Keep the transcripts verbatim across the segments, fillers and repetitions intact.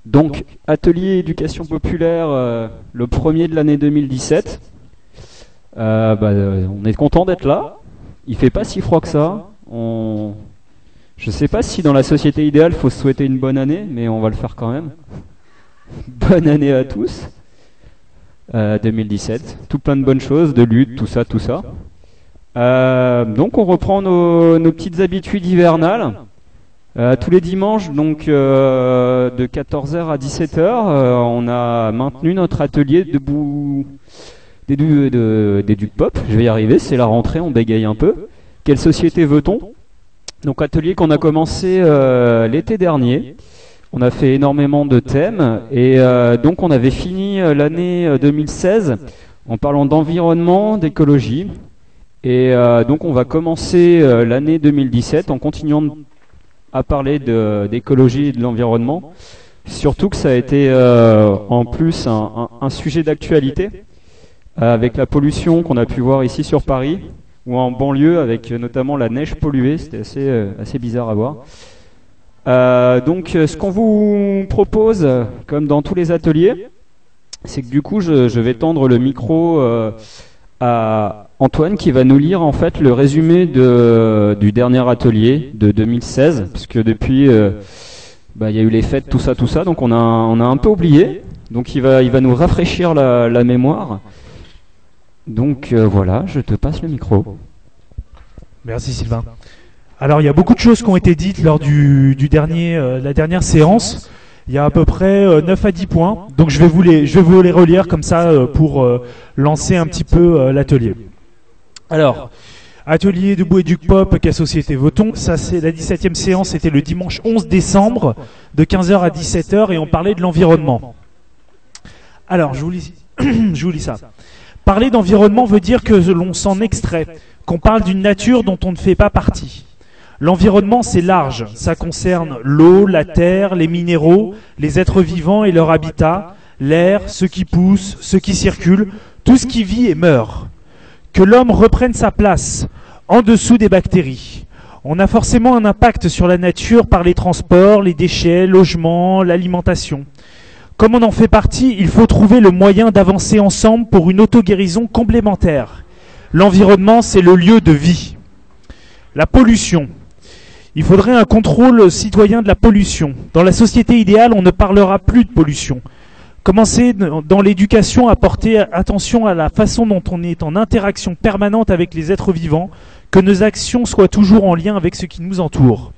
Donc, atelier éducation populaire, euh, le premier de l'année deux mille dix-sept. Euh, bah, euh, on est content d'être là. Il fait pas si froid que ça. On... Je sais pas si dans la société idéale, faut se souhaiter une bonne année, mais on va le faire quand même. Bonne année à tous. Euh, deux mille dix-sept. Tout plein de bonnes choses, de lutte, tout ça, tout ça. Euh, donc, on reprend nos, nos petites habitudes hivernales. Euh, tous les dimanches, donc euh, de quatorze heures à dix-sept heures, euh, on a maintenu notre atelier debout d'édu de, d'éduc pop. Je vais y arriver, c'est la rentrée, on bégaye un peu. Quelle société veut-on? Donc atelier qu'on a commencé euh, l'été dernier. On a fait énormément de thèmes et euh, donc on avait fini euh, l'année deux mille seize en parlant d'environnement, d'écologie. Et euh, donc on va commencer euh, l'année deux mille dix-sept en continuant de à parler d'écologie et de l'environnement, surtout que ça a été euh, en plus un, un, un sujet d'actualité euh, avec la pollution qu'on a pu voir ici sur Paris ou en banlieue avec notamment la neige polluée, c'était assez, euh, assez bizarre à voir. Euh, donc ce qu'on vous propose, comme dans tous les ateliers, c'est que du coup je, je vais tendre le micro euh, à Antoine qui va nous lire en fait le résumé de, du dernier atelier de deux mille seize, puisque depuis euh, bah, il y a eu les fêtes, tout ça, tout ça, donc on a, on a un peu oublié. Donc il va, il va nous rafraîchir la, la mémoire. Donc euh, voilà, je te passe le micro. Merci Sylvain. Alors il y a beaucoup de choses qui ont été dites lors du, du dernier, euh, la dernière séance. Il y a à peu près euh, neuf à dix points, donc je vais vous les, je vais vous les relire comme ça euh, pour euh, lancer un petit peu euh, l'atelier. Alors, atelier debout éduc pop, quelle société veut-on? Ça, c'est la dix-septième séance, c'était le dimanche onze décembre, de quinze heures à dix-sept heures, et on parlait de l'environnement. Alors, je vous lis, je vous lis ça. Parler d'environnement veut dire que l'on s'en extrait, qu'on parle d'une nature dont on ne fait pas partie. L'environnement, c'est large, ça concerne l'eau, la terre, les minéraux, les êtres vivants et leur habitat, l'air, ce qui pousse, ce qui circule, tout ce qui vit et meurt. Que l'homme reprenne sa place en dessous des bactéries. On a forcément un impact sur la nature par les transports, les déchets, logements, l'alimentation. Comme on en fait partie, il faut trouver le moyen d'avancer ensemble pour une auto-guérison complémentaire. L'environnement, c'est le lieu de vie. La pollution. Il faudrait un contrôle citoyen de la pollution. Dans la société idéale, on ne parlera plus de pollution. Commencer dans l'éducation à porter attention à la façon dont on est en interaction permanente avec les êtres vivants, que nos actions soient toujours en lien avec ce qui nous entoure.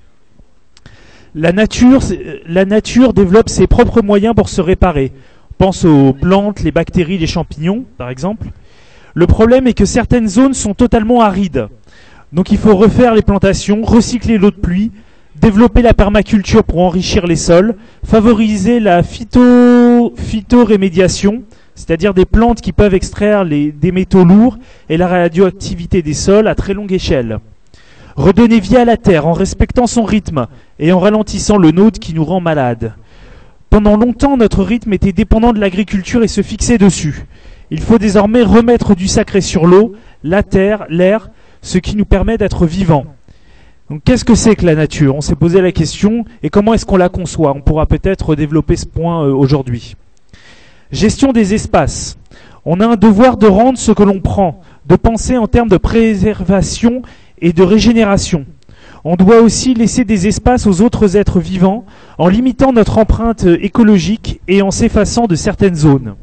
La nature, la nature développe ses propres moyens pour se réparer. On pense aux plantes, les bactéries, les champignons, par exemple. Le problème est que certaines zones sont totalement arides. Donc il faut refaire les plantations, recycler l'eau de pluie, développer la permaculture pour enrichir les sols, favoriser la phyto, phytorémédiation, c'est-à-dire des plantes qui peuvent extraire les, des métaux lourds et la radioactivité des sols à très longue échelle. Redonner vie à la terre en respectant son rythme et en ralentissant le nôtre qui nous rend malades. Pendant longtemps, notre rythme était dépendant de l'agriculture et se fixait dessus. Il faut désormais remettre du sacré sur l'eau, la terre, l'air, ce qui nous permet d'être vivants. Donc qu'est-ce que c'est que la nature? On s'est posé la question et comment est-ce qu'on la conçoit? On pourra peut-être développer ce point euh, aujourd'hui. Gestion des espaces. On a un devoir de rendre ce que l'on prend, de penser en termes de préservation et de régénération. On doit aussi laisser des espaces aux autres êtres vivants en limitant notre empreinte écologique et en s'effaçant de certaines zones.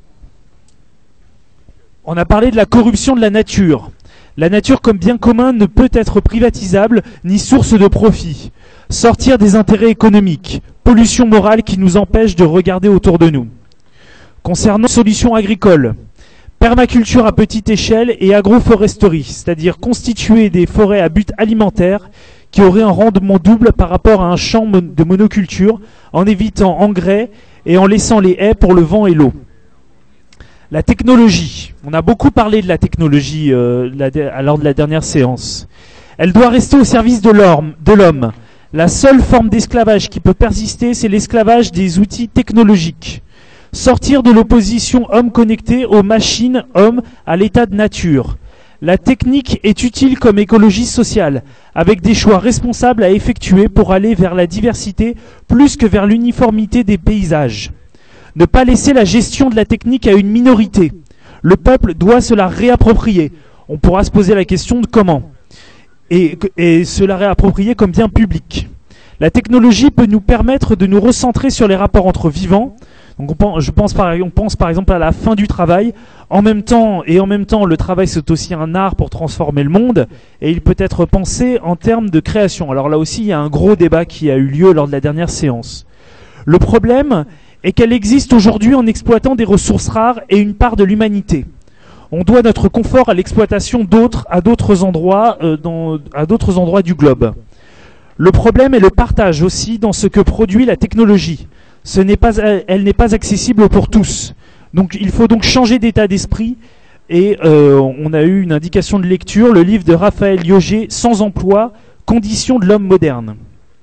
On a parlé de la corruption de la nature. La nature comme bien commun ne peut être privatisable ni source de profit. Sortir des intérêts économiques, pollution morale qui nous empêche de regarder autour de nous. Concernant les solutions agricoles, permaculture à petite échelle et agroforesterie, c'est-à-dire constituer des forêts à but alimentaire qui auraient un rendement double par rapport à un champ de monoculture en évitant engrais et en laissant les haies pour le vent et l'eau. La technologie. On a beaucoup parlé de la technologie euh, la, lors de la dernière séance. Elle doit rester au service de l'homme. La seule forme d'esclavage qui peut persister, c'est l'esclavage des outils technologiques. Sortir de l'opposition homme connecté aux machines, hommes, à l'état de nature. La technique est utile comme écologie sociale, avec des choix responsables à effectuer pour aller vers la diversité plus que vers l'uniformité des paysages. Ne pas laisser la gestion de la technique à une minorité. Le peuple doit se la réapproprier. On pourra se poser la question de comment. Et, et se la réapproprier comme bien public. La technologie peut nous permettre de nous recentrer sur les rapports entre vivants. Donc on pense, je pense par, on pense par exemple à la fin du travail. En même temps, et en même temps, le travail c'est aussi un art pour transformer le monde, et il peut être pensé en termes de création. Alors là aussi, il y a un gros débat qui a eu lieu lors de la dernière séance. Le problème est qu'elle existe aujourd'hui en exploitant des ressources rares et une part de l'humanité. On doit notre confort à l'exploitation d'autres, à d'autres endroits, euh, dans, à d'autres endroits du globe. Le problème est le partage aussi dans ce que produit la technologie. Ce n'est pas, elle n'est pas accessible pour tous. Donc, il faut donc changer d'état d'esprit. Et euh, on a eu une indication de lecture, le livre de Raphaël Yoger, Sans emploi, conditions de l'homme moderne.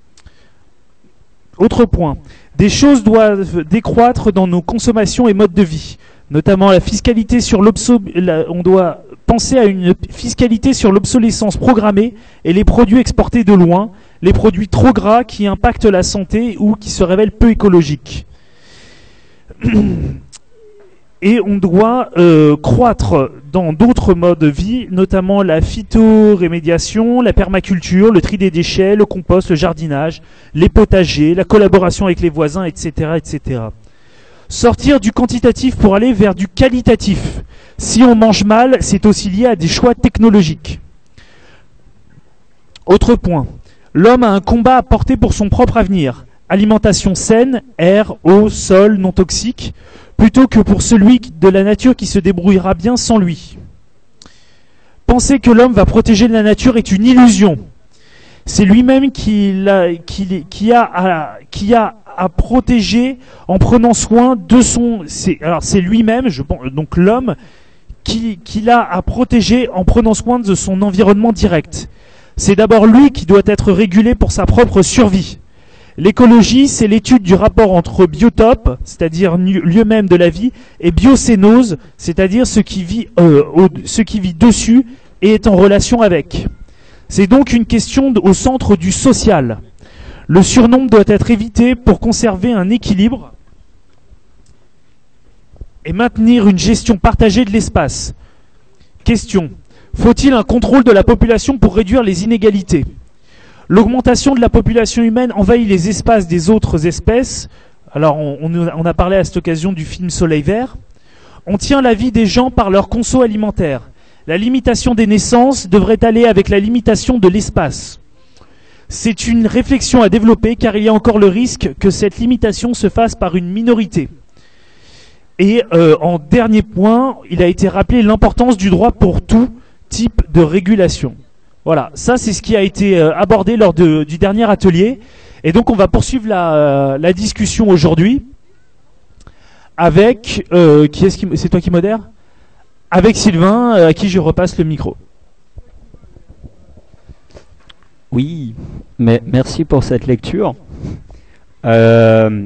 Autre point, des choses doivent décroître dans nos consommations et modes de vie, notamment la fiscalité sur l'obsolescence. On doit penser à une fiscalité sur l'obsolescence programmée et les produits exportés de loin, les produits trop gras qui impactent la santé ou qui se révèlent peu écologiques. Et on doit euh, croître dans d'autres modes de vie, notamment la phytorémédiation, la permaculture, le tri des déchets, le compost, le jardinage, les potagers, la collaboration avec les voisins, et cetera, et cetera. Sortir du quantitatif pour aller vers du qualitatif. Si on mange mal, c'est aussi lié à des choix technologiques. Autre point. L'homme a un combat à porter pour son propre avenir. Alimentation saine, air, eau, sol, non toxique, plutôt que pour celui de la nature qui se débrouillera bien sans lui. Penser que l'homme va protéger la nature est une illusion. C'est lui-même qui, l'a, qui, qui, a à, qui a à protéger en prenant soin de son... C'est, alors c'est lui-même, je pense, donc l'homme, qui, qui l'a à protéger en prenant soin de son environnement direct. C'est d'abord lui qui doit être régulé pour sa propre survie. L'écologie, c'est l'étude du rapport entre biotope, c'est-à-dire lieu même de la vie, et biocénose, c'est-à-dire ce qui vit, euh, au, ce qui vit dessus et est en relation avec. C'est donc une question au centre du social. Le surnombre doit être évité pour conserver un équilibre et maintenir une gestion partagée de l'espace. Question. Faut-il un contrôle de la population pour réduire les inégalités ? L'augmentation de la population humaine envahit les espaces des autres espèces. Alors, on, on a parlé à cette occasion du film Soleil Vert. On tient la vie des gens par leur conso alimentaire. La limitation des naissances devrait aller avec la limitation de l'espace. C'est une réflexion à développer car il y a encore le risque que cette limitation se fasse par une minorité. Et euh, en dernier point, il a été rappelé l'importance du droit pour tout type de régulation. Voilà, ça c'est ce qui a été euh, abordé lors de, du dernier atelier. Et donc on va poursuivre la, euh, la discussion aujourd'hui avec... Euh, qui est-ce qui, c'est toi qui modère ? Avec Sylvain, euh, à qui je repasse le micro. Oui, mais merci pour cette lecture. Euh,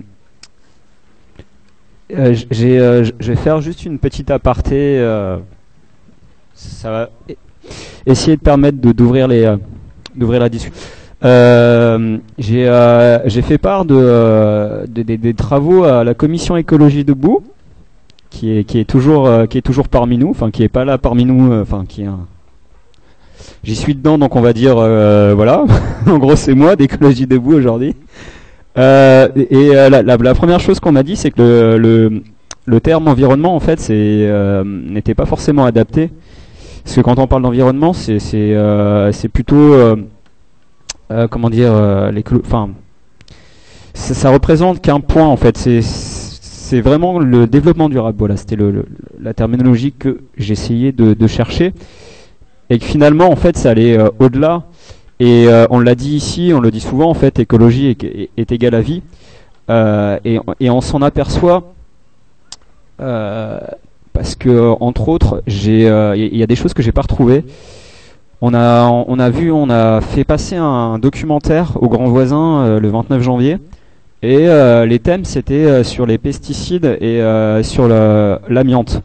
euh, j'ai, euh, je vais faire juste une petite aparté. Euh, ça va essayer de permettre de, d'ouvrir, les, euh, d'ouvrir la discussion. Euh, j'ai, euh, j'ai fait part de, euh, de, de, des travaux à la commission écologie debout, qui est, qui est, toujours, euh, qui est toujours parmi nous, enfin qui est pas là parmi nous, enfin euh, qui est un... J'y suis dedans, donc on va dire, euh, voilà, en gros c'est moi d'écologie debout aujourd'hui. Euh, et euh, la, la, la première chose qu'on m'a dit, c'est que le, le, le terme environnement, en fait, c'est, euh, n'était pas forcément adapté. Parce que quand on parle d'environnement, c'est, c'est, euh, c'est plutôt, euh, euh, comment dire, euh, enfin, ça, ça représente qu'un point, en fait. C'est, c'est vraiment le développement durable. Voilà, c'était le, le, la terminologie que j'essayais de, de chercher. Et que finalement, en fait, ça allait euh, au-delà. Et euh, on l'a dit ici, on le dit souvent, en fait, écologie est, est, est égale à vie. Euh, et, et on s'en aperçoit euh, parce que, entre autres, j'ai, il euh, y, y a des choses que j'ai pas retrouvées. On a, on a vu, on a fait passer un documentaire au Grand Voisin euh, le vingt-neuf janvier. Et euh, les thèmes, c'était euh, sur les pesticides et euh, sur le, l'amiante.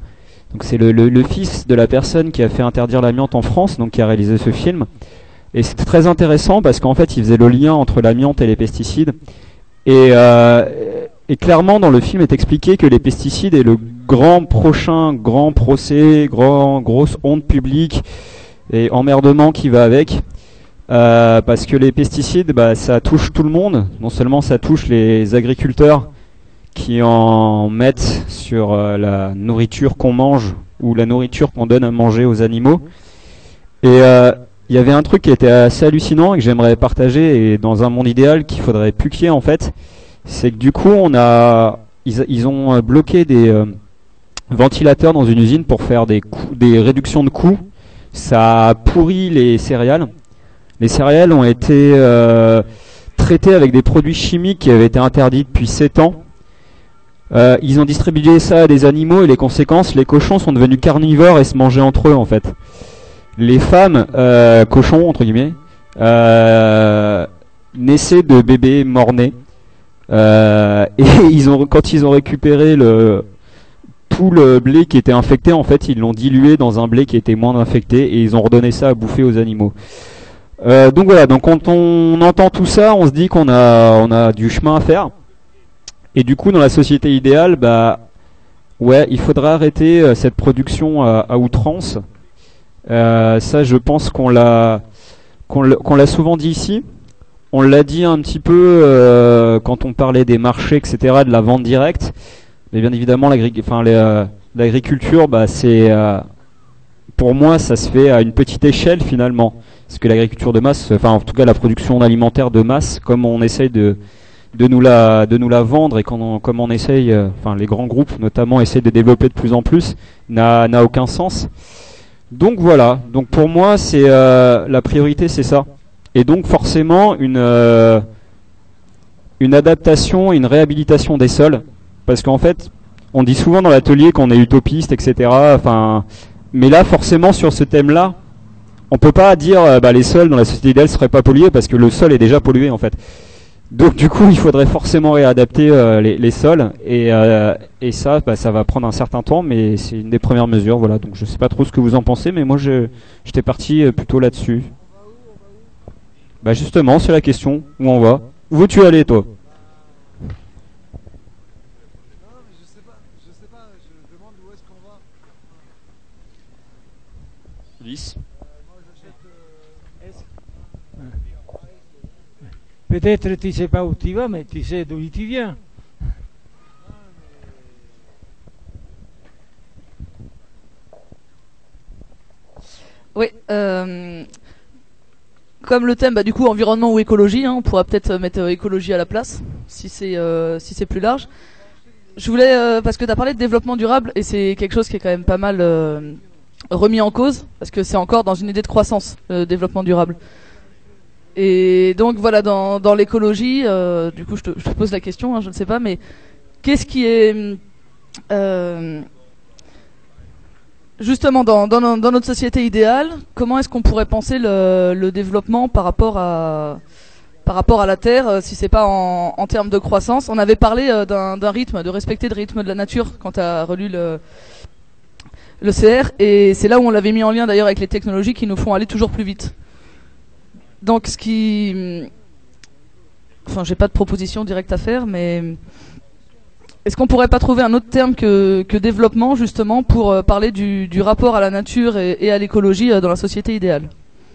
Donc c'est le, le, le fils de la personne qui a fait interdire l'amiante en France, donc qui a réalisé ce film. Et c'est très intéressant parce qu'en fait il faisait le lien entre l'amiante et les pesticides. Et, euh, et clairement dans le film est expliqué que les pesticides est le grand prochain grand procès, grand, grosse honte publique et emmerdement qui va avec. Euh, parce que les pesticides, bah, ça touche tout le monde. Non seulement ça touche les agriculteurs qui en mettent sur euh, la nourriture qu'on mange ou la nourriture qu'on donne à manger aux animaux. Et il euh, y avait un truc qui était assez hallucinant et que j'aimerais partager, et dans un monde idéal qu'il faudrait plus qu'il y ait en fait, c'est que du coup on a, ils, ils ont bloqué des euh, ventilateurs dans une usine pour faire des, coûts, des réductions de coûts. Ça a pourri les céréales. Les céréales ont été euh, traitées avec des produits chimiques qui avaient été interdits depuis sept ans. Euh, ils ont distribué ça à des animaux et les conséquences, les cochons sont devenus carnivores et se mangeaient entre eux en fait. Les femmes euh, cochons entre guillemets euh, naissaient de bébés mort-nés. Euh, et ils ont, quand ils ont récupéré le tout le blé qui était infecté, en fait, ils l'ont dilué dans un blé qui était moins infecté et ils ont redonné ça à bouffer aux animaux. Euh, donc voilà, donc quand on entend tout ça, on se dit qu'on a, on a du chemin à faire. Et du coup, dans la société idéale, bah, ouais, il faudra arrêter euh, cette production à, à outrance. Euh, ça, je pense qu'on l'a, qu'on l'a, qu'on l'a souvent dit ici. On l'a dit un petit peu euh, quand on parlait des marchés, et cetera, de la vente directe. Mais bien évidemment, l'agri- enfin, les, euh, l'agriculture, bah, c'est, euh, pour moi, ça se fait à une petite échelle finalement. Parce que l'agriculture de masse, enfin en tout cas la production alimentaire de masse, comme on essaye de, de, nous, la, de nous la vendre et quand on, comme on essaye, euh, enfin les grands groupes notamment essayent de développer de plus en plus, n'a, n'a aucun sens. Donc voilà, donc pour moi c'est euh, la priorité c'est ça. Et donc forcément une, euh, une adaptation, une réhabilitation des sols. Parce qu'en fait, on dit souvent dans l'atelier qu'on est utopiste, et cetera. Enfin, mais là forcément sur ce thème-là, on peut pas dire euh, bah, les sols dans la société idéale seraient pas pollués parce que le sol est déjà pollué en fait. Donc du coup il faudrait forcément réadapter euh, les, les sols et, euh, et ça bah, ça va prendre un certain temps, mais c'est une des premières mesures. Voilà, donc je sais pas trop ce que vous en pensez, mais moi je, j'étais parti euh, plutôt là-dessus. Bah justement c'est la question, où on va. Où veux-tu aller toi? Lys. Peut-être tu sais pas où tu vas, mais tu sais d'où tu viens. Oui, euh, comme le thème, bah, du coup, environnement ou écologie, hein, on pourra peut-être mettre euh, écologie à la place, si c'est euh, si c'est plus large. Je voulais, euh, parce que tu as parlé de développement durable, et c'est quelque chose qui est quand même pas mal euh, remis en cause, parce que c'est encore dans une idée de croissance, le développement durable. Et donc voilà, dans, dans l'écologie, euh, du coup je te, je te pose la question, hein, je ne sais pas, mais qu'est-ce qui est... Euh, justement, dans, dans, dans notre société idéale, comment est-ce qu'on pourrait penser le, le développement par rapport à, par rapport à la Terre, euh, si c'est pas en, en termes de croissance? On avait parlé euh, d'un, d'un rythme, de respecter le rythme de la nature quand tu as relu le, le C R, et c'est là où on l'avait mis en lien d'ailleurs avec les technologies qui nous font aller toujours plus vite. Donc ce qui... Enfin, j'ai pas de proposition directe à faire, mais... Est-ce qu'on pourrait pas trouver un autre terme que, que développement, justement, pour euh, parler du, du rapport à la nature et, et à l'écologie euh, dans la société idéale?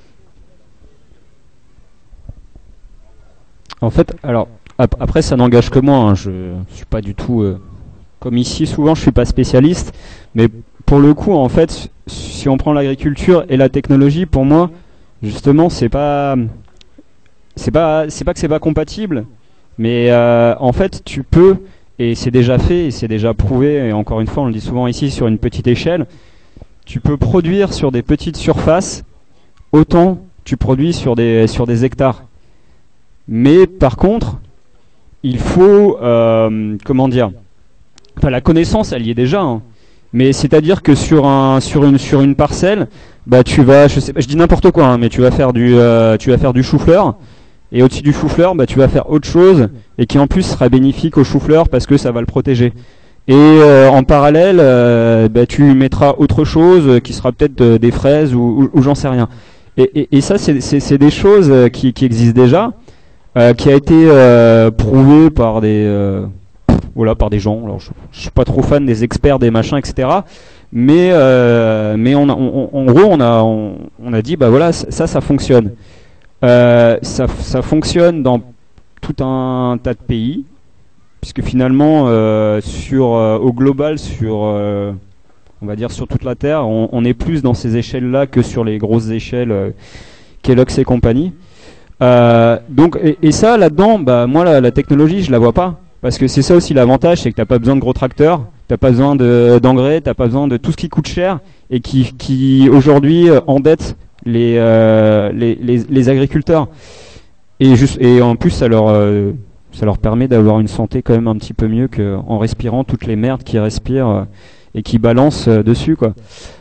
En fait, alors, ap- après ça n'engage que moi, hein, je suis pas du tout... Euh, comme ici, souvent, je suis pas spécialiste, mais pour le coup, en fait, si on prend l'agriculture et la technologie, pour moi... Justement, c'est pas, c'est pas, c'est pas que c'est pas compatible, mais euh, en fait, tu peux, et c'est déjà fait, et c'est déjà prouvé, et encore une fois, on le dit souvent ici, sur une petite échelle, tu peux produire sur des petites surfaces autant tu produis sur des sur des hectares. Mais par contre, il faut, euh, comment dire, enfin la connaissance, elle y est déjà. Hein. Mais c'est-à-dire que sur un sur une sur une parcelle, bah tu vas, je sais, je dis n'importe quoi, hein, mais tu vas faire du euh, tu vas faire du chou-fleur, et au-dessus du chou-fleur, bah tu vas faire autre chose et qui en plus sera bénéfique au chou-fleur parce que ça va le protéger. Et euh, en parallèle, euh, bah, tu mettras autre chose euh, qui sera peut-être euh, des fraises ou, ou, ou j'en sais rien. Et, et, et ça, c'est, c'est, c'est des choses euh, qui, qui existent déjà, euh, qui a été euh, prouvé par des, euh, voilà, par des gens. Alors, je, je suis pas trop fan des experts, des machins, et cetera. Mais, euh, mais on a, on, on, en gros, on a, on, on a dit, bah voilà, ça, ça fonctionne. Euh, ça, ça fonctionne dans tout un tas de pays. Puisque finalement, euh, sur, euh, au global, sur, euh, on va dire sur toute la Terre, on, on est plus dans ces échelles-là que sur les grosses échelles euh, Kellogg's et compagnie. Euh, donc, et, et ça, là-dedans, bah, moi, la, la technologie, je la vois pas. Parce que c'est ça aussi l'avantage, c'est que t'as pas besoin de gros tracteurs, t'as pas besoin de, d'engrais, t'as pas besoin de tout ce qui coûte cher et qui, qui aujourd'hui euh, endette les, euh, les, les, les agriculteurs. Et, juste, et en plus, ça leur... Euh, ça leur permet d'avoir une santé quand même un petit peu mieux qu'en respirant toutes les merdes qu'ils respirent euh, et qui balancent euh, dessus, quoi.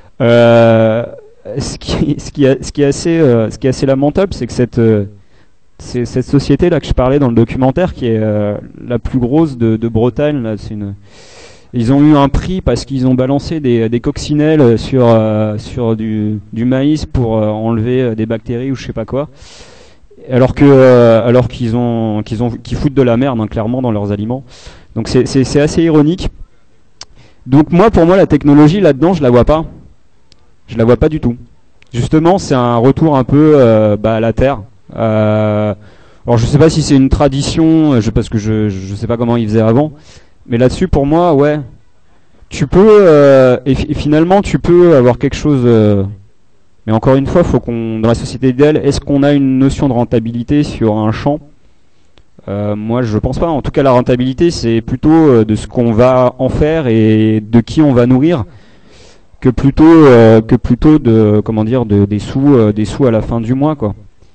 Euh, ce, qui, ce, qui a, ce, qui est assez, euh, ce qui est assez lamentable, c'est que cette, euh, c'est, cette société-là que je parlais dans le documentaire, qui est euh, la plus grosse de, de Bretagne, là, c'est une... Ils ont eu un prix parce qu'ils ont balancé des, des coccinelles sur, euh, sur du, du maïs pour euh, enlever des bactéries ou je sais pas quoi. Alors que, euh, alors qu'ils ont, qu'ils ont, qu'ils foutent de la merde, hein, clairement, dans leurs aliments. Donc c'est, c'est, c'est assez ironique. Donc moi, pour moi, la technologie là-dedans, je la vois pas. Je la vois pas du tout. Justement, c'est un retour un peu euh, bah, à la terre. Euh, alors je sais pas si c'est une tradition, je, parce que je, je sais pas comment ils faisaient avant. Mais là-dessus, pour moi, ouais, tu peux, euh, et, et finalement, tu peux avoir quelque chose. Euh, Mais encore une fois, faut qu'on, dans la société idéale, est-ce qu'on a une notion de rentabilité sur un champ ? euh, Moi, je pense pas. En tout cas, la rentabilité, c'est plutôt de ce qu'on va en faire et de qui on va nourrir, que plutôt euh, que plutôt de comment dire de, des sous euh, des sous à la fin du mois, quoi.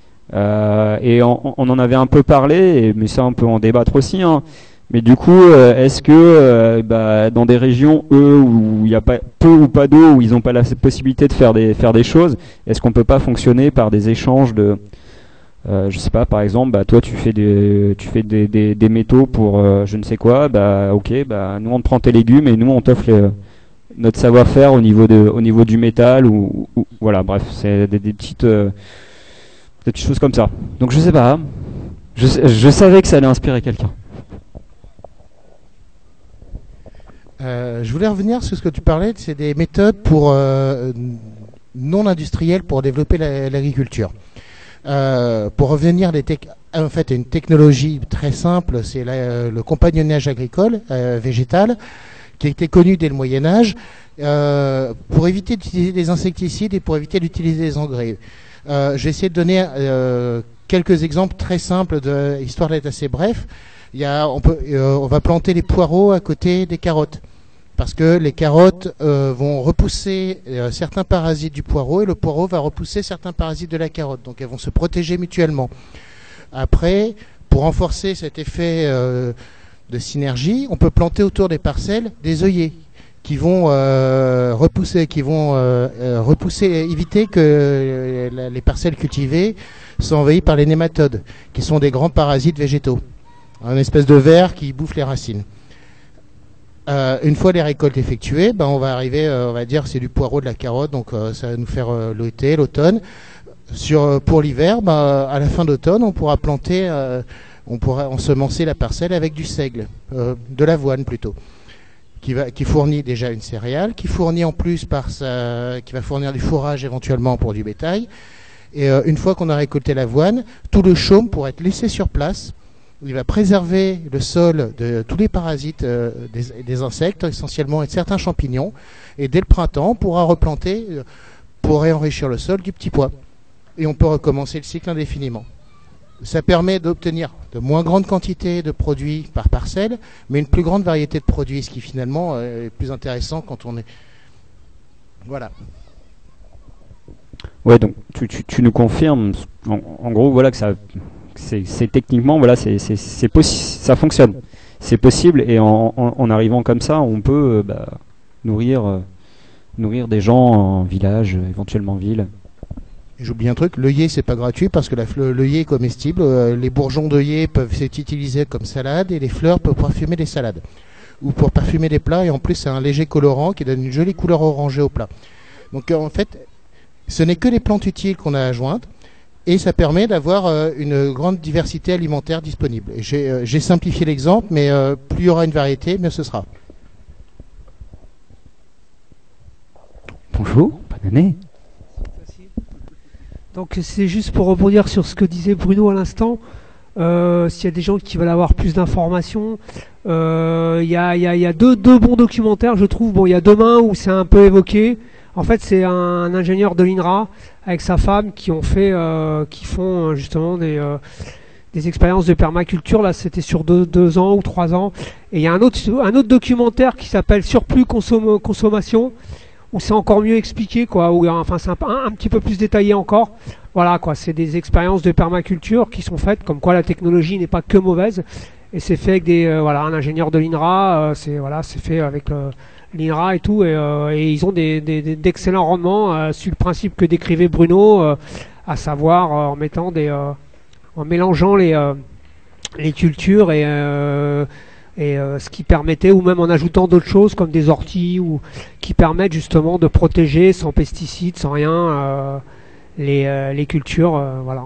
Euh, et on, on en avait un peu parlé, et, mais ça on peut en débattre aussi, hein. Mais du coup, euh, est-ce que euh, bah, dans des régions, eux, où il y a pas peu ou pas d'eau, où ils n'ont pas la possibilité de faire des faire des choses, est-ce qu'on peut pas fonctionner par des échanges de, euh, je sais pas, par exemple, bah toi tu fais des tu fais des des, des métaux pour euh, je ne sais quoi, bah ok, bah nous on te prend tes légumes et nous on t'offre les, notre savoir-faire au niveau de au niveau du métal ou, ou voilà, bref, c'est des, des petites euh, des petites choses comme ça. Donc je sais pas, je je savais que ça allait inspirer quelqu'un. Euh, je voulais revenir sur ce que tu parlais, c'est des méthodes pour euh, non industrielles pour développer la, l'agriculture. Euh, pour revenir des tec- en fait, à une technologie très simple, c'est la, le compagnonnage agricole euh, végétal, qui a été connu dès le Moyen Âge, euh, pour éviter d'utiliser des insecticides et pour éviter d'utiliser des engrais. Euh, je vais essayer de donner euh, quelques exemples très simples, de, histoire d'être assez bref. Il y a, on, peut, euh, on va planter les poireaux à côté des carottes, parce que les carottes euh, vont repousser euh, certains parasites du poireau et le poireau va repousser certains parasites de la carotte. Donc elles vont se protéger mutuellement. Après, pour renforcer cet effet euh, de synergie, on peut planter autour des parcelles des œillets qui vont euh, repousser, qui vont euh, euh, repousser, éviter que euh, les parcelles cultivées soient envahies par les nématodes, qui sont des grands parasites végétaux. Un espèce de ver qui bouffe les racines. Euh, une fois les récoltes effectuées, ben on va arriver, euh, on va dire c'est du poireau, de la carotte, donc euh, ça va nous faire euh, l'été, l'automne. Sur euh, pour l'hiver, ben, à la fin d'automne, on pourra planter, euh, on pourra ensemencer la parcelle avec du seigle, euh, de l'avoine plutôt, qui va, qui fournit déjà une céréale, qui fournit en plus par sa, qui va fournir du fourrage éventuellement pour du bétail. Et euh, une fois qu'on a récolté l'avoine, tout le chaume pourra être laissé sur place. Il va préserver le sol de tous les parasites euh, des, des insectes, essentiellement, et de certains champignons. Et dès le printemps, on pourra replanter euh, pour réenrichir le sol du petit pois. Et on peut recommencer le cycle indéfiniment. Ça permet d'obtenir de moins grandes quantités de produits par parcelle, mais une plus grande variété de produits, ce qui finalement euh, est plus intéressant quand on est... Voilà. Ouais, donc tu, tu, tu nous confirmes, en, en gros, voilà que ça... C'est, c'est techniquement, voilà, c'est, c'est, c'est possi- ça fonctionne. C'est possible et en, en, en arrivant comme ça, on peut euh, bah, nourrir, euh, nourrir des gens en village, éventuellement ville. Et j'oublie un truc, l'œillet c'est pas gratuit parce que la, le, l'œillet est comestible. Euh, les bourgeons d'œillet peuvent être utilisés comme salade et les fleurs peuvent parfumer les salades. ou pour parfumer des plats, et en plus c'est un léger colorant qui donne une jolie couleur orangée au plat. Donc euh, en fait, ce n'est que les plantes utiles qu'on a à joindre, et ça permet d'avoir euh, une grande diversité alimentaire disponible. J'ai euh, j'ai simplifié l'exemple, mais euh, plus il y aura une variété, mieux ce sera. Bonjour, bonne année. Donc c'est juste pour rebondir sur ce que disait Bruno à l'instant. Euh, S'il y a des gens qui veulent avoir plus d'informations, euh, il y a, y a, y a deux, deux bons documentaires, je trouve. Bon, il y a Demain où c'est un peu évoqué. En fait, c'est un, un ingénieur de l'I N R A avec sa femme qui ont fait, euh, qui font justement des, euh, des expériences de permaculture. Là, c'était sur deux, deux ans ou trois ans. Et il y a un autre, un autre documentaire qui s'appelle Surplus consom- consommation, où c'est encore mieux expliqué, quoi. Où, enfin, c'est un, un, un petit peu plus détaillé encore. Voilà, quoi. C'est des expériences de permaculture qui sont faites, comme quoi la technologie n'est pas que mauvaise. Et c'est fait avec des, euh, voilà, un ingénieur de l'I N R A. Euh, c'est voilà, c'est fait avec le l'I N R A et tout, et, euh, et ils ont des, des, des, d'excellents rendements euh, sur le principe que décrivait Bruno, euh, à savoir euh, en mettant des, euh, en mélangeant les, euh, les cultures et, euh, et euh, ce qui permettait, ou même en ajoutant d'autres choses comme des orties, ou qui permettent justement de protéger sans pesticides, sans rien, euh, les, euh, les cultures, euh, voilà.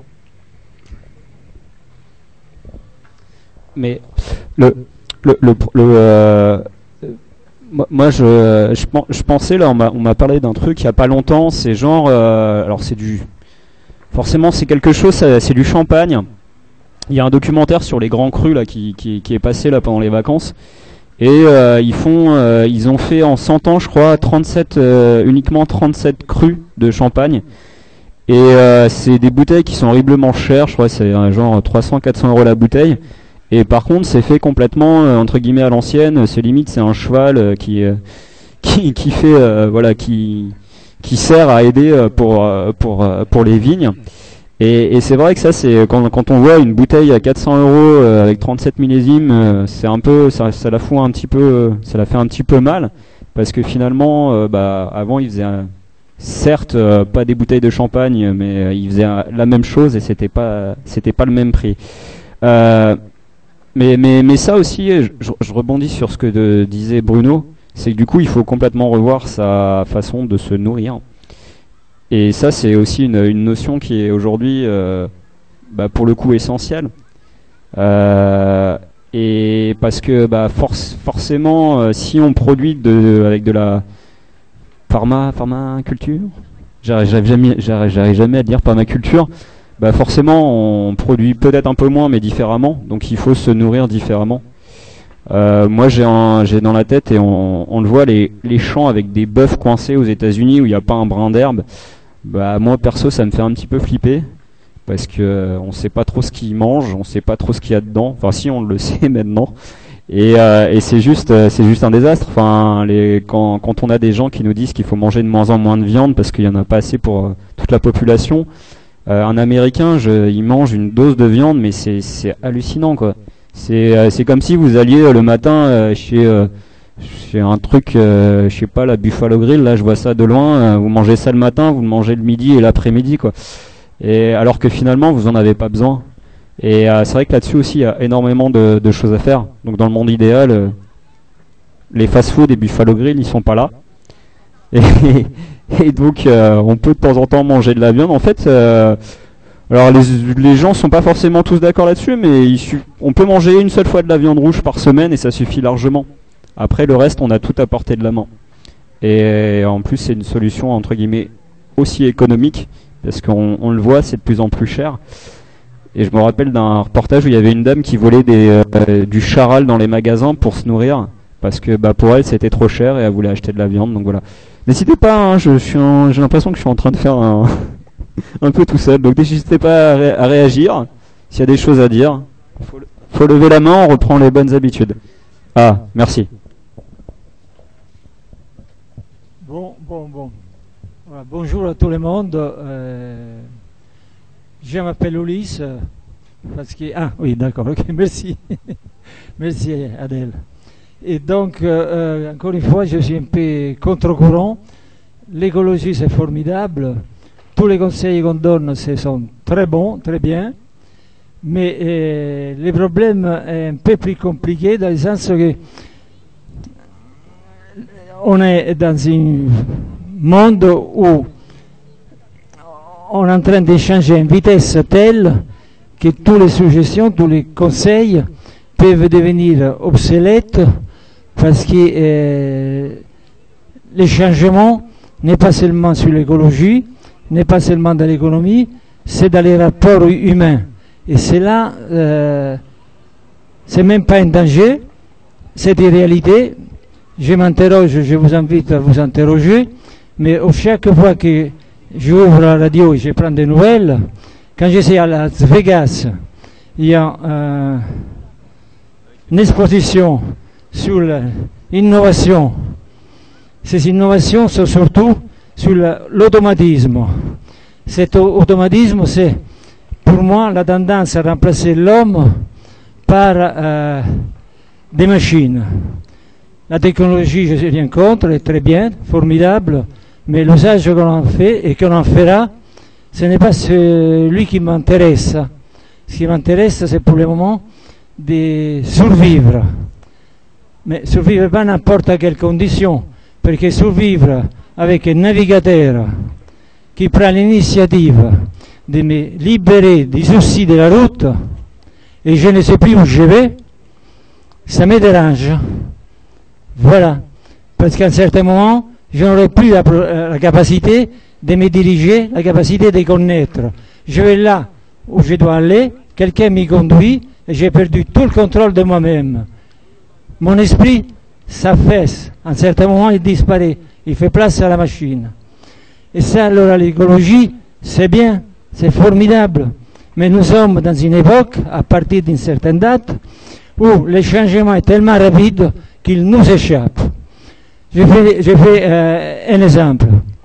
Mais le, le, le, le euh, moi, je, je, je pensais, là, on m'a, on m'a parlé d'un truc il y a pas longtemps, c'est genre, euh, alors c'est du, forcément c'est quelque chose, c'est du champagne. Il y a un documentaire sur les grands crus là qui, qui, qui est passé là pendant les vacances, et euh, ils font, euh, ils ont fait en cent ans, je crois, trente-sept, euh, uniquement trente-sept crus de champagne, et euh, c'est des bouteilles qui sont horriblement chères, je crois, c'est euh, genre trois cents à quatre cents euros la bouteille. Et par contre, c'est fait complètement euh, entre guillemets à l'ancienne. C'est limite, c'est un cheval euh, qui, euh, qui qui fait euh, voilà, qui qui sert à aider euh, pour euh, pour euh, pour les vignes. Et, et c'est vrai que ça, c'est quand quand on voit une bouteille à quatre cents euros euh, avec trente-sept millésimes, euh, c'est un peu, ça, ça la fout un petit peu, euh, ça la fait un petit peu mal, parce que finalement, euh, bah avant, ils faisaient un, certes euh, pas des bouteilles de champagne, mais euh, ils faisaient un, la même chose et c'était pas c'était pas le même prix. Euh, Mais, mais, mais ça aussi, je, je rebondis sur ce que de, disait Bruno, c'est que du coup, il faut complètement revoir sa façon de se nourrir. Et ça, c'est aussi une, une notion qui est aujourd'hui, euh, bah, pour le coup, essentielle. Euh, et parce que bah, force, forcément, euh, si on produit de, avec de la pharma, pharmaculture, j'arrive jamais, j'arrive jamais à dire permaculture, bah forcément on produit peut-être un peu moins mais différemment, donc il faut se nourrir différemment. Euh, moi j'ai un, j'ai dans la tête, et on, on le voit, les, les champs avec des bœufs coincés aux États-Unis où il n'y a pas un brin d'herbe. Bah moi perso ça me fait un petit peu flipper, parce que euh, on sait pas trop ce qu'ils mangent, on sait pas trop ce qu'il y a dedans. Enfin si, on le sait maintenant. Et, euh, et c'est juste, euh, c'est juste un désastre. Enfin, les, quand, quand on a des gens qui nous disent qu'il faut manger de moins en moins de viande parce qu'il y en a pas assez pour euh, toute la population. Euh, un Américain, je, il mange une dose de viande, mais c'est, c'est hallucinant, quoi. C'est, euh, c'est comme si vous alliez euh, le matin euh, chez, euh, chez un truc, euh, je sais pas, la Buffalo Grill. Là, je vois ça de loin. Euh, vous mangez ça le matin, vous le mangez le midi et l'après-midi, quoi. Et alors que finalement, vous en avez pas besoin. Et euh, c'est vrai que là-dessus aussi, il y a énormément de, de choses à faire. Donc, dans le monde idéal, euh, les fast-food et Buffalo Grill, ils sont pas là. Et Et donc, euh, on peut de temps en temps manger de la viande. En fait, euh, alors les, les gens sont pas forcément tous d'accord là-dessus, mais il su- on peut manger une seule fois de la viande rouge par semaine et ça suffit largement. Après, le reste, on a tout à portée de la main. Et en plus, c'est une solution entre guillemets aussi économique, parce qu'on on le voit, c'est de plus en plus cher. Et je me rappelle d'un reportage où il y avait une dame qui volait des, euh, du charal dans les magasins pour se nourrir, parce que bah, pour elle, c'était trop cher et elle voulait acheter de la viande. Donc voilà. N'hésitez pas, hein, je suis en, j'ai l'impression que je suis en train de faire un, un peu tout seul, donc n'hésitez pas à, ré, à réagir. S'il y a des choses à dire, faut, faut lever la main, on reprend les bonnes habitudes. Ah, merci. Bon, bon, bon. Voilà, bonjour à tout le monde. Euh, je m'appelle Ulysse. Parce que... Ah oui, d'accord, ok, merci. Merci Adèle. Et donc, euh, encore une fois, je suis un peu contre-courant. L'écologie, c'est formidable. Tous les conseils qu'on donne, ce sont très bons, très bien. Mais euh, le problème est un peu plus compliqué, dans le sens que on est dans un monde où on est en train d'échanger à une vitesse telle que toutes les suggestions, tous les conseils peuvent devenir obsolètes parce que euh, le changement n'est pas seulement sur l'écologie, n'est pas seulement dans l'économie, c'est dans les rapports humains. Et c'est là, euh, c'est même pas un danger, c'est une réalité. Je m'interroge, je vous invite à vous interroger, mais à chaque fois que j'ouvre la radio et je prends des nouvelles, quand je suis à Las Vegas, il y a euh, une exposition sur l'innovation. Ces innovations sont surtout sur l'automatisme. Cet automatisme, c'est pour moi la tendance à remplacer l'homme par euh, des machines. La technologie, je suis bien contre, est très bien, formidable, mais l'usage qu'on en fait et qu'on en fera, ce n'est pas celui qui m'intéresse. Ce qui m'intéresse, c'est pour le moment de survivre. Mais survivre pas n'importe quelle condition, parce que survivre avec un navigateur qui prend l'initiative de me libérer des soucis de la route et je ne sais plus où je vais, ça me dérange. Voilà. Parce qu'à un certain moment, je n'aurai plus la, la capacité de me diriger, la capacité de connaître. Je vais là où je dois aller, quelqu'un m'y conduit et j'ai perdu tout le contrôle de moi-même. Mon esprit s'affaisse. À un certain moment, il disparaît. Il fait place à la machine. Et ça, alors, l'écologie, c'est bien, c'est formidable. Mais nous sommes dans une époque, à partir d'une certaine date, où le changement est tellement rapide qu'il nous échappe. Je fais, je fais euh, un exemple.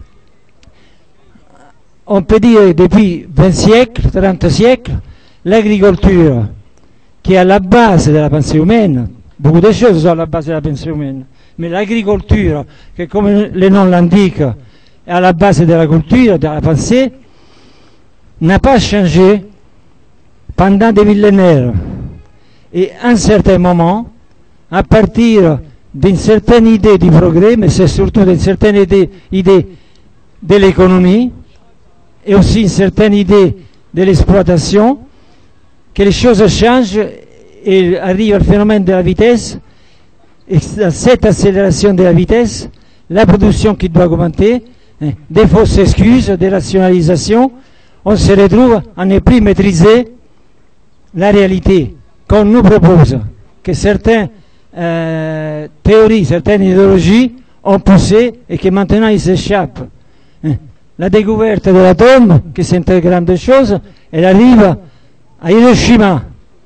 On peut dire depuis vingt siècles, trente siècles, l'agriculture, qui est à la base de la pensée humaine, beaucoup de choses sont à la base de la pensée humaine, mais l'agriculture, qui comme le nom l'indique, est à la base de la culture, de la pensée, n'a pas changé pendant des millénaires. Et à un certain moment, à partir d'une certaine idée du progrès, mais c'est surtout d'une certaine idée, idée de l'économie, et aussi une certaine idée de l'exploitation, que les choses changent et arrive le phénomène de la vitesse, et dans cette accélération de la vitesse, la production qui doit augmenter, hein, des fausses excuses, des rationalisations, on se retrouve à ne plus maîtriser la réalité qu'on nous propose, que certaines euh, théories, certaines idéologies ont poussé et que maintenant ils s'échappent. Hein. La découverte de l'atome, que c'est une très grande chose, elle arrive à Hiroshima.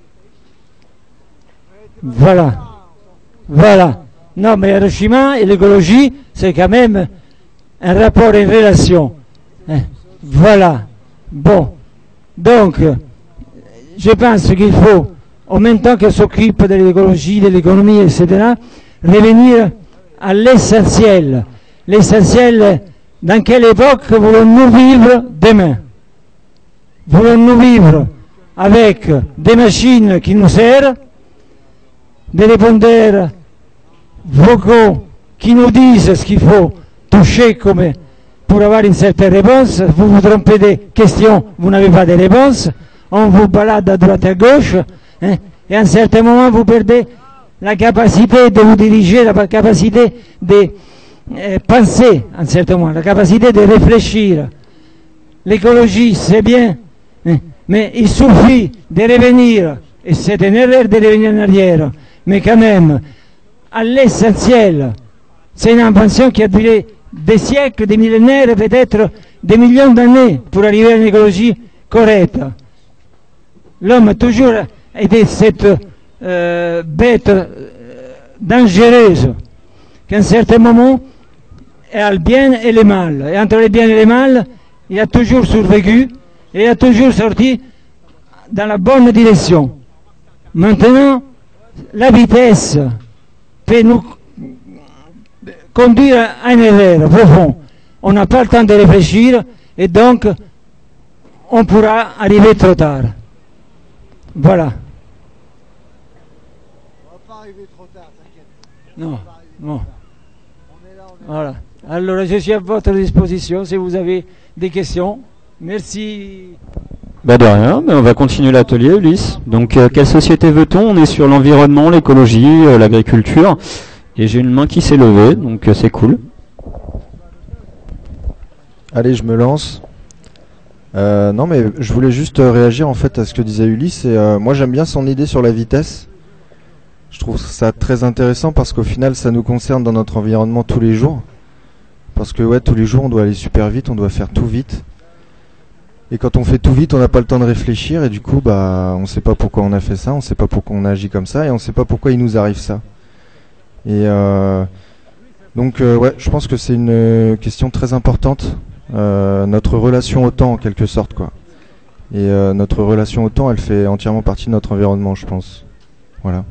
Voilà. Voilà. Non, mais Hiroshima et l'écologie, c'est quand même un rapport, une relation. Hein. Voilà. Bon. Donc, je pense qu'il faut, en même temps qu'on s'occupe de l'écologie, de l'économie, et cetera, revenir à l'essentiel. L'essentiel, dans quelle époque voulons-nous vivre demain? Voulons-nous vivre avec des machines qui nous servent, des répondeurs vocaux qui nous disent ce qu'il faut toucher comme pour avoir une certaine réponse? Vous vous trompez des questions, vous n'avez pas de réponse, on vous balade à droite et à gauche, hein, et à un certain moment vous perdez la capacité de vous diriger, la capacité de euh, penser, à un certain moment, la capacité de réfléchir. L'écologie, c'est bien, hein, mais il suffit de revenir, et c'est une erreur de revenir en arrière, mais quand même, à l'essentiel, c'est une invention qui a duré des siècles, des millénaires, peut-être des millions d'années pour arriver à une écologie correcte. L'homme a toujours été cette euh, bête euh, dangereuse, qu'à un certain moment, il y a le bien et le mal. Et entre le bien et le mal, il a toujours survécu et il a toujours sorti dans la bonne direction. Maintenant, la vitesse peut nous conduire à une erreur profond. On n'a pas le temps de réfléchir et donc on pourra arriver trop tard. Voilà. On va pas arriver trop tard, t'inquiète. Non, non. On est Voilà. Alors, je suis à votre disposition si vous avez des questions. Merci. Bah de rien, mais on va continuer l'atelier, Ulysse. Donc, euh, quelle société veut-on? On est sur l'environnement, l'écologie, euh, l'agriculture. Et j'ai une main qui s'est levée, donc euh, c'est cool. Allez, je me lance. Euh, non, mais je voulais juste euh, réagir en fait à ce que disait Ulysse. Et, euh, moi, j'aime bien son idée sur la vitesse. Je trouve ça très intéressant parce qu'au final, ça nous concerne dans notre environnement tous les jours. Parce que ouais, tous les jours, on doit aller super vite, on doit faire tout vite. Et quand on fait tout vite, on n'a pas le temps de réfléchir et du coup, bah, on sait pas pourquoi on a fait ça, on sait pas pourquoi on a agi comme ça et on sait pas pourquoi il nous arrive ça. Et euh, donc, euh, ouais, je pense que c'est une euh, question très importante, euh, notre relation au temps en quelque sorte, quoi. Et euh, notre relation au temps, elle fait entièrement partie de notre environnement, je pense. Voilà.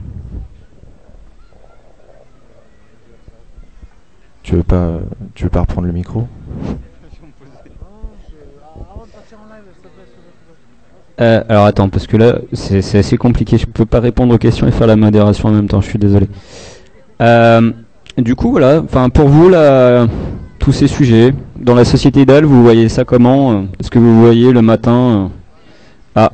Tu veux pas, tu veux pas reprendre le micro ? Euh, alors attends, parce que là, c'est c'est assez compliqué. Je peux pas répondre aux questions et faire la modération en même temps. Je suis désolé. Euh, du coup, voilà. Enfin, pour vous, là, tous ces sujets dans la société idéale, vous voyez ça comment? Est-ce que vous voyez le matin euh... Ah.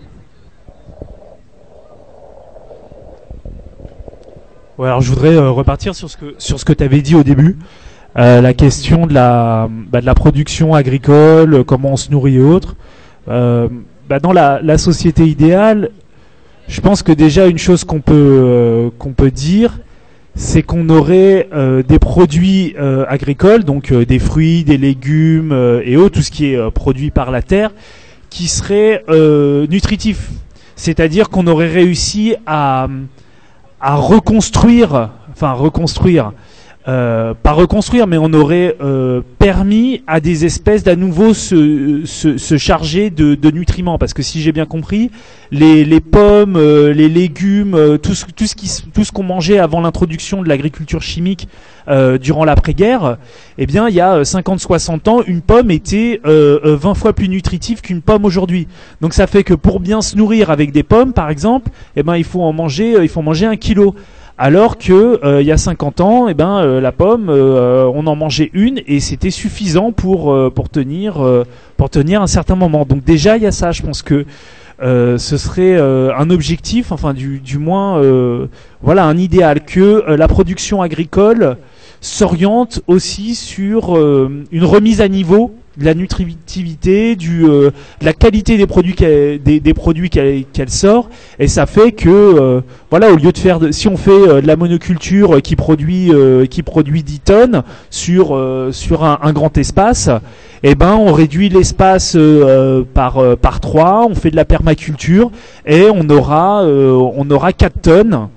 Ouais, alors je voudrais euh, repartir sur ce que sur ce que tu avais dit au début, euh, la question de la bah, de la production agricole, comment on se nourrit et autres. Euh, bah, dans la, la société idéale, je pense que déjà une chose qu'on peut euh, qu'on peut dire, c'est qu'on aurait euh, des produits euh, agricoles, donc euh, des fruits, des légumes euh, et autres, tout ce qui est euh, produit par la terre, qui seraient euh, nutritifs. C'est-à-dire qu'on aurait réussi à à reconstruire, enfin reconstruire, euh, pas reconstruire, mais on aurait euh, permis à des espèces d'à nouveau se, se, se charger de, de nutriments. Parce que si j'ai bien compris, les, les pommes, euh, les légumes, euh, tout ce, tout ce qui, tout ce qu'on mangeait avant l'introduction de l'agriculture chimique euh, durant l'après-guerre, eh bien, il y a cinquante soixante ans, une pomme était euh, vingt fois plus nutritive qu'une pomme aujourd'hui. Donc ça fait que pour bien se nourrir avec des pommes, par exemple, eh ben, il faut en manger, il faut manger un kilo. Alors que euh, il y a cinquante ans, eh ben euh, la pomme, euh, on en mangeait une et c'était suffisant pour euh, pour tenir euh, pour tenir un certain moment. Donc déjà il y a ça. Je pense que euh, ce serait euh, un objectif, enfin du du moins euh, voilà un idéal que euh, la production agricole s'oriente aussi sur euh, une remise à niveau de la nutritivité, du, euh, de la qualité des produits qu'elle, des, des produits qu'elle, qu'elle sort, et ça fait que euh, voilà, au lieu de faire de, si on fait euh, de la monoculture qui produit euh, qui produit dix tonnes sur euh, sur un, un grand espace, eh ben on réduit l'espace euh, par euh, par trois, on fait de la permaculture et on aura euh, on aura quatre tonnes.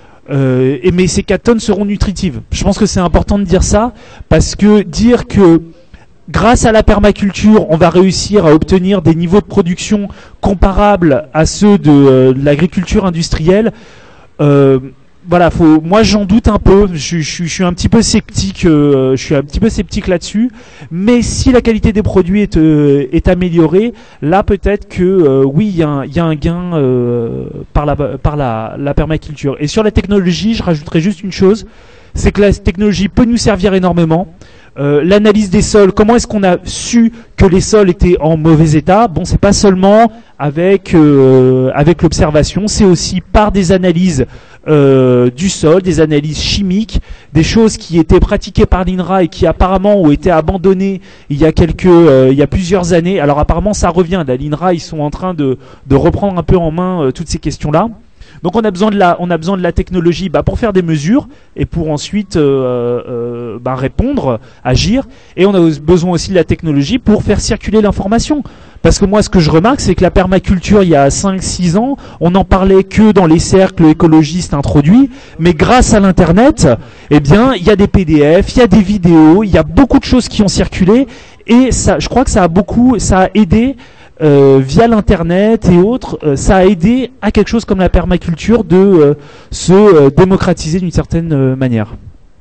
Euh, et mais ces quatre tonnes seront nutritives. Je pense que c'est important de dire ça parce que dire que grâce à la permaculture, on va réussir à obtenir des niveaux de production comparables à ceux de, euh, de l'agriculture industrielle. Euh, voilà, faut, moi j'en doute un peu. Je, je, je suis un petit peu sceptique. Euh, je suis un petit peu sceptique là-dessus. Mais si la qualité des produits est, euh, est améliorée, là peut-être que euh, oui, il y, y a un gain euh, par la par la, la permaculture. Et sur la technologie, je rajouterai juste une chose, c'est que la technologie peut nous servir énormément. Euh, l'analyse des sols, comment est-ce qu'on a su que les sols étaient en mauvais état? Bon, c'est pas seulement avec euh, avec l'observation, c'est aussi par des analyses euh, du sol, des analyses chimiques, des choses qui étaient pratiquées par l'INRA et qui apparemment ont été abandonnées il y a quelques euh, il y a plusieurs années. Alors apparemment ça revient. Là, l'INRA, ils sont en train de de reprendre un peu en main euh, toutes ces questions-là. Donc on a besoin de la, on a besoin de la technologie bah, pour faire des mesures et pour ensuite euh, euh, bah, répondre, agir. Et on a besoin aussi de la technologie pour faire circuler l'information. Parce que moi, ce que je remarque, c'est que la permaculture, il y a cinq six ans, on n'en parlait que dans les cercles écologistes introduits. Mais grâce à l'Internet, eh bien, il y a des P D F, il y a des vidéos, il y a beaucoup de choses qui ont circulé. Et ça, je crois que ça a beaucoup, ça a aidé. Euh, via l'internet et autres, euh, ça a aidé à quelque chose comme la permaculture de euh, se euh, démocratiser d'une certaine euh, manière.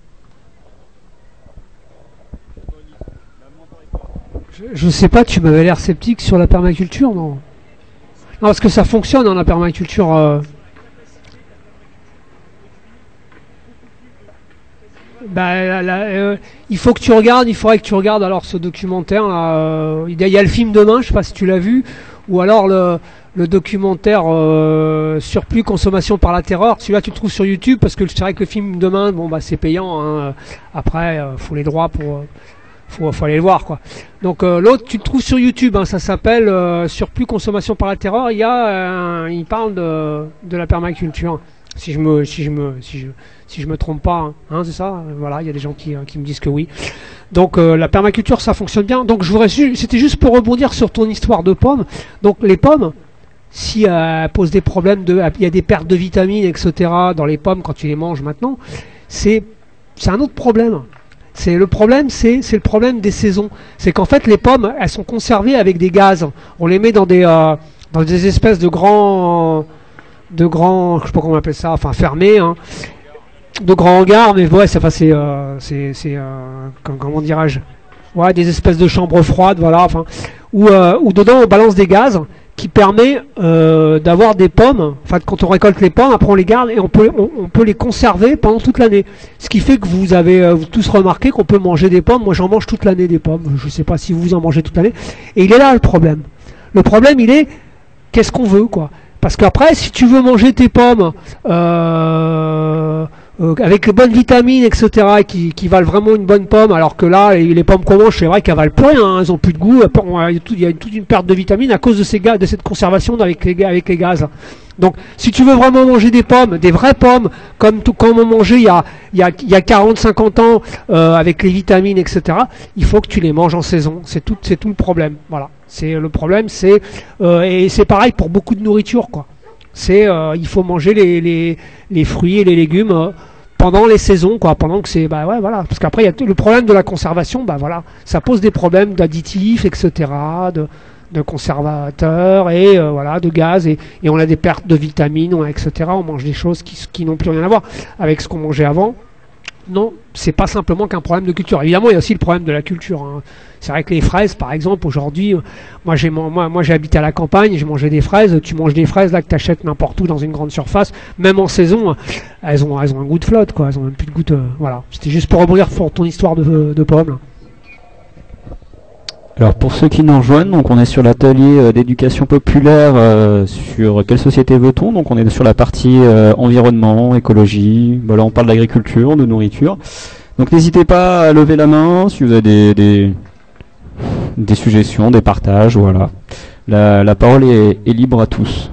Je ne sais pas, tu m'avais l'air sceptique sur la permaculture, non? Non, parce que ça fonctionne dans la permaculture. Euh... Bah, la- la- euh, il faut que tu regardes, il faudrait que tu regardes alors ce documentaire. Là, euh, il y a il y a le film Demain, je sais pas si tu l'as vu, ou alors le, le documentaire euh, Surplus consommation par la terreur. Celui-là, tu le trouves sur YouTube parce que c'est vrai que le film Demain, bon bah c'est payant. Hein. Après, euh, faut les droits pour, euh, faut, faut aller le voir quoi. Donc euh, l'autre, tu le trouves sur YouTube. Hein, ça s'appelle euh, Surplus consommation par la terreur. Il y a, euh, il parle de, de la permaculture. Si je me, si je me, si je, si je me trompe pas, hein, hein, c'est ça. Voilà, il y a des gens qui, euh, qui me disent que oui. Donc euh, la permaculture, ça fonctionne bien. Donc je voudrais, ju- c'était juste pour rebondir sur ton histoire de pommes. Donc les pommes, si euh, elles posent des problèmes de, il y a des pertes de vitamines, et cetera dans les pommes quand tu les manges maintenant, c'est, c'est un autre problème. C'est le problème, c'est, c'est le problème des saisons. C'est qu'en fait les pommes, elles sont conservées avec des gaz. On les met dans des, euh, dans des espèces de grands de grands, je sais pas comment on appelle ça, enfin fermés, hein, de grands hangars, mais ouais, c'est, enfin, c'est, euh, c'est, c'est euh, comment, comment dirais-je, ouais, des espèces de chambres froides, voilà, enfin, où, euh, où dedans on balance des gaz qui permet euh, d'avoir des pommes, enfin quand on récolte les pommes, après on les garde et on peut, on, on peut les conserver pendant toute l'année. Ce qui fait que vous avez euh, tous remarqué qu'on peut manger des pommes. Moi j'en mange toute l'année des pommes, je sais pas si vous en mangez toute l'année. Et il est là le problème. Le problème il est, qu'est-ce qu'on veut quoi? Parce qu'après, si tu veux manger tes pommes euh, euh, avec les bonnes vitamines, et cetera, et qui, qui valent vraiment une bonne pomme, alors que là, les, les pommes qu'on mange, c'est vrai qu'elles valent plus rien, hein, elles ont plus de goût, il y a, tout, il y a toute une perte de vitamines à cause de, ces gaz, de cette conservation avec les, avec les gaz. Donc, si tu veux vraiment manger des pommes, des vraies pommes, comme, tout, comme on mangeait il y a, il y a, il y a quarante cinquante ans, euh, avec les vitamines, et cetera, il faut que tu les manges en saison. C'est tout, c'est tout le problème. Voilà. C'est le problème, c'est euh, et c'est pareil pour beaucoup de nourriture, quoi. C'est euh, il faut manger les, les, les fruits et les légumes euh, pendant les saisons, quoi. Pendant que c'est bah ouais voilà, parce qu'après il y a le problème de la conservation, bah voilà, ça pose des problèmes d'additifs, et cetera, de de conservateurs et euh, voilà de gaz et, et on a des pertes de vitamines, on a, et cetera. On mange des choses qui qui n'ont plus rien à voir avec ce qu'on mangeait avant. Non, c'est pas simplement qu'un problème de culture. Évidemment, il y a aussi le problème de la culture. Hein. C'est vrai que les fraises, par exemple, aujourd'hui, moi j'ai moi, moi j'ai habité à la campagne, j'ai mangé des fraises. Tu manges des fraises là que tu achètes n'importe où dans une grande surface, même en saison, elles ont elles ont un goût de flotte, quoi. Elles ont même plus de goût de voilà. C'était juste pour rebondir pour ton histoire de, de pommes. Là. Alors pour ceux qui nous rejoignent, donc on est sur l'atelier euh, d'éducation populaire euh, sur quelle société veut-on. Donc on est sur la partie euh, environnement, écologie. Bon, là on parle d'agriculture, de nourriture. Donc n'hésitez pas à lever la main si vous avez des, des, des suggestions, des partages. Voilà. La, la parole est, est libre à tous.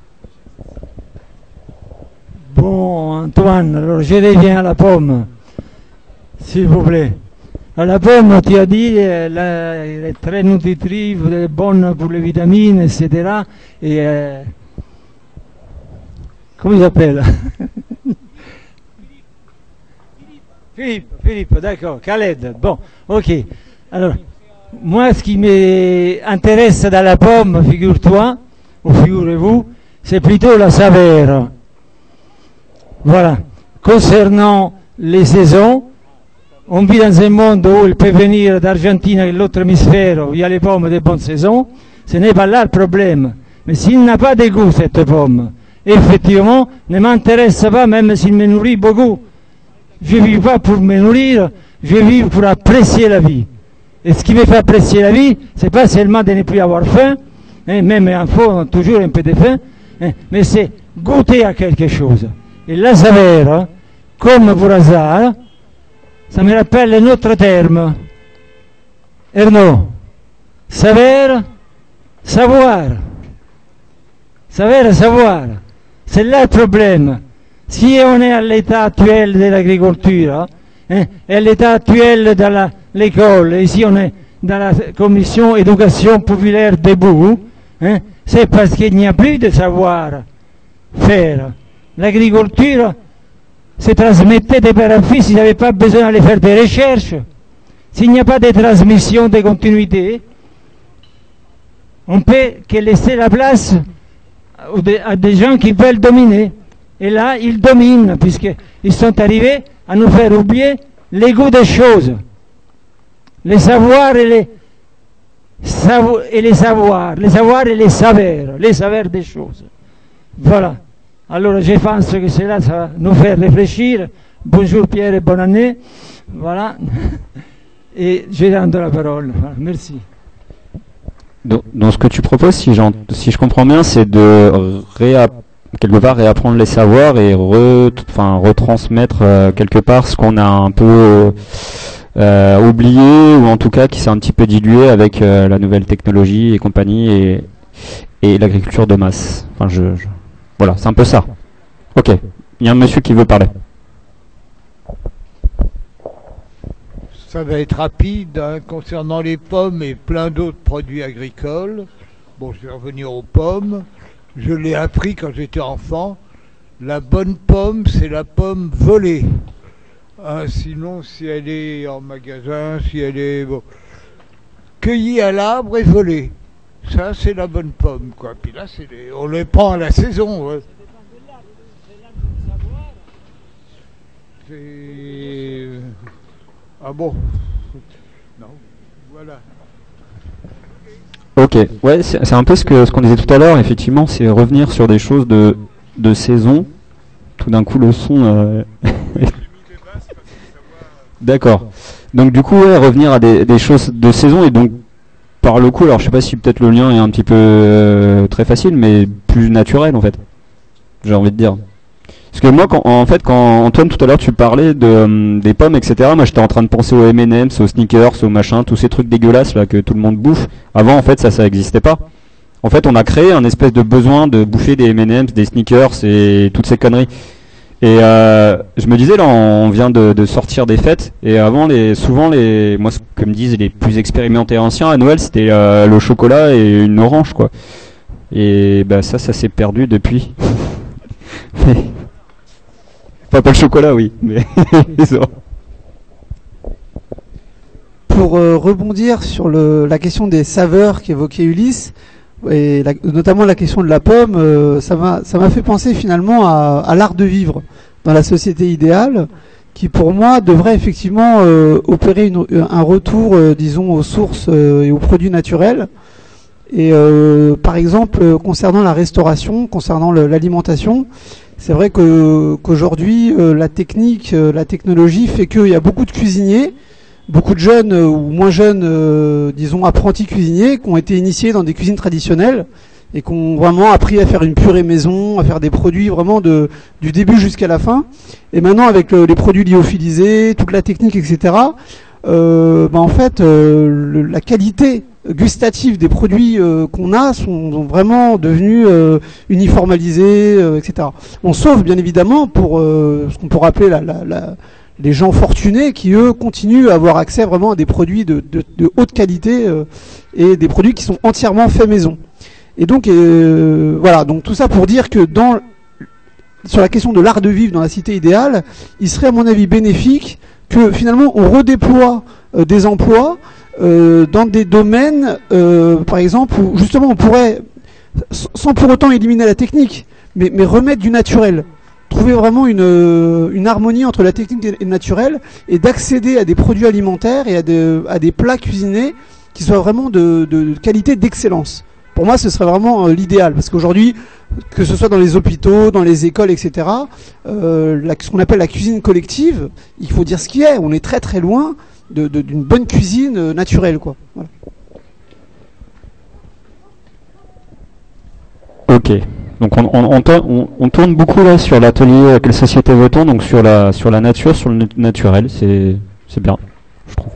Bon, Antoine, alors je reviens à la pomme, s'il vous plaît. La pomme, tu as dit, elle, elle est très nutritive, elle est bonne pour les vitamines, et cetera. Et euh, comment il s'appelle? Philippe, Philippe, d'accord, Khaled. Bon, ok. Alors, moi, ce qui m'intéresse dans la pomme, figure-toi, ou figurez-vous, c'est plutôt la saveur. Voilà. Concernant les saisons, on vit dans un monde où il peut venir d'Argentine et de l'autre hémisphère, où il y a les pommes de bonne saison. Ce n'est pas là le problème. Mais s'il n'a pas de goût, cette pomme, effectivement, ne m'intéresse pas, même s'il me nourrit beaucoup. Je ne vis pas pour me nourrir, je vis pour apprécier la vie. Et ce qui me fait apprécier la vie, c'est pas seulement de ne plus avoir faim, hein, même en fond, toujours un peu de faim, hein, mais c'est goûter à quelque chose. Et la saveur, hein, comme pour hasard, ça me rappelle un autre terme. Ernaud, saveur, savoir. Saveur, savoir. C'est là le problème. Si on est à l'état actuel de l'agriculture, hein, et à l'état actuel de l'école, ici on est dans la commission éducation populaire debout, hein, c'est parce qu'il n'y a plus de savoir faire. L'agriculture se transmettait de père en fils, ils n'avaient pas besoin d'aller faire des recherches. S'il n'y a pas de transmission de continuité, on peut que laisser la place à des gens qui veulent dominer. Et là, ils dominent, puisqu'ils sont arrivés à nous faire oublier les goûts des choses, les savoirs et les, savo et les savoirs, les savoirs et les saveurs, les saveurs des choses. Voilà. Alors je pense que cela, ça va nous faire réfléchir bonjour Pierre et bonne année. Voilà. Et je rends la parole. Voilà, merci. Donc, donc ce que tu proposes, si, si je comprends bien, c'est de réapprendre quelque part réapprendre les savoirs et re, enfin, retransmettre euh, quelque part ce qu'on a un peu euh, oublié ou en tout cas qui s'est un petit peu dilué avec euh, la nouvelle technologie et compagnie et, et l'agriculture de masse. Enfin, je, je... Voilà, c'est un peu ça. Ok, il y a un monsieur qui veut parler. Ça va être rapide hein, concernant les pommes et plein d'autres produits agricoles. Bon, je vais revenir aux pommes. Je l'ai appris quand j'étais enfant. La bonne pomme, c'est la pomme volée. Hein, sinon, si elle est en magasin, si elle est bon, cueillie à l'arbre et volée, ça c'est la bonne pomme, quoi. Puis là, c'est les... on les prend à la saison. Ouais. C'est... Ah bon? Non. Voilà. Ok, ouais, c'est, c'est un peu ce que ce qu'on disait tout à l'heure. Effectivement, c'est revenir sur des choses de de saison. Tout d'un coup, le son. Euh... D'accord. Donc du coup, ouais, revenir à des des choses de saison et donc par le coup, alors je sais pas si peut-être le lien est un petit peu euh, très facile, mais plus naturel en fait. J'ai envie de dire. Parce que moi, quand, en fait, quand Antoine tout à l'heure tu parlais de euh, des pommes, et cetera. Moi, j'étais en train de penser aux M and M's, aux sneakers, aux machins, tous ces trucs dégueulasses là que tout le monde bouffe. Avant, en fait, ça, ça existait pas. En fait, on a créé un espèce de besoin de bouffer des M and M's, des sneakers et toutes ces conneries. Et euh, je me disais là, on vient de, de sortir des fêtes. Et avant, les, souvent les, moi, ce que me disent les plus expérimentés anciens à Noël, c'était euh, le chocolat et une orange, quoi. Et bah ça, ça s'est perdu depuis. mais... Enfin, pas le chocolat, oui, mais les oranges. Pour euh, rebondir sur le, la question des saveurs qu'évoquait Ulysse, et la, notamment la question de la pomme, euh, ça m'a ça m'a fait penser finalement à, à l'art de vivre dans la société idéale, qui pour moi devrait effectivement euh, opérer une, un retour, euh, disons, aux sources euh, et aux produits naturels. Et euh, par exemple, euh, concernant la restauration, concernant le, l'alimentation, c'est vrai que qu'aujourd'hui, euh, la technique, euh, la technologie fait qu'il y a beaucoup de cuisiniers, beaucoup de jeunes euh, ou moins jeunes, euh, disons apprentis cuisiniers, qui ont été initiés dans des cuisines traditionnelles et qui ont vraiment appris à faire une purée maison, à faire des produits vraiment de du début jusqu'à la fin. Et maintenant, avec le, les produits lyophilisés, toute la technique, et cetera, euh, bah en fait, euh, le, la qualité gustative des produits euh, qu'on a sont, sont vraiment devenus euh, uniformalisés, euh, et cetera. On sauve bien évidemment pour euh, ce qu'on pourrait appeler la, la, la, les gens fortunés qui eux continuent à avoir accès vraiment à des produits de, de, de haute qualité euh, et des produits qui sont entièrement faits maison. Et donc euh, voilà, donc tout ça pour dire que dans sur la question de l'art de vivre dans la cité idéale, il serait à mon avis bénéfique que finalement on redéploie euh, des emplois Euh, dans des domaines, euh, par exemple, où justement on pourrait, sans pour autant éliminer la technique, mais, mais remettre du naturel, trouver vraiment une, une harmonie entre la technique et le naturel, et d'accéder à des produits alimentaires et à, de, à des plats cuisinés qui soient vraiment de, de, de qualité d'excellence. Pour moi, ce serait vraiment euh, l'idéal, parce qu'aujourd'hui, que ce soit dans les hôpitaux, dans les écoles, et cetera, euh, la, ce qu'on appelle la cuisine collective, il faut dire ce qui est, on est très très loin De, de, d'une bonne cuisine euh, naturelle, quoi. Voilà. Ok, donc on, on, on, on, on tourne beaucoup là sur l'atelier Quelle société veut-on, donc sur la sur la nature, sur le naturel, c'est c'est bien, je trouve.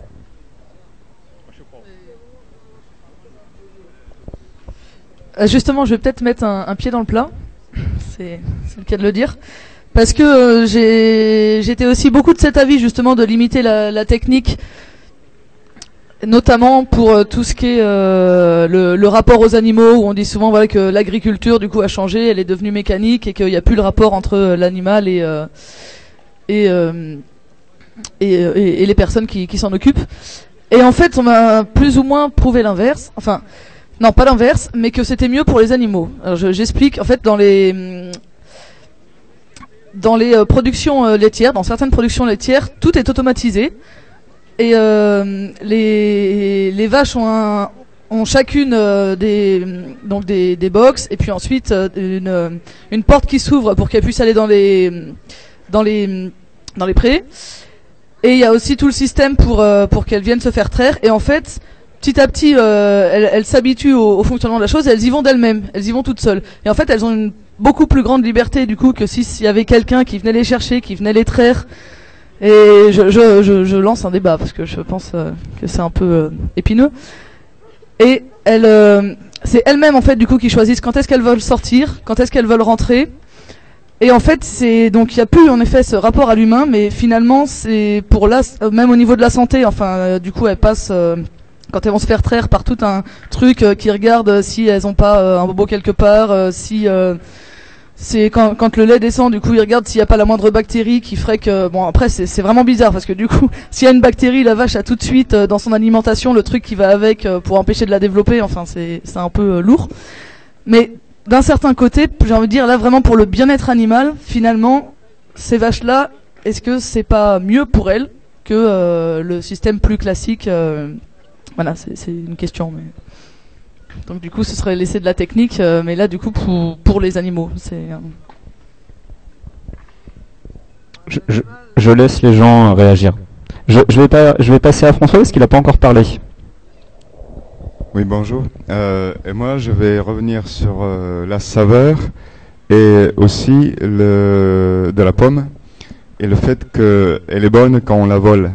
Justement, je vais peut-être mettre un, un pied dans le plat, c'est, c'est le cas de le dire. Parce que euh, j'ai j'étais aussi beaucoup de cet avis justement de limiter la, la technique, notamment pour euh, tout ce qui est euh, le, le rapport aux animaux, où on dit souvent voilà que l'agriculture du coup a changé, elle est devenue mécanique et qu'il n'y a plus le rapport entre l'animal et euh, et, euh, et, et et les personnes qui, qui s'en occupent. Et en fait, on m'a plus ou moins prouvé l'inverse. Enfin, non, pas l'inverse, mais que c'était mieux pour les animaux. Alors je, j'explique. En fait, dans les Dans les euh, productions euh, laitières, dans certaines productions laitières, tout est automatisé et euh, les les vaches ont un, ont chacune euh, des donc des des box et puis ensuite euh, une une porte qui s'ouvre pour qu'elles puissent aller dans les dans les dans les prés. Et il y a aussi tout le système pour euh, pour qu'elles viennent se faire traire. Et en fait, petit à petit, euh, elles, elles s'habituent au, au fonctionnement de la chose. Et elles y vont d'elles-mêmes. Elles y vont toutes seules. Et en fait, elles ont une beaucoup plus grande liberté du coup que si s'il y avait quelqu'un qui venait les chercher, qui venait les traire. Et je je je, je lance un débat parce que je pense euh, que c'est un peu euh, épineux. Et elles, euh, c'est elles-mêmes en fait du coup qui choisissent quand est-ce qu'elles veulent sortir, quand est-ce qu'elles veulent rentrer. Et en fait, c'est donc il y a plus en effet ce rapport à l'humain, mais finalement c'est pour là, même au niveau de la santé. Enfin, euh, du coup, elles passent euh, quand elles vont se faire traire par tout un truc euh, qui regarde euh, si elles ont pas euh, un bobo quelque part, euh, si euh, c'est quand quand le lait descend, du coup ils regardent s'il y a pas la moindre bactérie qui ferait que bon après c'est c'est vraiment bizarre parce que du coup s'il y a une bactérie, la vache a tout de suite euh, dans son alimentation le truc qui va avec euh, pour empêcher de la développer. Enfin c'est c'est un peu euh, lourd, mais d'un certain côté, j'ai envie de dire là vraiment pour le bien-être animal, finalement, ces vaches-là, est-ce que c'est pas mieux pour elles que euh, le système plus classique euh, Voilà, c'est, c'est une question. Mais... Donc du coup, ce serait laisser de la technique, euh, mais là, du coup, pour, pour les animaux, c'est. Euh... Je, je, je laisse les gens réagir. Je, je vais pas, je vais passer à François parce qu'il n'a pas encore parlé. Oui, bonjour. Euh, et moi, je vais revenir sur euh, la saveur et aussi le, de la pomme et le fait qu'elle est bonne quand on la vole.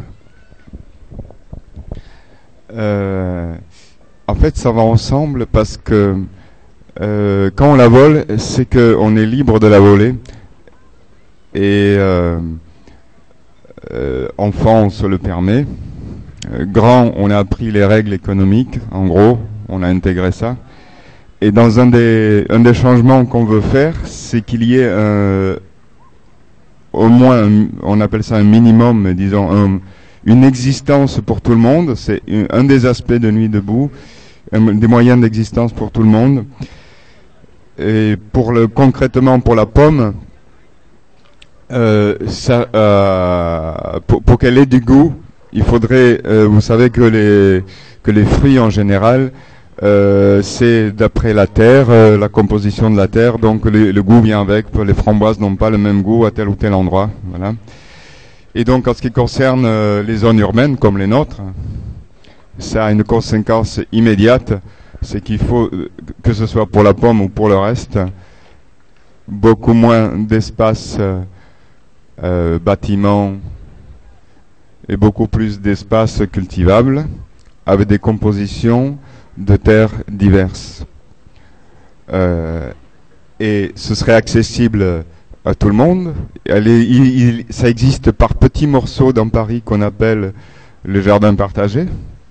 Euh, en fait, ça va ensemble parce que euh, quand on la vole, c'est qu'on est libre de la voler. Et euh, euh, enfant, on se le permet. Grand, on a appris les règles économiques, en gros, on a intégré ça. Et dans un des, un des changements qu'on veut faire, c'est qu'il y ait un, au moins, un, on appelle ça un minimum, disons, un, une existence pour tout le monde. C'est un, un des aspects de Nuit debout, un, des moyens d'existence pour tout le monde. Et pour le, concrètement, pour la pomme, euh, ça, euh, pour, pour qu'elle ait du goût, il faudrait, euh, vous savez que les que les fruits en général, euh, c'est d'après la terre, euh, la composition de la terre, donc les, le goût vient avec. Les framboises n'ont pas le même goût à tel ou tel endroit, voilà. Et donc en ce qui concerne euh, les zones urbaines comme les nôtres, ça a une conséquence immédiate, c'est qu'il faut, que ce soit pour la pomme ou pour le reste, beaucoup moins d'espace, euh, euh, bâtiments, et beaucoup plus d'espaces cultivables avec des compositions de terres diverses. Euh, et ce serait accessible à tout le monde. Elle est, il, il, ça existe par petits morceaux dans Paris qu'on appelle le jardin partagé,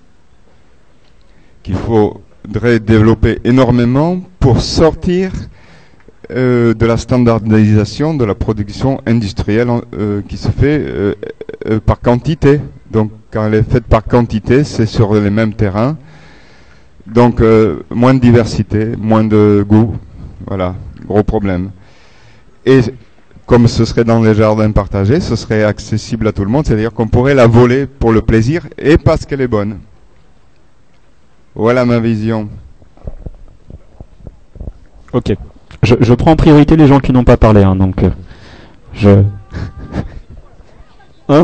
qu'il faudrait développer énormément pour sortir Euh, de la standardisation de la production industrielle euh, qui se fait euh, euh, par quantité. Donc quand elle est faite par quantité, c'est sur les mêmes terrains. Donc euh, moins de diversité, moins de goût. Voilà, gros problème. Et comme ce serait dans les jardins partagés, ce serait accessible à tout le monde, c'est-à-dire qu'on pourrait la voler pour le plaisir et parce qu'elle est bonne. Voilà ma vision. Ok. Je, je prends en priorité les gens qui n'ont pas parlé, hein, donc euh, je... Hein ?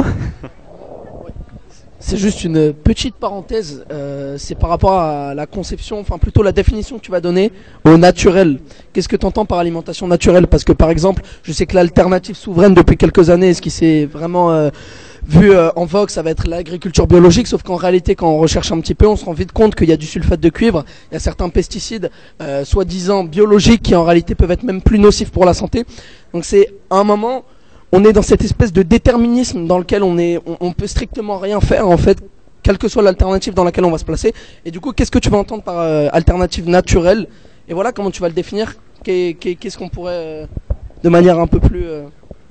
C'est juste une petite parenthèse, euh, c'est par rapport à la conception, enfin plutôt la définition que tu vas donner au naturel. Qu'est-ce que tu entends par alimentation naturelle ? Parce que par exemple, je sais que l'alternative souveraine depuis quelques années, ce qui s'est vraiment euh, vu euh, en vogue, ça va être l'agriculture biologique, sauf qu'en réalité, quand on recherche un petit peu, on se rend vite compte qu'il y a du sulfate de cuivre, il y a certains pesticides, euh, soi-disant biologiques, qui en réalité peuvent être même plus nocifs pour la santé. Donc c'est à un moment... on est dans cette espèce de déterminisme dans lequel on est, on, on peut strictement rien faire en fait, quelle que soit l'alternative dans laquelle on va se placer. Et du coup, qu'est-ce que tu vas entendre par euh, alternative naturelle ? Et voilà comment tu vas le définir. Qu'est-ce qu'on pourrait, euh, de manière un peu plus euh, explicite ?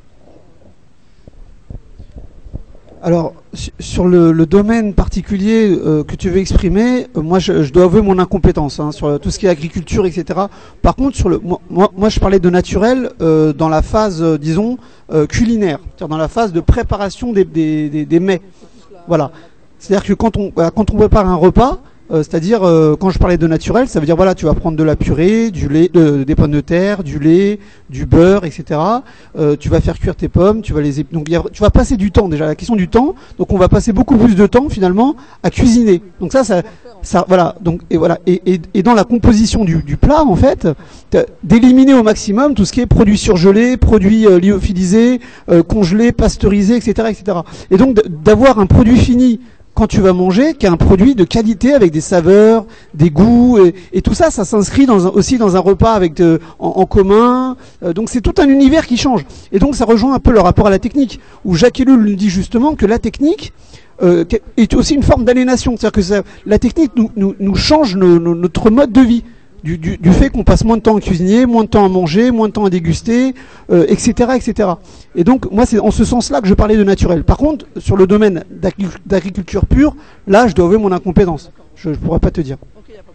Alors, sur le, le domaine particulier euh, que tu veux exprimer, euh, moi je, je dois avouer mon incompétence hein, sur tout ce qui est agriculture, et cetera. Par contre, sur le, moi, moi je parlais de naturel euh, dans la phase, euh, disons, euh, culinaire, c'est-à-dire dans la phase de préparation des, des, des, des mets. Voilà. C'est-à-dire que quand on, quand on prépare un repas, Euh, c'est-à-dire, euh, quand je parlais de naturel, ça veut dire, voilà, tu vas prendre de la purée, du lait, euh, des pommes de terre, du lait, du beurre, et cetera. Euh, tu vas faire cuire tes pommes, tu vas les, ép- donc y a- tu vas passer du temps, déjà, la question du temps. Donc, on va passer beaucoup plus de temps, finalement, à cuisiner. Donc ça, ça, ça voilà. Donc, et voilà. Et, et, et dans la composition du, du plat, en fait, t'as- d'éliminer au maximum tout ce qui est produits surgelés, produits euh, lyophilisés, euh, congelés, pasteurisés, et cetera, et cetera. Et donc, d- d'avoir un produit fini quand tu vas manger, qui est un produit de qualité avec des saveurs, des goûts, et, et tout ça, ça s'inscrit dans un, aussi dans un repas avec de, en, en commun. Euh, donc c'est tout un univers qui change. Et donc ça rejoint un peu le rapport à la technique, où Jacques Ellul nous dit justement que la technique euh, est aussi une forme d'aliénation. C'est-à-dire que ça, la technique nous, nous, nous change nos, nos, notre mode de vie. Du, du, du fait qu'on passe moins de temps à cuisiner, moins de temps à manger, moins de temps à déguster, euh, et cetera, et cetera. Et donc, moi, c'est en ce sens-là que je parlais de naturel. Par contre, sur le domaine d'agri- d'agriculture pure, là, je dois avouer mon incompétence. Je ne pourrais pas te dire.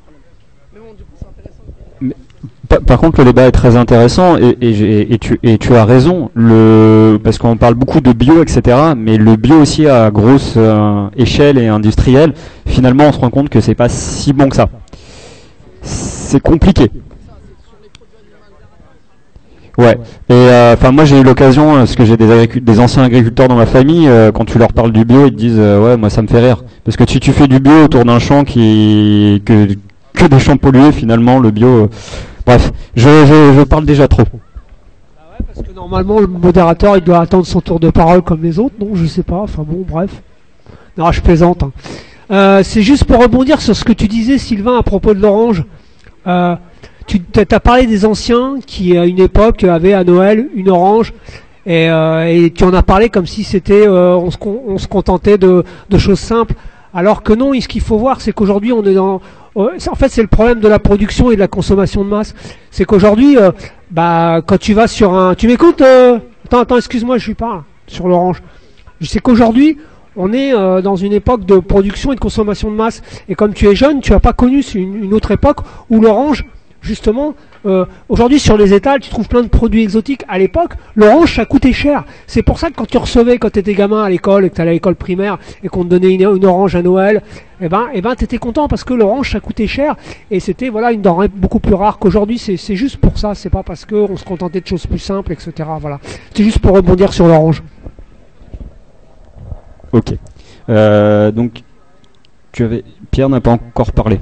Par, par contre, le débat est très intéressant et, et, j'ai- et, tu, et tu as raison. Le, parce qu'on parle beaucoup de bio, et cetera. Mais le bio aussi à grosse euh, échelle et industrielle, finalement, on se rend compte que c'est pas si bon que ça. C'est compliqué. Ouais. Et enfin, moi j'ai eu l'occasion, parce que j'ai des, agricu- des anciens agriculteurs dans ma famille, euh, quand tu leur parles du bio, ils te disent euh, ouais, moi ça me fait rire. Parce que si tu fais du bio autour d'un champ qui que que des champs pollués, finalement, le bio. euh, Bref, je, je je parle déjà trop. Parce que normalement, le modérateur, il doit attendre son tour de parole comme les autres. Non, je sais pas. Enfin bon, bref. Non, je plaisante. hein. Euh, c'est juste pour rebondir sur ce que tu disais, Sylvain, à propos de l'orange. Euh, tu as parlé des anciens qui, à une époque, avaient à Noël une orange. Et, euh, et tu en as parlé comme si c'était, euh, on, se, con- on se contentait de, de choses simples. Alors que non, ce qu'il faut voir, c'est qu'aujourd'hui, on est dans... euh, c'est- En fait, c'est le problème de la production et de la consommation de masse. C'est qu'aujourd'hui, euh, bah, quand tu vas sur un... Tu m'écoutes euh Attends, attends, excuse-moi, je lui parle sur l'orange. C'est qu'aujourd'hui, on est euh, dans une époque de production et de consommation de masse. Et comme tu es jeune, tu n'as pas connu une, une autre époque où l'orange, justement, euh, aujourd'hui sur les étals, tu trouves plein de produits exotiques. À l'époque, l'orange, ça coûtait cher. C'est pour ça que quand tu recevais, quand tu étais gamin à l'école et que tu allais à l'école primaire et qu'on te donnait une, une orange à Noël, eh ben, eh ben, tu étais content parce que l'orange, ça coûtait cher. Et c'était voilà, une denrée beaucoup plus rare qu'aujourd'hui. C'est, c'est juste pour ça. C'est pas parce qu'on se contentait de choses plus simples, et cetera. Voilà. C'est juste pour rebondir sur l'orange. Ok. Euh, donc, tu avais Pierre n'a pas encore parlé.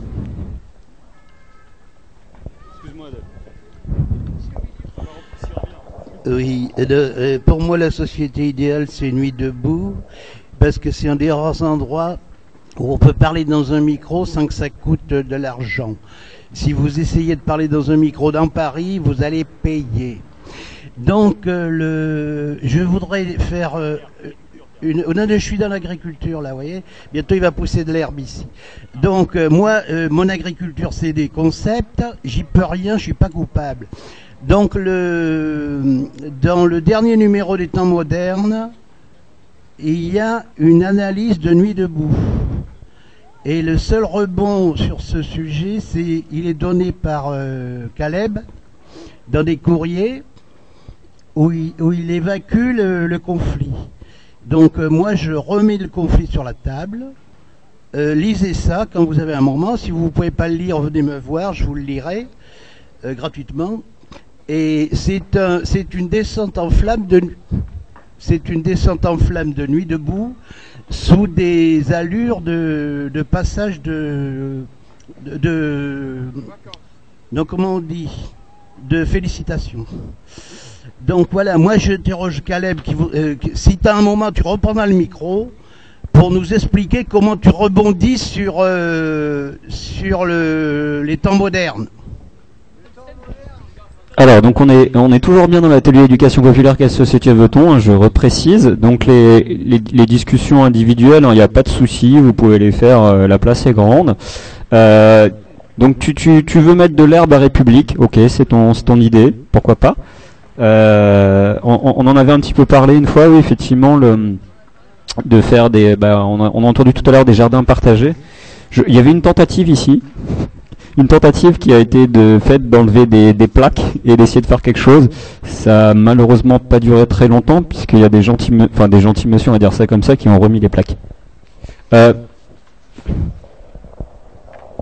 Oui, euh, euh, pour moi la société idéale c'est Nuit debout, parce que c'est un des rares endroits où on peut parler dans un micro sans que ça coûte de l'argent. Si vous essayez de parler dans un micro dans Paris, vous allez payer. Donc euh, le, je voudrais faire euh, une... Oh non, je suis dans l'agriculture là, vous voyez. Bientôt il va pousser de l'herbe ici. Donc euh, moi, euh, mon agriculture c'est des concepts, j'y peux rien, je suis pas coupable. Donc, le, dans le dernier numéro des Temps modernes, il y a une analyse de Nuit debout. Et le seul rebond sur ce sujet, c'est il est donné par euh, Caleb dans des courriers où il, où il évacue le, le conflit. Donc, euh, moi, je remets le conflit sur la table. Euh, lisez ça quand vous avez un moment. Si vous ne pouvez pas le lire, venez me voir, je vous le lirai euh, gratuitement. Et c'est un, c'est une descente en flamme de, c'est une descente en flamme de Nuit debout, sous des allures de, de passage de, de, de, non, comment on dit, de félicitations. Donc voilà, moi j'interroge Caleb, qui, euh, si tu as un moment, tu reprendras le micro pour nous expliquer comment tu rebondis sur, euh, sur le, les temps modernes. Alors, donc on est on est toujours bien dans l'atelier éducation populaire, quelle société veut-on, hein, je reprécise. Donc les, les, les discussions individuelles, il hein, n'y a pas de souci, vous pouvez les faire, euh, la place est grande. Euh, donc tu, tu, tu veux mettre de l'herbe à République, ok, c'est ton, c'est ton idée, pourquoi pas. Euh, on, on en avait un petit peu parlé une fois, oui, effectivement, le, de faire des... Bah, on, a, on a entendu tout à l'heure des jardins partagés. Je, il y avait une tentative ici. Une tentative qui a été de fait d'enlever des, des plaques et d'essayer de faire quelque chose. Ça a malheureusement pas duré très longtemps puisqu'il y a des gentils, enfin des gentils monsieur, on va dire ça comme ça, qui ont remis les plaques. Euh,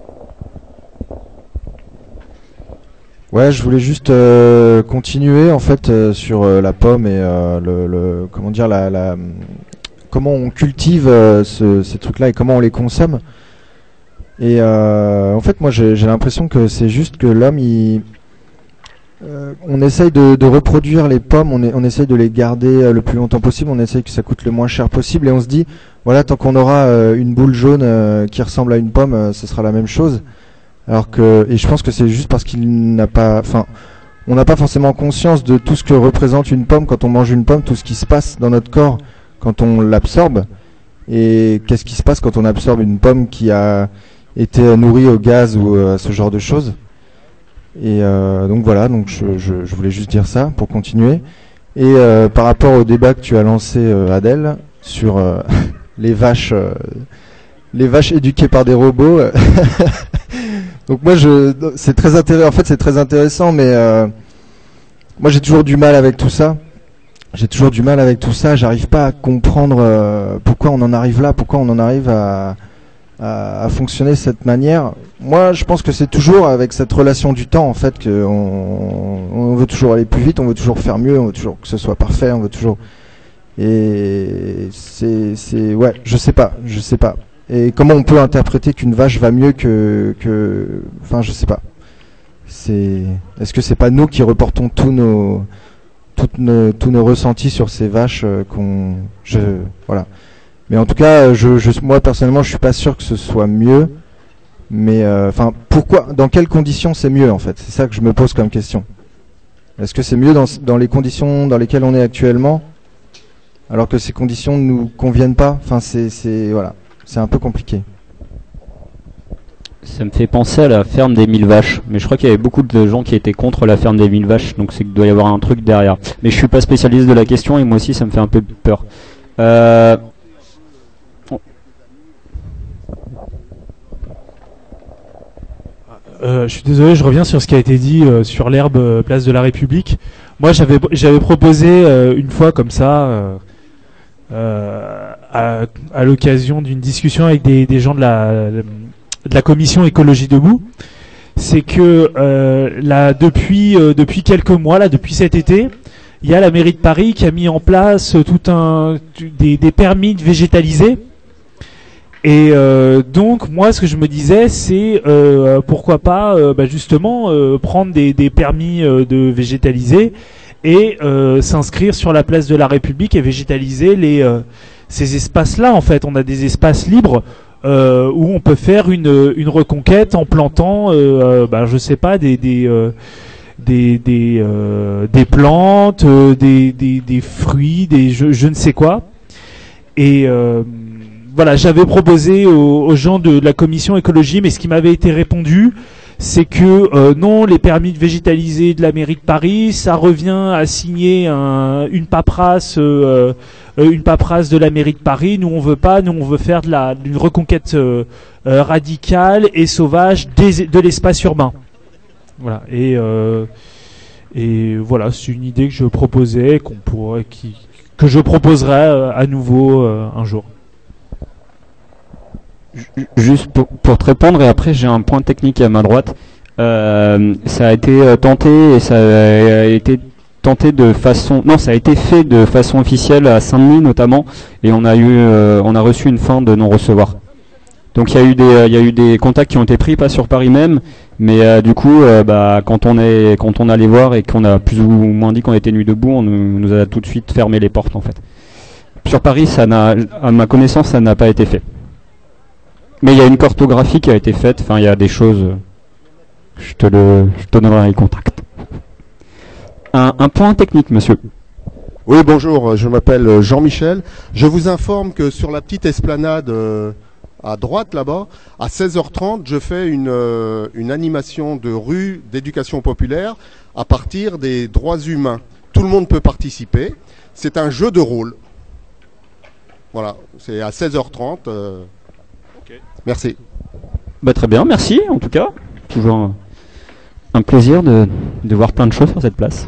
Ouais, je voulais juste euh, continuer en fait euh, sur euh, la pomme et euh, le, le comment dire la, la comment on cultive euh, ce, ces trucs-là et comment on les consomme. Et euh, en fait, moi, j'ai, j'ai l'impression que c'est juste que l'homme, il, euh, on essaye de, de reproduire les pommes, on, est, on essaye de les garder euh, le plus longtemps possible, on essaye que ça coûte le moins cher possible, et on se dit, voilà, tant qu'on aura euh, une boule jaune euh, qui ressemble à une pomme, euh, ce sera la même chose. Alors que, et je pense que c'est juste parce qu'il n'a pas, enfin, on n'a pas forcément conscience de tout ce que représente une pomme quand on mange une pomme, tout ce qui se passe dans notre corps quand on l'absorbe, et qu'est-ce qui se passe quand on absorbe une pomme qui a été nourrie au gaz ou à ce genre de choses. Et euh, donc voilà, donc je, je, je voulais juste dire ça pour continuer. Et euh, par rapport au débat que tu as lancé, euh, Adèle, sur euh, les vaches, euh, les vaches éduquées par des robots. Donc moi, je, c'est très intéressant. En fait, c'est très intéressant, mais euh, moi, j'ai toujours du mal avec tout ça. J'ai toujours du mal avec tout ça. J'arrive pas à comprendre euh, pourquoi on en arrive là, pourquoi on en arrive à, à, à fonctionner de cette manière. Moi, je pense que c'est toujours avec cette relation du temps, en fait, que on, on veut toujours aller plus vite, on veut toujours faire mieux, on veut toujours que ce soit parfait, on veut toujours. Et c'est, c'est, ouais, je sais pas, je sais pas. Et comment on peut interpréter qu'une vache va mieux que, que, enfin, je sais pas. C'est, est-ce que c'est pas nous qui reportons tous nos toutes nos, tous nos ressentis sur ces vaches euh, qu'on, je, voilà. Mais en tout cas, je, je, moi personnellement, je suis pas sûr que ce soit mieux. Mais enfin, euh, pourquoi, dans quelles conditions c'est mieux en fait? C'est ça que je me pose comme question. Est-ce que c'est mieux dans, dans les conditions dans lesquelles on est actuellement, alors que ces conditions ne nous conviennent pas? Enfin, c'est, c'est, voilà, c'est un peu compliqué. Ça me fait penser à la ferme des mille vaches, mais je crois qu'il y avait beaucoup de gens qui étaient contre la ferme des mille vaches, donc c'est qu'il doit y avoir un truc derrière. Mais je suis pas spécialiste de la question et moi aussi ça me fait un peu peur. Euh... Euh, je suis désolé, je reviens sur ce qui a été dit euh, sur l'herbe euh, place de la République. Moi, j'avais j'avais proposé euh, une fois comme ça, euh, euh, à, à l'occasion d'une discussion avec des, des gens de la de la commission Écologie Debout, c'est que euh, là depuis euh, depuis quelques mois, là depuis cet été, il y a la mairie de Paris qui a mis en place tout un des, des permis de végétaliser. Et euh, donc moi, ce que je me disais, c'est euh, pourquoi pas euh, bah, justement euh, prendre des, des permis euh, de végétaliser et euh, s'inscrire sur la place de la République et végétaliser les euh, ces espaces-là. En fait, on a des espaces libres. Euh, où on peut faire une, une reconquête en plantant, euh, bah, je sais pas, des des euh, des des, euh, des plantes, euh, des, des des fruits, des je, je ne sais quoi. Et euh, voilà, j'avais proposé aux, aux gens de la commission écologie, mais ce qui m'avait été répondu, c'est que euh, non, les permis de végétaliser de la mairie de Paris, ça revient à signer un, une paperasse, euh, euh, une paperasse de la mairie de Paris. Nous, on veut pas. Nous, on veut faire de la d'une reconquête euh, euh, radicale et sauvage des, de l'espace urbain. Voilà. Et euh, et voilà, c'est une idée que je proposais, qu'on pourrait, qui, que je proposerai euh, à nouveau euh, un jour. Juste pour, pour te répondre, et après j'ai un point technique à ma droite. Euh, ça a été tenté et ça a été tenté de façon, non, ça a été fait de façon officielle à Saint-Denis notamment, et on a eu, euh, on a reçu une fin de non-recevoir. Donc il y a eu des, il y a eu des contacts qui ont été pris, pas sur Paris même, mais euh, du coup, euh, bah quand on est, quand on allait voir et qu'on a plus ou moins dit qu'on était nuit debout, on nous, nous a tout de suite fermé les portes en fait. Sur Paris, ça n'a, à ma connaissance, ça n'a pas été fait. Mais il y a une cartographie qui a été faite, enfin il y a des choses, je te le, je te donnerai les contacts. Un, un point technique, monsieur. Oui, bonjour, je m'appelle Jean-Michel. Je vous informe que sur la petite esplanade euh, à droite là-bas, à seize heures trente, je fais une, euh, une animation de rue d'éducation populaire à partir des droits humains. Tout le monde peut participer. C'est un jeu de rôle. Voilà, c'est à seize heures trente. Euh, Merci. Bah, très bien, merci en tout cas. Toujours un, un plaisir de, de voir plein de choses sur cette place.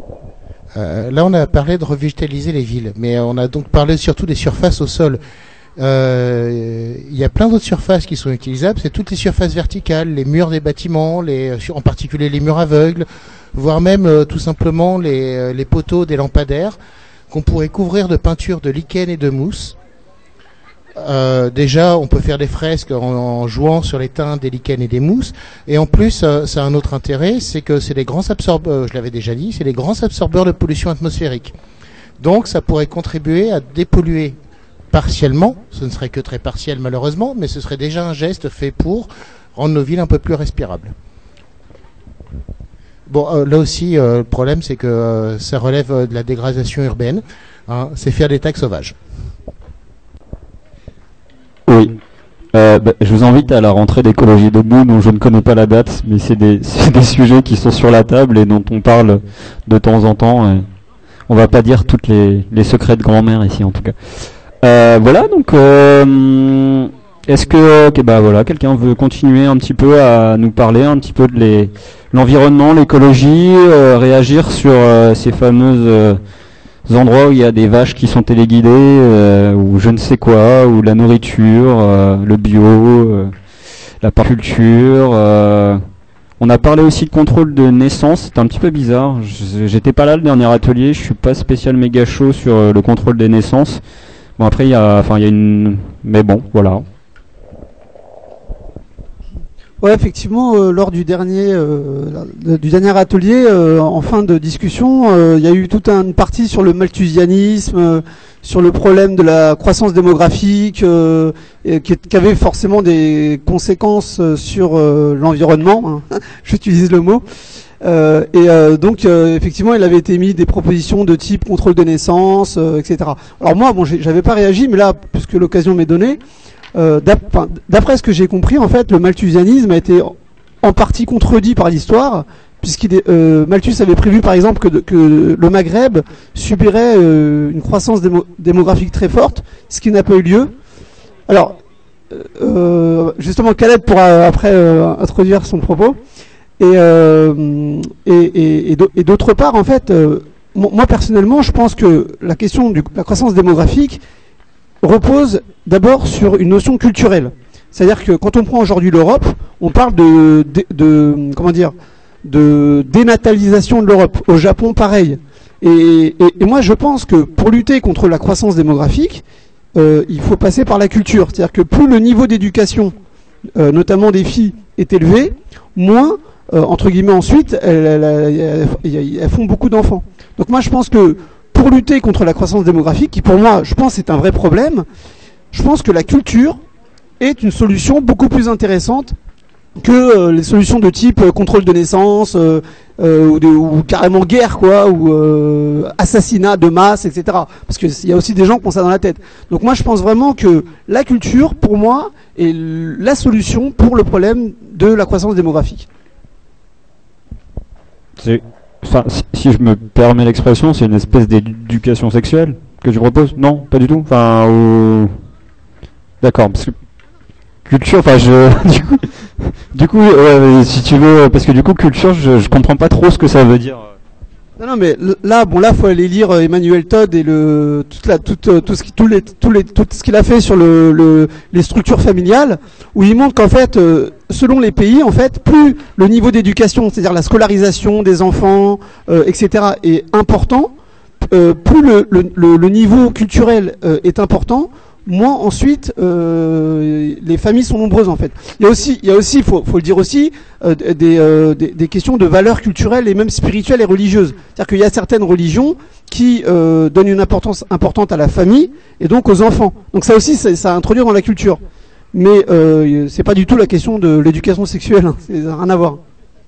Euh, là, on a parlé de revégétaliser les villes, mais on a donc parlé surtout des surfaces au sol. Euh, il y a plein d'autres surfaces qui sont utilisables, c'est toutes les surfaces verticales, les murs des bâtiments, les, en particulier les murs aveugles, voire même euh, tout simplement les, les poteaux des lampadaires qu'on pourrait couvrir de peinture de lichen et de mousse. Euh, déjà, on peut faire des fresques en, en jouant sur les teintes des lichens et des mousses. Et en plus, euh, ça a un autre intérêt, c'est que c'est des grands absorbeurs, je l'avais déjà dit, c'est des grands absorbeurs de pollution atmosphérique. Donc, ça pourrait contribuer à dépolluer partiellement, ce ne serait que très partiel malheureusement, mais ce serait déjà un geste fait pour rendre nos villes un peu plus respirables. Bon, euh, là aussi, euh, le problème, c'est que euh, ça relève euh, de la dégradation urbaine. Hein, c'est faire des tags sauvages. Oui. Euh, bah, je vous invite à la rentrée d'écologie debout, dont je ne connais pas la date, mais c'est des, c'est des sujets qui sont sur la table et dont on parle de temps en temps. Et on va pas dire toutes les, les secrets de grand-mère ici, en tout cas. Euh, voilà, donc, euh, est-ce que, okay, bah voilà, quelqu'un veut continuer un petit peu à nous parler un petit peu de les, l'environnement, l'écologie, euh, réagir sur euh, ces fameuses euh, endroits où il y a des vaches qui sont téléguidées, euh, ou je ne sais quoi, ou la nourriture, euh, le bio, euh, la permaculture. Euh, on a parlé aussi de contrôle de naissance, c'était un petit peu bizarre. J'étais pas là le dernier atelier, je suis pas spécial méga chaud sur euh, le contrôle des naissances. Bon après il y a, enfin il y a une, mais bon voilà. Ouais, effectivement, euh, lors du dernier euh, du dernier atelier, euh, en fin de discussion, euh, il y a eu toute un, une partie sur le malthusianisme, euh, sur le problème de la croissance démographique, euh, et qui, qui avait forcément des conséquences euh, sur euh, l'environnement. Hein, j'utilise le mot. Euh, et euh, donc, euh, effectivement, il avait été émis des propositions de type contrôle des naissances, euh, et cetera. Alors moi, bon, j'avais pas réagi, mais là, puisque l'occasion m'est donnée. Euh, d'après ce que j'ai compris, en fait, le malthusianisme a été en partie contredit par l'histoire, puisqu'il euh, Malthus avait prévu, par exemple, que, de, que le Maghreb subirait euh, une croissance démo démographique très forte, ce qui n'a pas eu lieu. Alors, euh, justement, Khaled pourra après euh, introduire son propos. Et, euh, et, et, et d'autre part, en fait, euh, moi personnellement, je pense que la question de la croissance démographique repose d'abord sur une notion culturelle. C'est-à-dire que quand on prend aujourd'hui l'Europe, on parle de, de, de comment dire, de dénatalisation de l'Europe. Au Japon, pareil. Et, et, et moi, je pense que pour lutter contre la croissance démographique, euh, il faut passer par la culture. C'est-à-dire que plus le niveau d'éducation, euh, notamment des filles, est élevé, moins, euh, entre guillemets, ensuite, elles, elles, elles, elles, elles font beaucoup d'enfants. Donc moi, je pense que pour lutter contre la croissance démographique, qui pour moi, je pense, est un vrai problème, je pense que la culture est une solution beaucoup plus intéressante que euh, les solutions de type euh, contrôle de naissance, euh, euh, ou, de, ou carrément guerre, quoi, ou euh, assassinat de masse, et cetera. Parce qu'il y a aussi des gens qui ont ça dans la tête. Donc moi, je pense vraiment que la culture, pour moi, est la solution pour le problème de la croissance démographique. C'est... Enfin, si, si je me permets l'expression, c'est une espèce d'éducation sexuelle que tu proposes? Non, pas du tout. Enfin, ou... d'accord, parce que culture, enfin, je, du coup, du coup, euh, si tu veux, parce que du coup, culture, je, je comprends pas trop ce que ça veut dire. Non, non, mais là, bon, là, faut aller lire Emmanuel Todd et le toute la toute tout ce qui tous les tous les tout ce qu'il a fait sur le, le les structures familiales, où il montre qu'en fait, euh, selon les pays, en fait, plus le niveau d'éducation, c'est-à-dire la scolarisation des enfants, euh, et cetera, est important, euh, plus le, le le le niveau culturel euh, est important, moins ensuite euh, les familles sont nombreuses en fait. Il y a aussi, il y a aussi, faut, faut le dire aussi, euh, des, euh, des, des questions de valeurs culturelles et même spirituelles et religieuses. C'est-à-dire qu'il y a certaines religions qui euh, donnent une importance importante à la famille et donc aux enfants. Donc ça aussi, ça, ça à introduire dans la culture. Mais euh, c'est pas du tout la question de l'éducation sexuelle. Hein. Ça n'a rien à voir.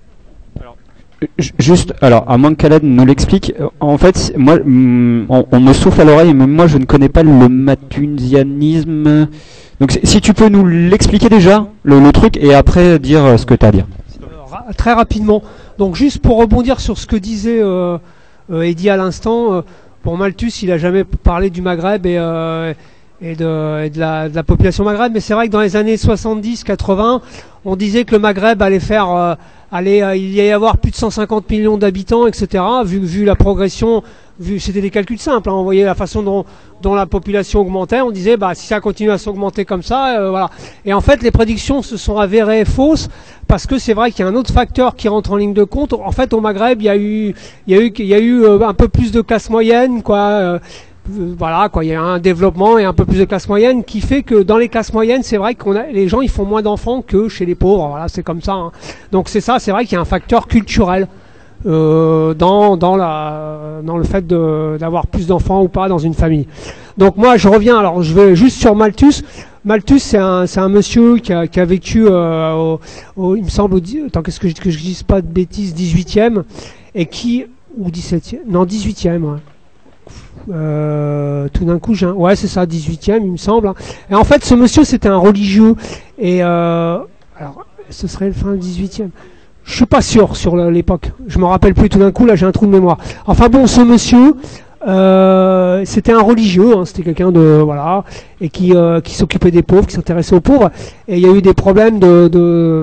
Juste, alors, à moins que Khaled nous l'explique, en fait, moi, on, on me souffle à l'oreille, mais moi, je ne connais pas le malthusianisme. Donc, si tu peux nous l'expliquer déjà, le, le truc, et après dire ce que tu as à dire. Euh, très rapidement. Donc, juste pour rebondir sur ce que disait euh, euh, Eddy à l'instant, euh, pour Malthus, il a jamais parlé du Maghreb et, euh, et de, et de, la, de la population Maghreb. Mais c'est vrai que dans les années soixante-dix quatre-vingts, on disait que le Maghreb allait faire, euh, allait, euh, il y allait y avoir plus de cent cinquante millions d'habitants, et cetera. Vu, vu la progression, vu c'était des calculs simples, hein, on voyait la façon dont, dont la population augmentait, on disait bah si ça continue à s'augmenter comme ça, euh, voilà. Et en fait, les prédictions se sont avérées fausses parce que c'est vrai qu'il y a un autre facteur qui rentre en ligne de compte. En fait, au Maghreb, il y a eu, il y a eu, il y a eu euh, un peu plus de classe moyenne, quoi. Euh, Voilà, quoi, il y a un développement et un peu plus de classe moyenne qui fait que dans les classes moyennes, c'est vrai qu'on a, les gens ils font moins d'enfants que chez les pauvres. Voilà, c'est comme ça. Hein. Donc c'est ça, c'est vrai qu'il y a un facteur culturel euh, dans dans la dans le fait de d'avoir plus d'enfants ou pas dans une famille. Donc moi je reviens. Alors je vais juste sur Malthus. Malthus, c'est un c'est un monsieur qui a qui a vécu, euh, au, au, il me semble, au, attends, qu'est-ce que je que je dise pas de bêtises, dix-huitième et qui ou dix-septième, non dix-huitième. Ouais. Euh, tout d'un coup, j'ai un... ouais, c'est ça, dix-huitième, il me semble. Hein. Et en fait, ce monsieur, c'était un religieux. Et euh... alors, ce serait le fin dix-huitième. Je suis pas sûr sur l'époque. Je me rappelle plus. Tout d'un coup, là, j'ai un trou de mémoire. Enfin bon, ce monsieur, euh... c'était un religieux. Hein. C'était quelqu'un de voilà et qui euh, qui s'occupait des pauvres, qui s'intéressait aux pauvres. Et il y a eu des problèmes de de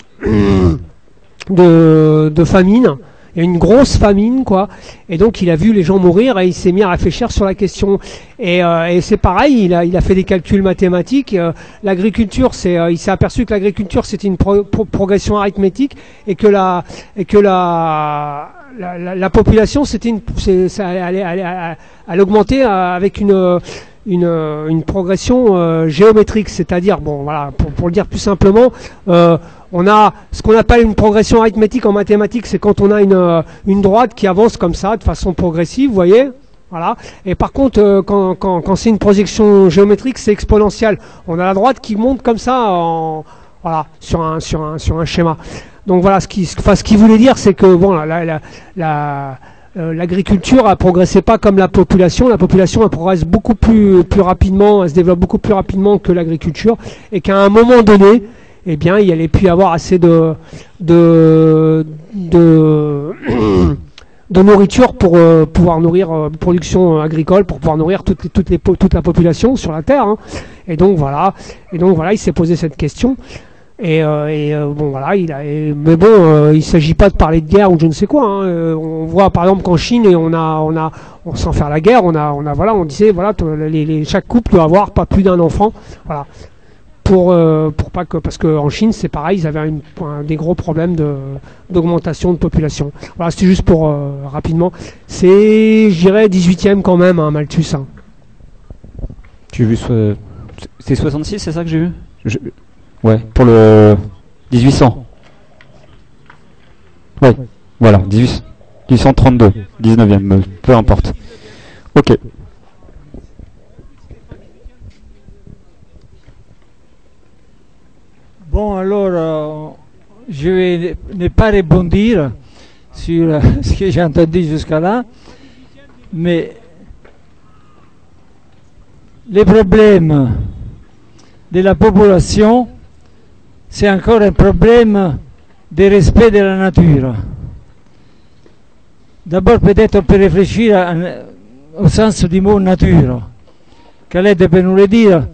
de, de famine. Il y a une grosse famine, quoi. Et donc, il a vu les gens mourir et il s'est mis à réfléchir sur la question. Et, euh, et c'est pareil, il a, il a fait des calculs mathématiques. Euh, l'agriculture, c'est, euh, il s'est aperçu que l'agriculture, c'était une pro pro progression arithmétique et que la, et que la, la, la, la population, c'était une, c'est, ça allait, allait, allait augmenter avec une, une, une progression euh, géométrique. C'est-à-dire, bon, voilà, pour, pour le dire plus simplement, euh, on a ce qu'on appelle une progression arithmétique en mathématiques, c'est quand on a une, une droite qui avance comme ça, de façon progressive, vous voyez, voilà. Et par contre, euh, quand, quand, quand c'est une projection géométrique, c'est exponentiel. On a la droite qui monte comme ça, en, voilà, sur un, sur un, sur un schéma. Donc voilà, ce qui, enfin, ce qu'il voulait dire, c'est que bon, la, la, la, la euh, l'agriculture a progressé pas comme la population. La population elle progresse beaucoup plus, plus rapidement, elle se développe beaucoup plus rapidement que l'agriculture, et qu'à un moment donné, eh bien, il allait plus y avoir assez de de de, de nourriture pour euh, pouvoir nourrir euh, production agricole, pour pouvoir nourrir toutes les, toutes les toute la population sur la terre. Hein. Et donc voilà, et donc voilà, il s'est posé cette question. Et, euh, et euh, bon voilà, il a. Et, mais bon, euh, il s'agit pas de parler de guerre ou je ne sais quoi. Hein. Euh, on voit par exemple qu'en Chine, et on a, on a, on, sans faire la guerre, on a, on a voilà, on disait voilà, les, les, chaque couple doit avoir pas plus d'un enfant. Voilà. Pour, euh, pour pas que, parce qu'en Chine c'est pareil, ils avaient une, un, des gros problèmes de, d'augmentation de population. Voilà, c'était juste pour euh, rapidement. C'est, je dirais, dix-huitième quand même, hein, Malthus. Hein. Tu as vu, so... c'est soixante-six, c'est ça que j'ai vu je... Ouais, pour le dix-huit cents. Ouais, voilà, dix-huit cent trente-deux, dix-neuvième, peu importe. Ok. Bon, alors, euh, je vais ne pas rebondir sur euh, ce que j'ai entendu jusqu'à là, mais les problèmes de la population, c'est encore un problème de respect de la nature. D'abord, peut-être on peut réfléchir à, au sens du mot nature. Khaled peut nous le dire.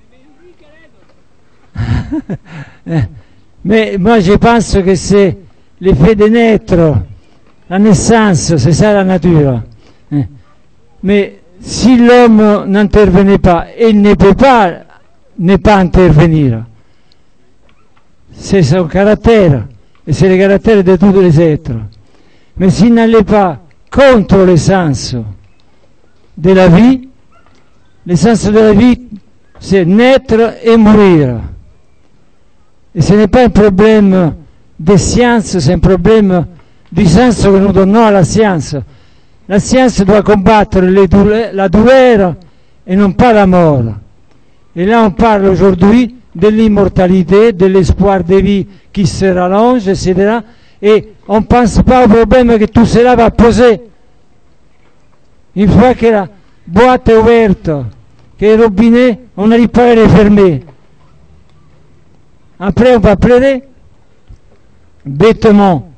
Mais moi je pense que c'est l'effet de naître, la naissance, c'est ça la nature. Mais si l'homme n'intervenait pas, il ne peut pas ne pas intervenir. C'est son caractère, et c'est le caractère de tous les êtres. Mais s'il n'allait pas contre l'essence de la vie, l'essence de la vie, c'est naître et mourir. Et ce n'est pas un problème de science, c'est un problème du sens que nous donnons à la science. La science doit combattre les douleurs, la douleur et non pas la mort. Et là on parle aujourd'hui de l'immortalité, de l'espoir de vie qui se rallonge, et cetera. Et on ne pense pas au problème que tout cela va poser. Une fois que la boîte est ouverte, que les robinets, on n'arrive pas à les fermer. Après, on va pleurer bêtement.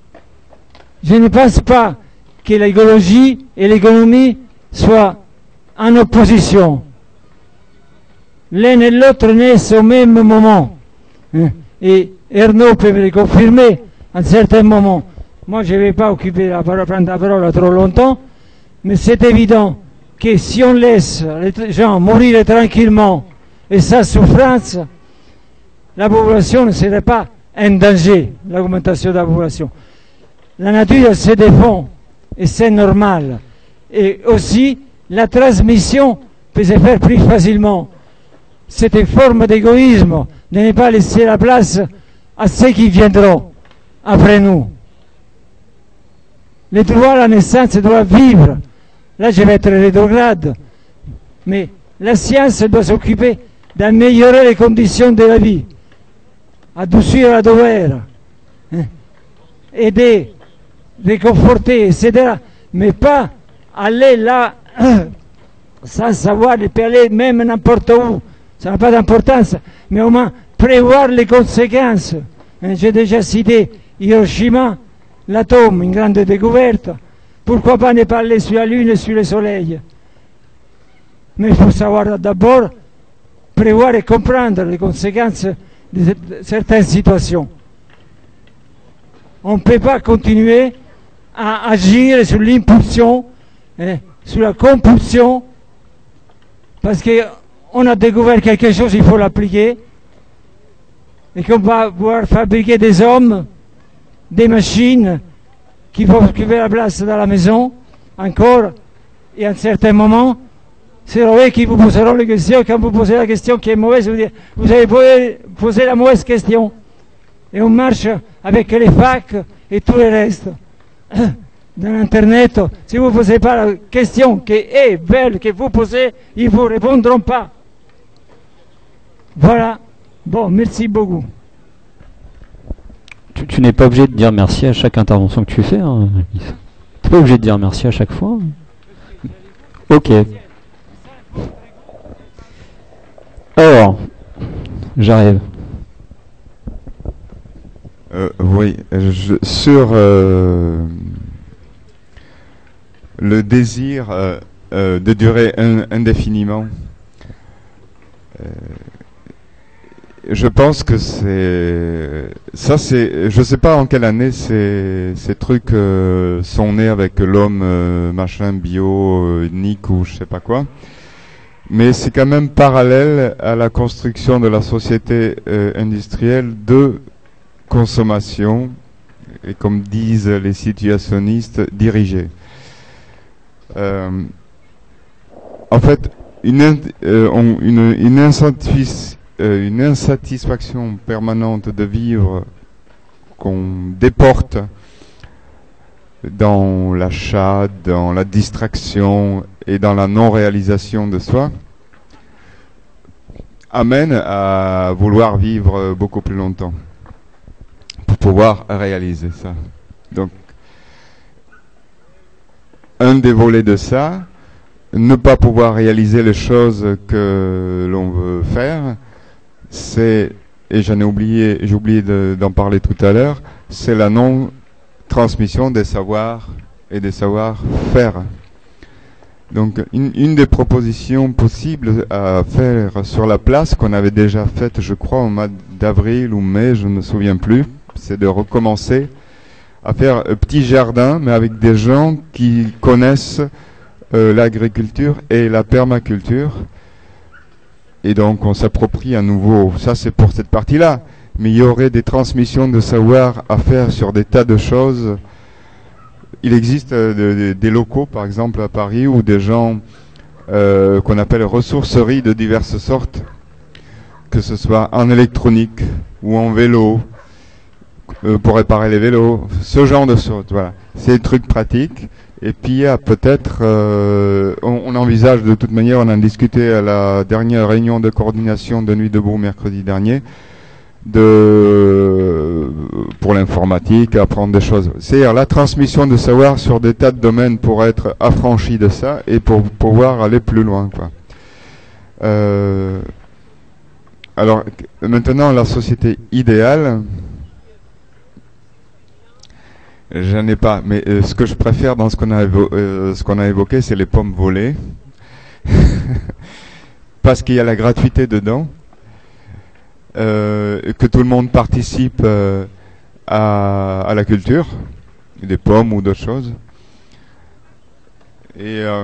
Je ne pense pas que l'écologie et l'économie soient en opposition. L'un et l'autre naissent au même moment. Et Ernaud peut me le confirmer à un certain moment. Moi, je ne vais pas occuper la parole, prendre la parole trop longtemps, mais c'est évident que si on laisse les gens mourir tranquillement et sans souffrance, la population ne serait pas un danger, l'augmentation de la population. La nature se défend et c'est normal. Et aussi, la transmission peut se faire plus facilement. C'est une forme d'égoïsme de ne pas laisser la place à ceux qui viendront après nous. Le droit à la naissance doit vivre. Là, je vais être rétrograde. Mais la science doit s'occuper d'améliorer les conditions de la vie, adoucir la douleur, hein, aider, réconforter, et cetera. Mais pas aller là sans savoir, et aller même n'importe où. Ça n'a pas d'importance, mais au moins prévoir les conséquences. Hein, j'ai déjà cité Hiroshima, l'atome, une grande découverte. Pourquoi pas ne parler sur la Lune et sur le Soleil? Mais il faut savoir d'abord prévoir et comprendre les conséquences de certaines situations. On ne peut pas continuer à agir sur l'impulsion, hein, sur la compulsion, parce qu'on a découvert quelque chose, il faut l'appliquer, et qu'on va pouvoir fabriquer des hommes, des machines qui vont occuper la place dans la maison, encore, et à un certain moment, c'est eux qui vous poseront les questions. Quand vous posez la question qui est mauvaise, vous, dites, vous avez posé, posé la mauvaise question. Et on marche avec les facs et tout le reste. Dans Internet, si vous ne posez pas la question qui est belle, que vous posez, ils ne vous répondront pas. Voilà. Bon, merci beaucoup. Tu, tu n'es pas obligé de dire merci à chaque intervention que tu fais. Hein. Tu n'es pas obligé de dire merci à chaque fois. Ok. Alors, j'arrive. Euh, oui, je, sur euh, le désir euh, euh, de durer un, indéfiniment, euh, je pense que c'est ça. C'est, je sais pas en quelle année ces, ces trucs euh, sont nés avec l'homme euh, machin bio, euh, Nick ou je sais pas quoi. Mais c'est quand même parallèle à la construction de la société euh, industrielle de consommation et, comme disent les situationnistes, dirigée. Euh, en fait, une, euh, on, une, une, insatisf euh, une insatisfaction permanente de vivre qu'on déporte dans l'achat, dans la distraction et dans la non-réalisation de soi, amène à vouloir vivre beaucoup plus longtemps pour pouvoir réaliser ça. Donc, un des volets de ça, ne pas pouvoir réaliser les choses que l'on veut faire, c'est, et j'en ai oublié, j'ai oublié de, d'en parler tout à l'heure, c'est la non-transmission des savoirs et des savoir-faire. Donc, une, une des propositions possibles à faire sur la place, qu'on avait déjà faite, je crois, au mois d'avril ou mai, je ne me souviens plus, c'est de recommencer à faire un petit jardin, mais avec des gens qui connaissent euh, l'agriculture et la permaculture. Et donc, on s'approprie à nouveau. Ça, c'est pour cette partie-là. Mais il y aurait des transmissions de savoir à faire sur des tas de choses. Il existe euh, de, de, des locaux, par exemple, à Paris, où des gens euh, qu'on appelle ressourceries de diverses sortes, que ce soit en électronique ou en vélo, euh, pour réparer les vélos, ce genre de choses. Voilà. C'est des trucs pratiques. Et puis, il y a peut-être, euh, on, on envisage de toute manière, on en discutait à la dernière réunion de coordination de Nuit debout mercredi dernier, de pour l'informatique, apprendre des choses. C'est-à-dire la transmission de savoir sur des tas de domaines pour être affranchi de ça et pour pouvoir aller plus loin, quoi. Euh, alors maintenant, la société idéale, j'en ai pas, mais euh, ce que je préfère dans ce qu'on a, évo euh, ce qu'on a évoqué, c'est les pommes volées. parce qu'il y a la gratuité dedans, euh, que tout le monde participe euh, à, à la culture, des pommes ou d'autres choses. Et euh,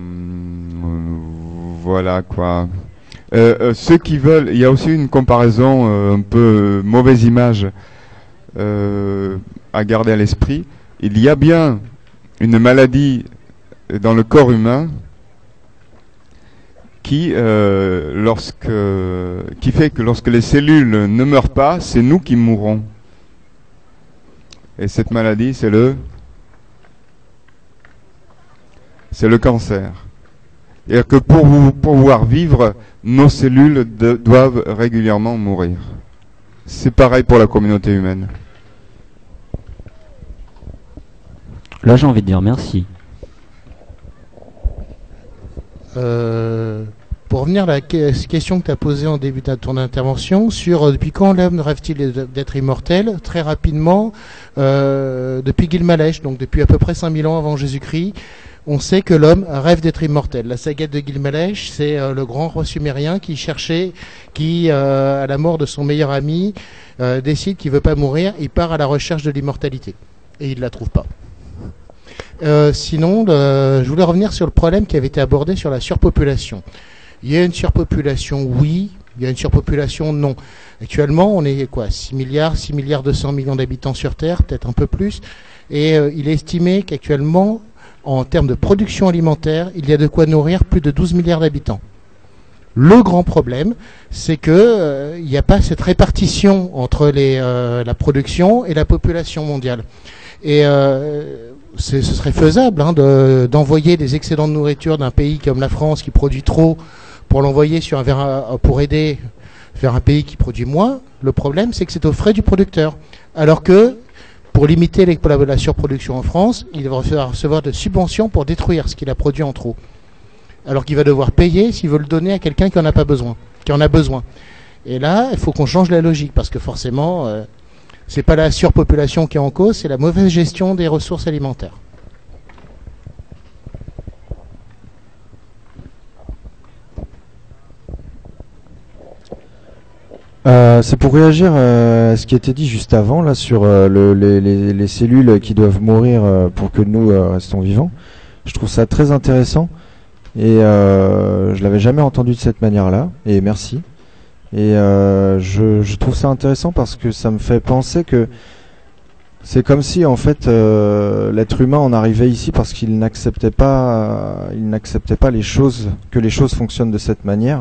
voilà quoi. Euh, euh, ceux qui veulent, il y a aussi une comparaison euh, un peu mauvaise image euh, à garder à l'esprit. Il y a bien une maladie dans le corps humain qui, euh, lorsque, qui fait que lorsque les cellules ne meurent pas, c'est nous qui mourrons. Et cette maladie, c'est le, c'est le cancer. Et que pour vous, pour pouvoir vivre, nos cellules de, doivent régulièrement mourir. C'est pareil pour la communauté humaine. Là, j'ai envie de dire merci. Euh, pour revenir à la question que tu as posée en début de ton intervention, sur euh, depuis quand l'homme rêve-t-il d'être immortel? Très rapidement, euh, depuis Gilgamesh, donc depuis à peu près cinq mille ans avant Jésus-Christ, on sait que l'homme rêve d'être immortel. La saga de Gilgamesh, c'est euh, le grand roi sumérien qui cherchait, qui, euh, à la mort de son meilleur ami, euh, décide qu'il veut pas mourir, il part à la recherche de l'immortalité. Et il la trouve pas. Euh, sinon, le, je voulais revenir sur le problème qui avait été abordé sur la surpopulation. Il y a une surpopulation, oui. Il y a une surpopulation, non. Actuellement, on est quoi, six milliards, six milliards deux cents millions d'habitants sur Terre, peut-être un peu plus. Et euh, il est estimé qu'actuellement, en termes de production alimentaire, il y a de quoi nourrir plus de douze milliards d'habitants. Le grand problème, c'est que euh, il n'y a pas cette répartition entre les, euh, la production et la population mondiale. Et euh, ce serait faisable hein, de, d'envoyer des excédents de nourriture d'un pays comme la France qui produit trop pour l'envoyer sur un, vers un, pour aider vers un pays qui produit moins. Le problème, c'est que c'est aux frais du producteur. Alors que pour limiter les, la, la surproduction en France, il va recevoir de subventions pour détruire ce qu'il a produit en trop. Alors qu'il va devoir payer s'il veut le donner à quelqu'un qui en a pas besoin, qui en a besoin. Et là, il faut qu'on change la logique parce que forcément, euh, c'est pas la surpopulation qui est en cause, c'est la mauvaise gestion des ressources alimentaires. Euh, c'est pour réagir euh, à ce qui était dit juste avant là sur euh, le, les, les, les cellules qui doivent mourir euh, pour que nous euh, restons vivants. Je trouve ça très intéressant et euh, je l'avais jamais entendu de cette manière-là et merci. Et euh, je, je trouve ça intéressant parce que ça me fait penser que c'est comme si en fait euh, l'être humain en arrivait ici parce qu'il n'acceptait pas, euh, il n'acceptait pas les choses, que les choses fonctionnent de cette manière.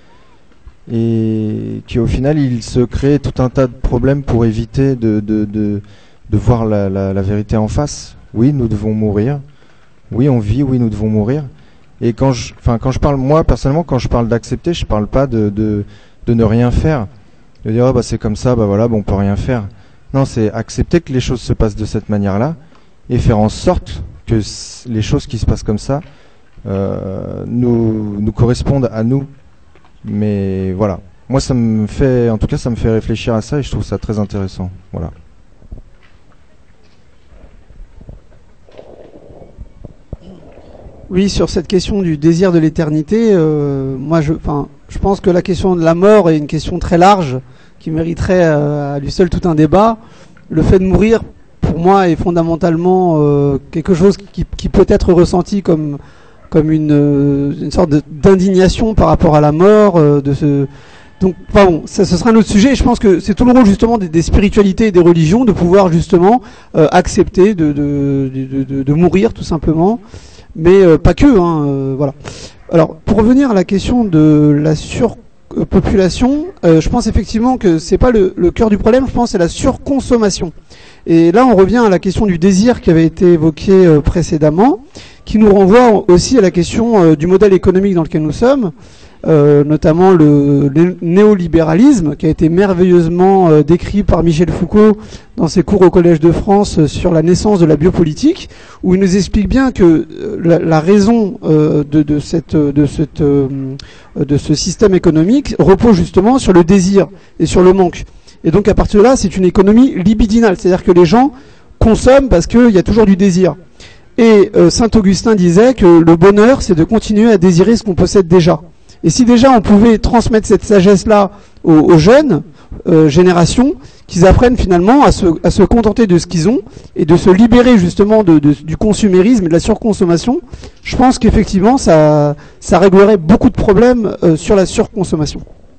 Et qu'au final il se crée tout un tas de problèmes pour éviter de, de, de, de voir la, la, la vérité en face. Oui, nous devons mourir. Oui, on vit. Oui, nous devons mourir. Et quand je, enfin, quand je parle, moi personnellement, quand je parle d'accepter, je parle pas de, de, de ne rien faire. De dire oh, bah c'est comme ça, bah voilà, bah, on peut rien faire. Non, c'est accepter que les choses se passent de cette manière-là et faire en sorte que les choses qui se passent comme ça euh, nous, nous correspondent à nous. Mais voilà, moi ça me fait, en tout cas ça me fait réfléchir à ça et je trouve ça très intéressant. Voilà. Oui, sur cette question du désir de l'éternité, euh, moi je, enfin, je pense que la question de la mort est une question très large qui mériterait euh, à lui seul tout un débat. Le fait de mourir, pour moi, est fondamentalement euh, quelque chose qui, qui peut être ressenti comme comme une, une sorte de, d'indignation par rapport à la mort, euh, de ce... Donc, enfin bon, ça, ce sera un autre sujet. Et je pense que c'est tout le rôle justement des, des spiritualités et des religions de pouvoir justement euh, accepter de, de, de, de, de mourir tout simplement, mais euh, pas que. Hein, euh, voilà. Alors, pour revenir à la question de la surpopulation, euh, je pense effectivement que c'est pas le, le cœur du problème. Je pense que c'est la surconsommation. Et là, on revient à la question du désir qui avait été évoquée euh, précédemment, qui nous renvoie aussi à la question euh, du modèle économique dans lequel nous sommes, euh, notamment le, le néolibéralisme, qui a été merveilleusement euh, décrit par Michel Foucault dans ses cours au Collège de France euh, sur la naissance de la biopolitique, où il nous explique bien que euh, la, la raison euh, de, de, cette, de, cette, euh, de ce système économique repose justement sur le désir et sur le manque. Et donc à partir de là, c'est une économie libidinale, c'est-à-dire que les gens consomment parce qu'il y a toujours du désir. Et euh, saint Augustin disait que le bonheur, c'est de continuer à désirer ce qu'on possède déjà. Et si déjà on pouvait transmettre cette sagesse-là aux, aux jeunes euh, générations, qu'ils apprennent finalement à se, à se contenter de ce qu'ils ont et de se libérer justement de, de, du consumérisme et de la surconsommation, je pense qu'effectivement ça, ça réglerait beaucoup de problèmes euh, sur la surconsommation.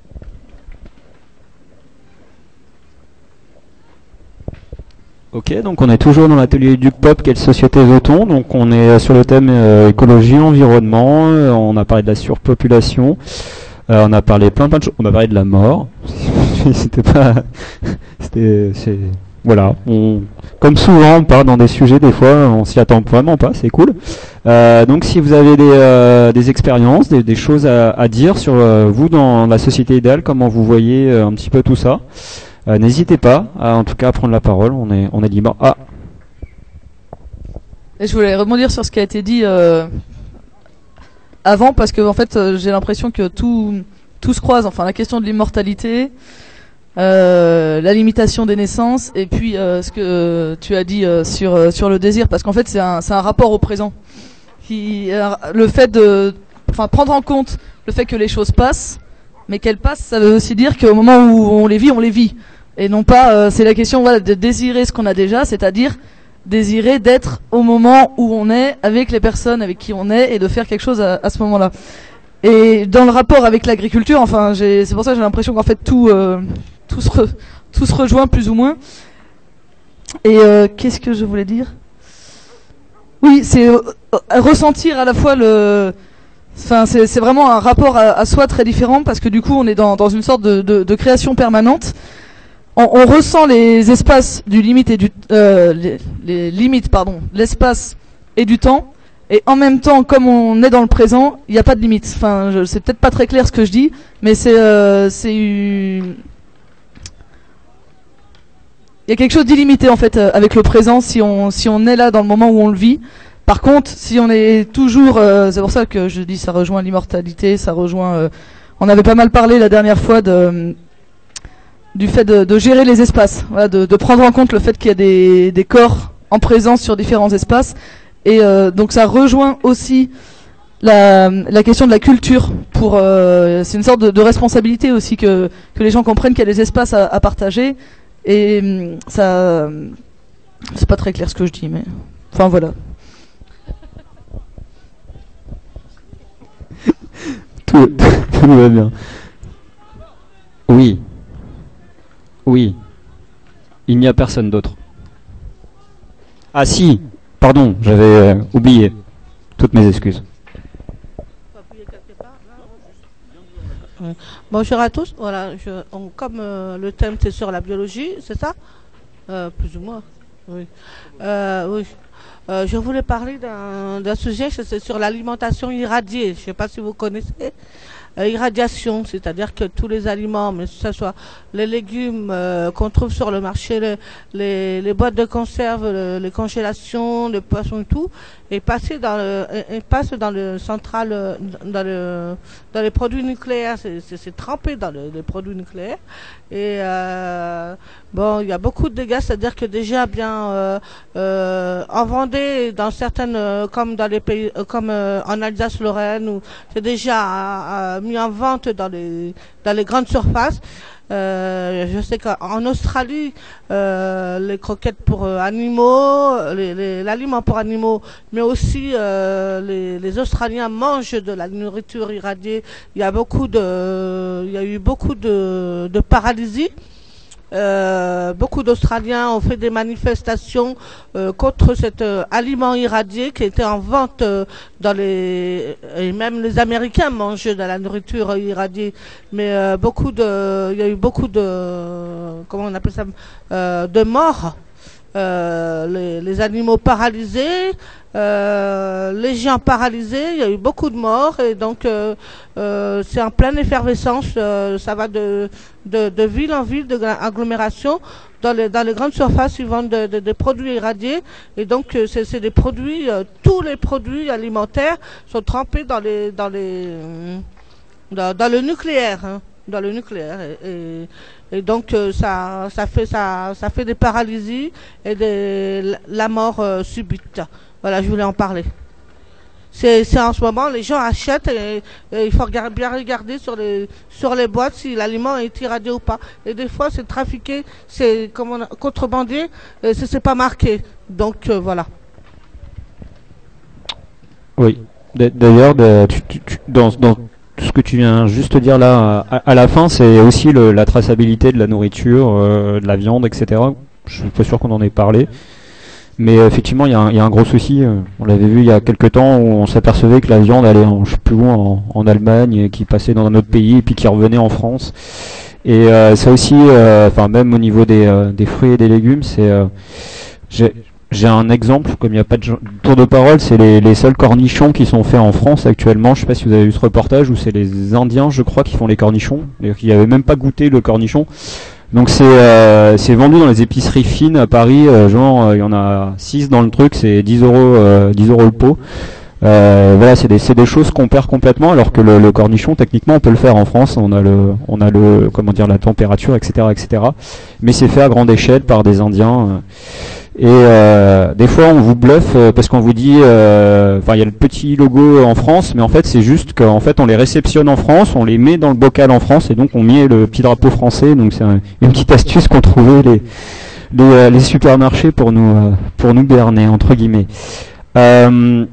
Ok, donc on est toujours dans l'atelier du Pop, quelle société veut-on? Donc on est sur le thème euh, écologie, environnement, euh, on a parlé de la surpopulation, euh, on a parlé plein plein de choses, on a parlé de la mort. C'était pas, c'était, c'est, voilà, on, comme souvent on part dans des sujets des fois on s'y attend vraiment pas, c'est cool. Euh, donc si vous avez des, euh, des expériences, des, des choses à, à dire sur euh, vous dans la société idéale, comment vous voyez euh, un petit peu tout ça. Euh, n'hésitez pas, à, en tout cas, à prendre la parole. On est, on est libre. Ah. Et je voulais rebondir sur ce qui a été dit euh, avant, parce que en fait, euh, j'ai l'impression que tout, tout se croise. Enfin, la question de l'immortalité, euh, la limitation des naissances, et puis euh, ce que euh, tu as dit euh, sur euh, sur le désir, parce qu'en fait, c'est un, c'est un rapport au présent. Qui, euh, le fait de, enfin, prendre en compte le fait que les choses passent, mais qu'elles passent, ça veut aussi dire qu'au moment où on les vit, on les vit. Et non pas, euh, c'est la question voilà, de désirer ce qu'on a déjà, c'est-à-dire désirer d'être au moment où on est, avec les personnes avec qui on est, et de faire quelque chose à, à ce moment-là. Et dans le rapport avec l'agriculture, enfin, j'ai, c'est pour ça que j'ai l'impression qu'en fait tout, euh, tout, se re, tout se rejoint plus ou moins. Et euh, qu'est-ce que je voulais dire? Oui, c'est euh, ressentir à la fois le... Enfin, c'est, c'est vraiment un rapport à, à soi très différent, parce que du coup on est dans, dans une sorte de, de, de création permanente. On, on ressent les espaces du limite et du euh, les, les limites pardon, l'espace et du temps, et en même temps, comme on est dans le présent, il n'y a pas de limite. Enfin, je, c'est peut-être pas très clair ce que je dis, mais c'est euh, c'est une... il y a quelque chose d'illimité en fait euh, avec le présent si on si on est là dans le moment où on le vit. Par contre, si on est toujours, euh, c'est pour ça que je dis ça rejoint l'immortalité, ça rejoint. Euh, on avait pas mal parlé la dernière fois de du fait de, de gérer les espaces, voilà, de, de prendre en compte le fait qu'il y a des, des corps en présence sur différents espaces, et euh, donc ça rejoint aussi la, la question de la culture. Pour, euh, c'est une sorte de, de responsabilité aussi que que les gens comprennent qu'il y a des espaces à, à partager, et ça, c'est pas très clair ce que je dis, mais enfin voilà. Tout, tout va bien. Oui. Oui. Il n'y a personne d'autre. Ah si, pardon, j'avais euh, oublié. Toutes mes excuses. Bonjour à tous. Voilà, je, on, comme euh, le thème c'est sur la biologie, c'est ça euh, plus ou moins. Oui. Euh, oui. Euh, je voulais parler d'un, d'un sujet, c'est sur l'alimentation irradiée. Je ne sais pas si vous connaissez. Euh, irradiation, c'est-à-dire que tous les aliments, mais que ce soit les légumes euh, qu'on trouve sur le marché, les, les, les boîtes de conserve, le, les congélations, les poissons et tout, et passer dans le, et, et passe dans le central, dans le, dans les produits nucléaires. C'est, c'est, c'est trempé dans le, les produits nucléaires. Et euh, bon, il y a beaucoup de dégâts, c'est-à-dire que déjà bien euh, euh, en Vendée, dans certaines, euh, comme dans les pays, euh, comme euh, en Alsace-Lorraine, où c'est déjà euh, mis en vente dans les dans les grandes surfaces. Euh, je sais qu'en Australie, euh, les croquettes pour euh, animaux, les, les, l'aliment pour animaux, mais aussi euh, les, les Australiens mangent de la nourriture irradiée. Il y a beaucoup de, il y a eu beaucoup de, de paralysie. Euh, beaucoup d'Australiens ont fait des manifestations euh, contre cet euh, aliment irradié qui était en vente euh, dans les... Et même les Américains mangent de la nourriture irradiée. Mais euh, beaucoup de... Il y a eu beaucoup de... Comment on appelle ça euh, de morts. Euh, les, les animaux paralysés, euh, les gens paralysés, il y a eu beaucoup de morts, et donc euh, euh, c'est en pleine effervescence, euh, ça va de, de, de ville en ville, de agglomération. Dans les, dans les grandes surfaces, ils vendent des de, de produits irradiés, et donc euh, c'est, c'est des produits, euh, tous les produits alimentaires sont trempés dans les, dans les, dans, dans le nucléaire, hein, dans le nucléaire, et, et Et donc euh, ça, ça fait ça, ça fait des paralysies et des, la mort euh, subite. Voilà, je voulais en parler. C'est, c'est en ce moment, les gens achètent et, et il faut regarder, bien regarder sur les, sur les boîtes si l'aliment est irradié ou pas. Et des fois, c'est trafiqué, c'est comme on a, contrebandier, et c'est, c'est pas marqué. Donc euh, voilà. Oui. D'ailleurs, de, tu, tu, tu, dans, dans ce que tu viens juste de dire là, à, à la fin, c'est aussi le, la traçabilité de la nourriture, euh, de la viande, et cetera. Je suis pas sûr qu'on en ait parlé. Mais euh, effectivement, il y, y a un gros souci. Euh, on l'avait vu il y a quelques temps où on s'apercevait que la viande allait, en, je sais plus où, en, en Allemagne, et qui passait dans un autre pays, et puis qui revenait en France. Et euh, ça aussi, enfin euh, même au niveau des, euh, des fruits et des légumes, c'est euh, j'ai, j'ai un exemple, comme il n'y a pas de tour de parole, c'est les, les seuls cornichons qui sont faits en France actuellement. Je sais pas si vous avez vu ce reportage où c'est les Indiens, je crois, qui font les cornichons, et qui n'avaient même pas goûté le cornichon. Donc c'est euh, c'est vendu dans les épiceries fines à Paris, euh, genre il euh, y en a six dans le truc, c'est dix euros euh, dix euros le pot. Euh, voilà, c'est des c'est des choses qu'on perd complètement, alors que le, le cornichon techniquement on peut le faire en France, on a le on a le comment dire la température, et cetera et cetera. Mais c'est fait à grande échelle par des Indiens. Euh, et euh, des fois on vous bluffe euh, parce qu'on vous dit, enfin euh, il y a le petit logo en France, mais en fait c'est juste qu'en fait on les réceptionne en France, on les met dans le bocal en France, et donc on met le petit drapeau français. Donc c'est un, une petite astuce qu'ont trouvé les les, les supermarchés pour nous euh, pour nous berner entre guillemets. Euh,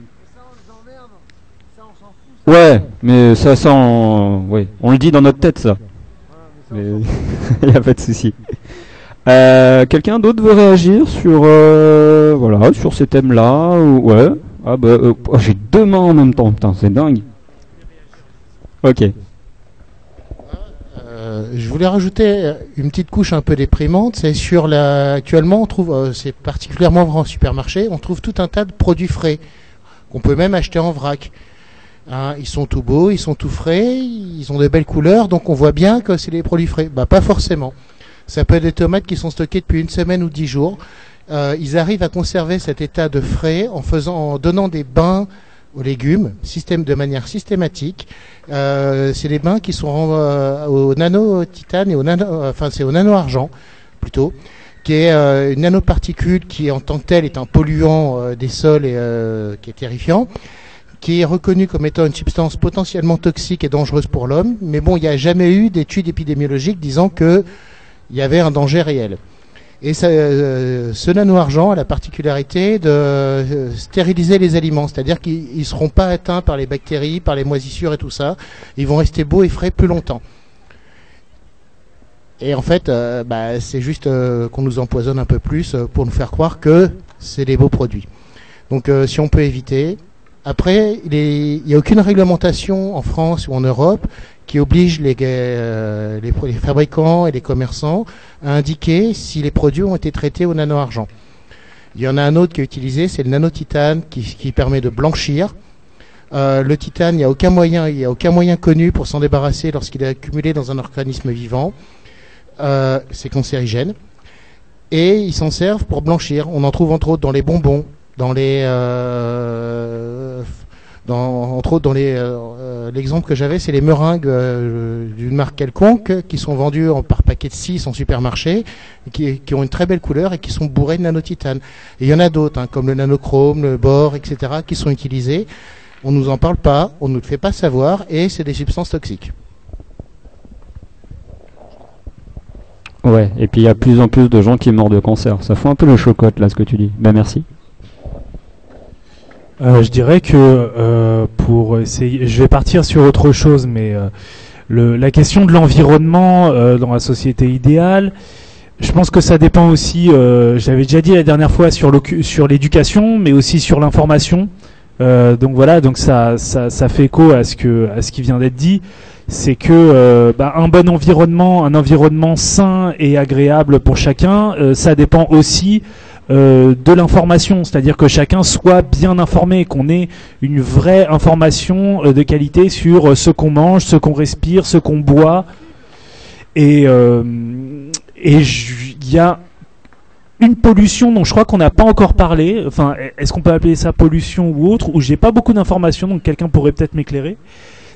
ouais, mais ça ça on, ouais, on le dit dans notre tête ça. Mais il n'y a pas de souci. Euh, quelqu'un d'autre veut réagir sur euh, voilà sur ces thèmes-là ou... Ouais. Ah bah euh, oh, j'ai deux mains en même temps, putain, c'est dingue. Ok. Euh, je voulais rajouter une petite couche un peu déprimante. C'est sur la. Actuellement, on trouve, euh, c'est particulièrement vrai en supermarché, on trouve tout un tas de produits frais qu'on peut même acheter en vrac. Hein, ils sont tout beaux, ils sont tout frais, ils ont de belles couleurs, donc on voit bien que c'est des produits frais. Bah pas forcément. Ça peut être des tomates qui sont stockées depuis une semaine ou dix jours. Euh, ils arrivent à conserver cet état de frais en faisant, en donnant des bains aux légumes, système de manière systématique. Euh, c'est des bains qui sont euh, au nano-titane et au nano, enfin c'est au nano-argent plutôt, qui est euh, une nanoparticule qui en tant que telle est un polluant euh, des sols et euh, qui est terrifiant, qui est reconnu comme étant une substance potentiellement toxique et dangereuse pour l'homme. Mais bon, il n'y a jamais eu d'études épidémiologiques disant que il y avait un danger réel. Et ça, euh, ce nano-argent a la particularité de euh, stériliser les aliments, c'est-à-dire qu'ils ne seront pas atteints par les bactéries, par les moisissures et tout ça. Ils vont rester beaux et frais plus longtemps. Et en fait, euh, bah, c'est juste euh, qu'on nous empoisonne un peu plus euh, pour nous faire croire que c'est des beaux produits. Donc euh, si on peut éviter. Après, il n'y a aucune réglementation en France ou en Europe qui oblige les, euh, les, les fabricants et les commerçants à indiquer si les produits ont été traités au nano-argent. Il y en a un autre qui est utilisé, c'est le nano-titane qui, qui permet de blanchir. Euh, le titane, il n'y a aucun moyen, il y a aucun moyen connu pour s'en débarrasser lorsqu'il est accumulé dans un organisme vivant. Euh, c'est cancérigène. Et ils s'en servent pour blanchir. On en trouve entre autres dans les bonbons, dans les, euh, dans, entre autres dans les, euh, l'exemple que j'avais, c'est les meringues euh, d'une marque quelconque qui sont vendues en, par paquet de six en supermarché, qui, qui ont une très belle couleur et qui sont bourrées de nanotitane. Et il y en a d'autres, hein, comme le nanochrome, le bore, et cetera, qui sont utilisés. On nous en parle pas, on nous le fait pas savoir, et c'est des substances toxiques. Ouais, et puis il y a de plus en plus de gens qui meurent de cancer. Ça fout un peu le chocotte là, ce que tu dis. Ben merci. Euh, je dirais que euh, pour essayer, je vais partir sur autre chose, mais euh, le, la question de l'environnement euh, dans la société idéale, je pense que ça dépend aussi. Euh, J'avais déjà dit la dernière fois sur sur l'éducation, mais aussi sur l'information. Euh, donc voilà, donc ça, ça, ça fait écho à ce que à ce qui vient d'être dit. C'est que euh, bah, un bon environnement, un environnement sain et agréable pour chacun, euh, ça dépend aussi euh, de l'information, c'est-à-dire que chacun soit bien informé, qu'on ait une vraie information euh, de qualité sur euh, ce qu'on mange, ce qu'on respire, ce qu'on boit. Et euh, et il y a une pollution dont je crois qu'on n'a pas encore parlé. Enfin, est-ce qu'on peut appeler ça pollution ou autre, où j'ai pas beaucoup d'informations, donc quelqu'un pourrait peut-être m'éclairer.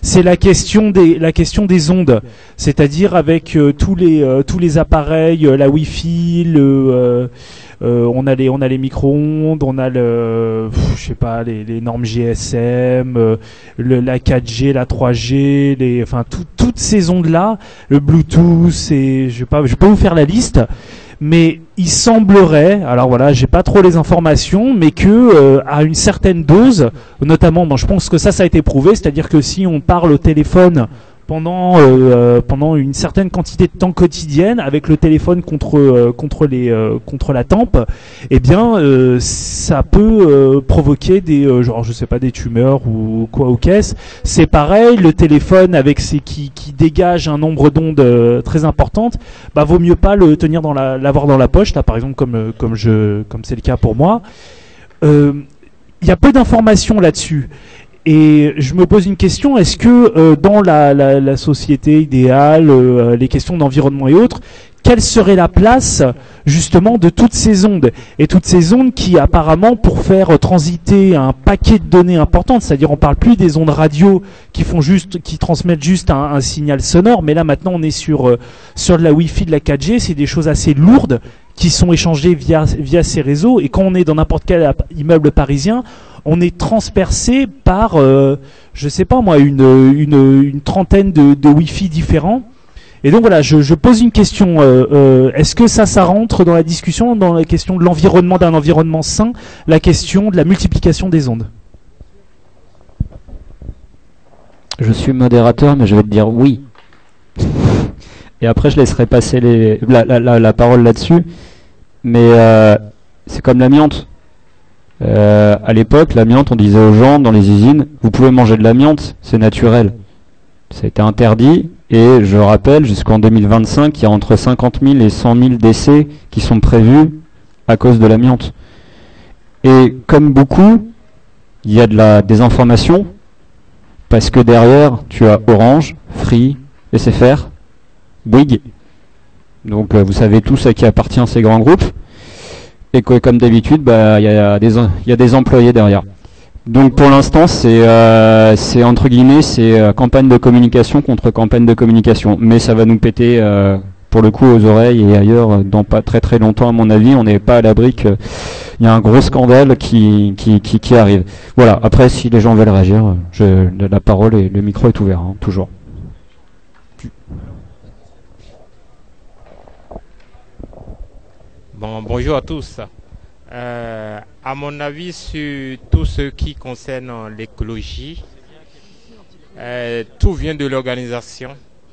c'est la question des la question des ondes, c'est-à-dire avec euh, tous les euh, tous les appareils, euh, la Wi-Fi, le euh, euh, on a les on a les micro-ondes, on a le pff, je sais pas les, les normes G S M, euh, le, la quatre G, la trois G, les enfin tout, toutes ces ondes là, le Bluetooth, et je vais pas je vais pas vous faire la liste. Mais il semblerait, alors voilà, j'ai pas trop les informations, mais que euh, à une certaine dose, notamment, bon, je pense que ça, ça a été prouvé, c'est-à-dire que si on parle au téléphone pendant euh, pendant une certaine quantité de temps quotidienne, avec le téléphone contre euh, contre les euh, contre la tempe, eh bien, euh, ça peut euh, provoquer des euh, genre je sais pas des tumeurs ou quoi ou qu'est-ce. C'est pareil, le téléphone avec ses qui qui dégage un nombre d'ondes euh, très importantes, bah vaut mieux pas le tenir dans la l'avoir dans la poche là, par exemple comme comme je comme c'est le cas pour moi. Euh, il y a peu d'informations là-dessus. Et je me pose une question, est-ce que euh, dans la, la, la société idéale, euh, les questions d'environnement et autres, quelle serait la place justement de toutes ces ondes? Et toutes ces ondes qui apparemment, pour faire transiter un paquet de données importantes, c'est-à-dire on parle plus des ondes radio qui font juste, qui transmettent juste un, un signal sonore, mais là maintenant on est sur euh, sur de la Wi-Fi, de la quatre G, c'est des choses assez lourdes qui sont échangées via via ces réseaux. Et quand on est dans n'importe quel immeuble parisien, on est transpercé par, euh, je sais pas moi, une, une, une trentaine de, de Wi-Fi différents. Et donc voilà, je, je pose une question. Euh, euh, est-ce que ça, ça rentre dans la discussion, dans la question de l'environnement, d'un environnement sain, la question de la multiplication des ondes? Je suis modérateur, mais je vais te dire oui. Et après, je laisserai passer les, la, la, la, la parole là-dessus. Mais euh, c'est comme l'amiante. Euh, à l'époque, l'amiante, on disait aux gens dans les usines, vous pouvez manger de l'amiante, c'est naturel. Ça a été interdit, et je rappelle, jusqu'en deux mille vingt-cinq, il y a entre cinquante mille et cent mille décès qui sont prévus à cause de l'amiante. Et comme beaucoup, il y a de la désinformation, parce que derrière, tu as Orange, Free, S F R, Bouygues. Donc euh, vous savez tous à qui appartient ces grands groupes. Et que, comme d'habitude, bah, y a des, y a des employés derrière. Donc pour l'instant, c'est euh, c'est entre guillemets, c'est euh, campagne de communication contre campagne de communication. Mais ça va nous péter euh, pour le coup aux oreilles et ailleurs dans pas très très longtemps à mon avis. On n'est pas à l'abri qu'il y a un gros scandale qui, qui, qui, qui arrive. Voilà, après si les gens veulent réagir, je, la parole et le micro est ouvert, hein, toujours. Bon, bonjour à tous. Euh, à mon avis, sur tout ce qui concerne l'écologie, euh, tout vient de l'organisation.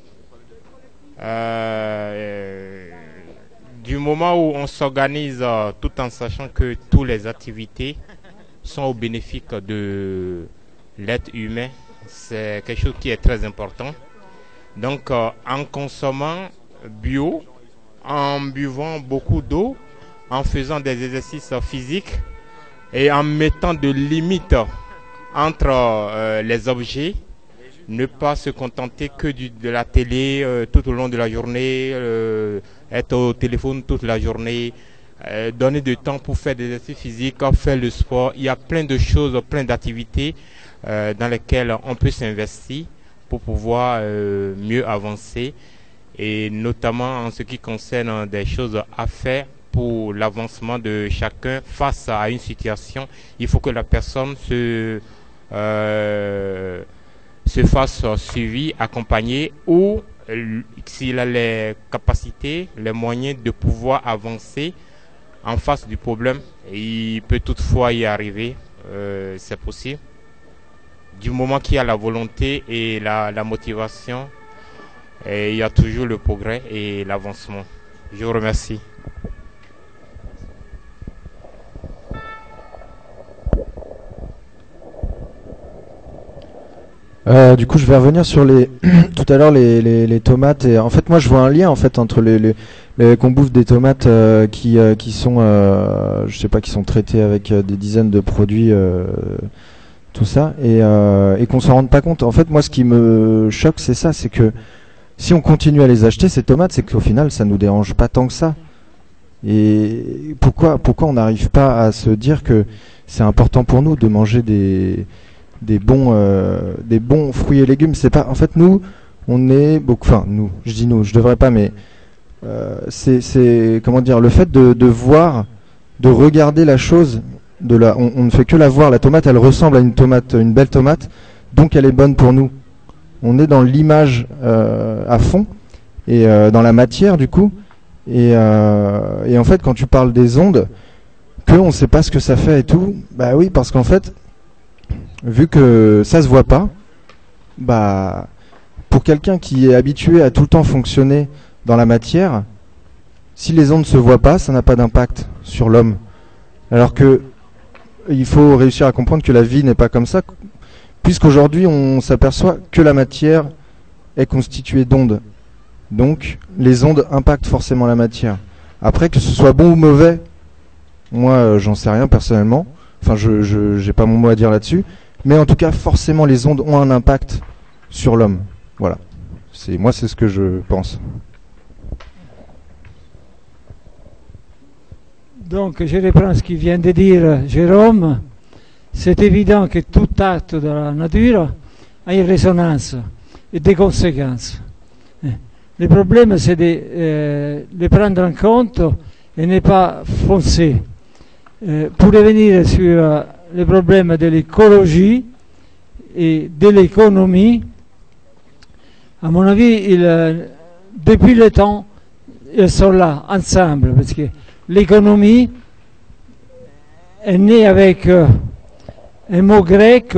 Euh, du moment où on s'organise euh, tout en sachant que toutes les activités sont au bénéfice de l'être humain, c'est quelque chose qui est très important. Donc, euh, en consommant bio, en buvant beaucoup d'eau, en faisant des exercices physiques et en mettant de limites entre euh, les objets, ne pas se contenter que du, de la télé euh, tout au long de la journée, euh, être au téléphone toute la journée, euh, donner du temps pour faire des exercices physiques, faire le sport. Il y a plein de choses, plein d'activités euh, dans lesquelles on peut s'investir pour pouvoir euh, mieux avancer, et notamment en ce qui concerne des choses à faire pour l'avancement de chacun face à une situation. Il faut que la personne se, euh, se fasse suivie, accompagnée, ou s'il a les capacités, les moyens de pouvoir avancer en face du problème, il peut toutefois y arriver, euh, c'est possible. Du moment qu'il y a la volonté et la, la motivation, et il y a toujours le progrès et l'avancement. Je vous remercie. Euh, du coup, je vais revenir sur les tout à l'heure les, les, les tomates. Et en fait, moi, je vois un lien en fait entre les, les, les qu'on bouffe des tomates euh, qui euh, qui sont, euh, je sais pas, qui sont traitées avec euh, des dizaines de produits, euh, tout ça, et euh, et qu'on s'en rende pas compte. En fait, moi, ce qui me choque, c'est ça, c'est que si on continue à les acheter, ces tomates, c'est qu'au final, ça nous dérange pas tant que ça. Et pourquoi pourquoi on n'arrive pas à se dire que c'est important pour nous de manger des des bons, euh, des bons fruits et légumes. C'est pas, en fait, nous, on est beaucoup, enfin, nous, je dis nous, je devrais pas, mais euh, c'est, c'est, comment dire, le fait de, de voir, de regarder la chose, de la, on, on ne fait que la voir. La tomate, elle ressemble à une tomate, une belle tomate, donc elle est bonne pour nous. On est dans l'image euh, à fond et euh, dans la matière du coup. Et, euh, et en fait, quand tu parles des ondes, que on ne sait pas ce que ça fait et tout, bah oui, parce qu'en fait, vu que ça se voit pas, bah pour quelqu'un qui est habitué à tout le temps fonctionner dans la matière, si les ondes se voient pas, ça n'a pas d'impact sur l'homme. Alors que il faut réussir à comprendre que la vie n'est pas comme ça, puisqu'aujourd'hui on s'aperçoit que la matière est constituée d'ondes. Donc les ondes impactent forcément la matière. Après, que ce soit bon ou mauvais, moi euh, j'en sais rien personnellement, enfin je je j'ai pas mon mot à dire là-dessus, mais en tout cas forcément les ondes ont un impact sur l'homme. Voilà. C'est moi c'est ce que je pense. Donc je reprends ce qu'il vient de dire Jérôme. C'est évident que tout acte de la nature a une résonance et des conséquences. Le problème, c'est de euh, les prendre en compte et ne pas foncer. Euh, pour revenir sur euh, le problème de l'écologie et de l'économie, à mon avis, il, euh, depuis le temps, ils sont là, ensemble, parce que l'économie est née avec euh, un mot grec,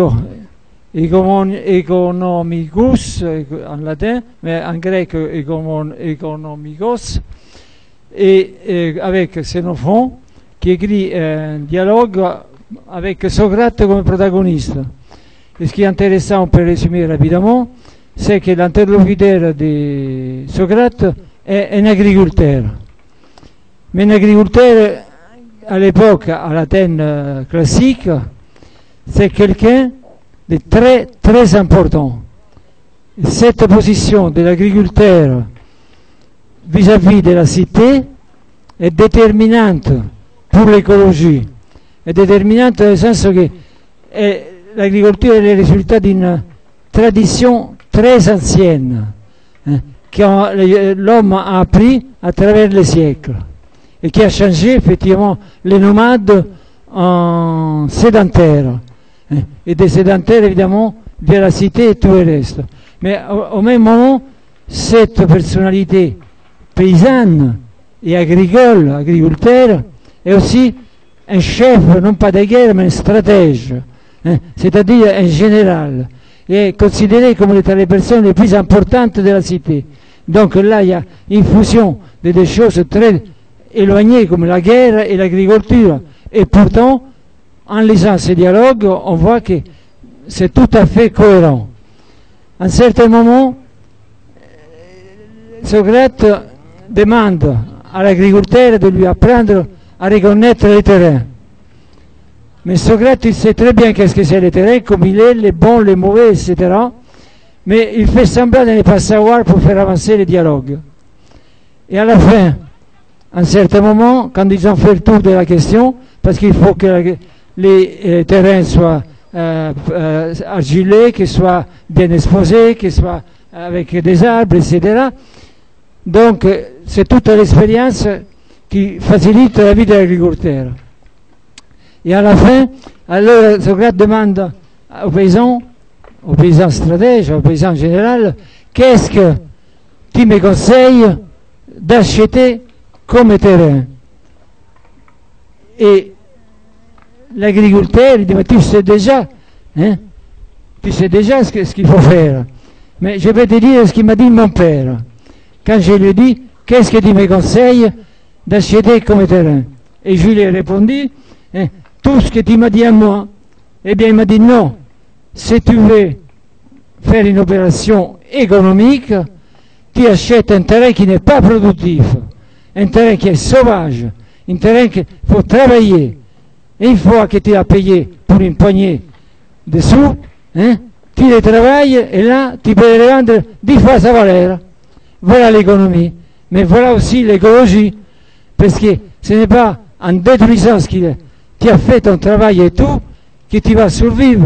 economicus en latin, mais en grec economikos, et, et avec Xénophon qui écrit un dialogue avec Socrate comme protagoniste. Et ce qui est intéressant, on peut résumer rapidement, c'est que l'interlocuteur de Socrate est un agriculteur. Mais un agriculteur, à l'époque, à l'Athènes classique, c'est quelqu'un de très très important. Cette position de l'agriculteur vis-à-vis de la cité est déterminante pour l'écologie, est déterminante dans le sens que l'agriculture est le résultat d'une tradition très ancienne, hein, que l'homme a appris à travers les siècles et qui a changé effectivement les nomades en sédentaires. Et des sédentaires évidemment vers la cité et tout le reste. Mais au, au même moment, cette personnalité paysanne et agricole, agriculteur, est aussi un chef, non pas de guerre, mais un stratège, hein, c'est-à-dire un général, et est considéré comme l'état des personnes les plus importantes de la cité. Donc là, il y a une fusion de des choses très éloignées comme la guerre et l'agriculture. Et pourtant, en lisant ces dialogues, on voit que c'est tout à fait cohérent. À un certain moment, Socrate demande à l'agriculteur de lui apprendre à reconnaître les terrains. Mais Socrate, il sait très bien qu'est-ce que c'est les terrains, comme il est, les bons, les mauvais, et cetera. Mais il fait semblant de ne pas savoir pour faire avancer les dialogues. Et à la fin, à un certain moment, quand ils ont fait le tour de la question, parce qu'il faut que la, les euh, terrains soient euh, euh, argilés, qu'ils soient bien exposés, qu'ils soient avec des arbres, et cetera. Donc, c'est toute l'expérience qui facilite la vie de l'agriculteur. Et à la fin, alors Socrate demande aux paysans, aux paysans stratèges, aux paysans en général, qu'est-ce que tu me conseilles d'acheter comme terrain? Et l'agriculteur, il dit, mais tu sais déjà, hein, tu sais déjà ce, que, ce qu'il faut faire. Mais je vais te dire ce qu'il m'a dit mon père. Quand je lui ai dit, qu'est-ce que tu me conseilles d'acheter comme terrain? Et je lui ai répondu, hein, tout ce que tu m'as dit à moi. Eh bien, il m'a dit, non, si tu veux faire une opération économique, tu achètes un terrain qui n'est pas productif, un terrain qui est sauvage, un terrain qu'il faut travailler. Et une fois que tu l'as payé pour une poignée de sous, hein, tu les travailles et là, tu peux les vendre dix fois sa valeur. Voilà l'économie. Mais voilà aussi l'écologie. Parce que ce n'est pas en détruisant ce qu'il est. Tu as fait ton travail et tout, que tu vas survivre.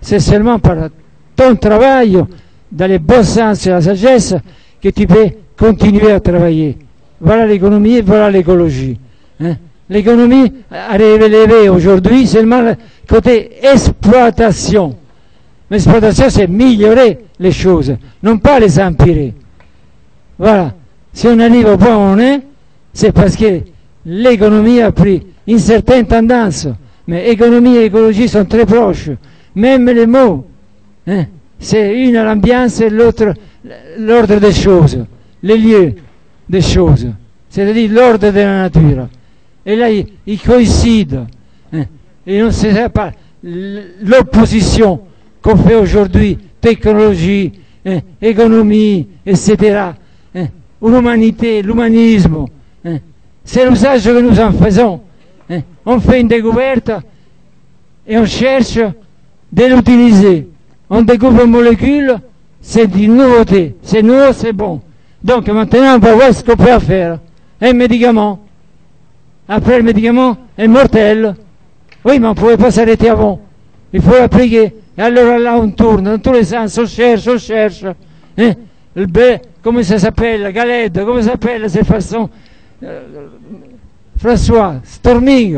c'est seulement par ton travail, dans les bons sens et la sagesse, que tu peux continuer à travailler. Voilà l'économie, voilà l'écologie. Hein. L'économie a relevé aujourd'hui seulement le côté exploitation. Mais l'exploitation, c'est améliorer les choses, non pas les empirer. Voilà. Si on arrive au point où on est, c'est parce que l'économie a pris une certaine tendance. Mais économie et écologie sont très proches. Même les mots. Hein. C'est une l'ambiance et l'autre l'ordre des choses, les lieux des choses. C'est-à-dire l'ordre de la nature. Et là, ils, ils coïncident. Hein. Et on ne sait pas l'opposition qu'on fait aujourd'hui, technologie, hein, économie, et cetera. Hein. L'humanité, l'humanisme. Hein. C'est l'usage que nous en faisons. Hein. On fait une découverte et on cherche de l'utiliser. On découvre une molécule, c'est une nouveauté. C'est nouveau, c'est bon. Donc maintenant, on va voir ce qu'on peut faire. Un médicament. Après, le médicament est mortel. Oui, mais on ne pouvait pas s'arrêter avant. Il faut l'appliquer. Et alors là, on tourne dans tous les sens, on cherche, on cherche. Hein? Le B, comment ça s'appelle? La galette, comment ça s'appelle cette façon? euh, François, storming.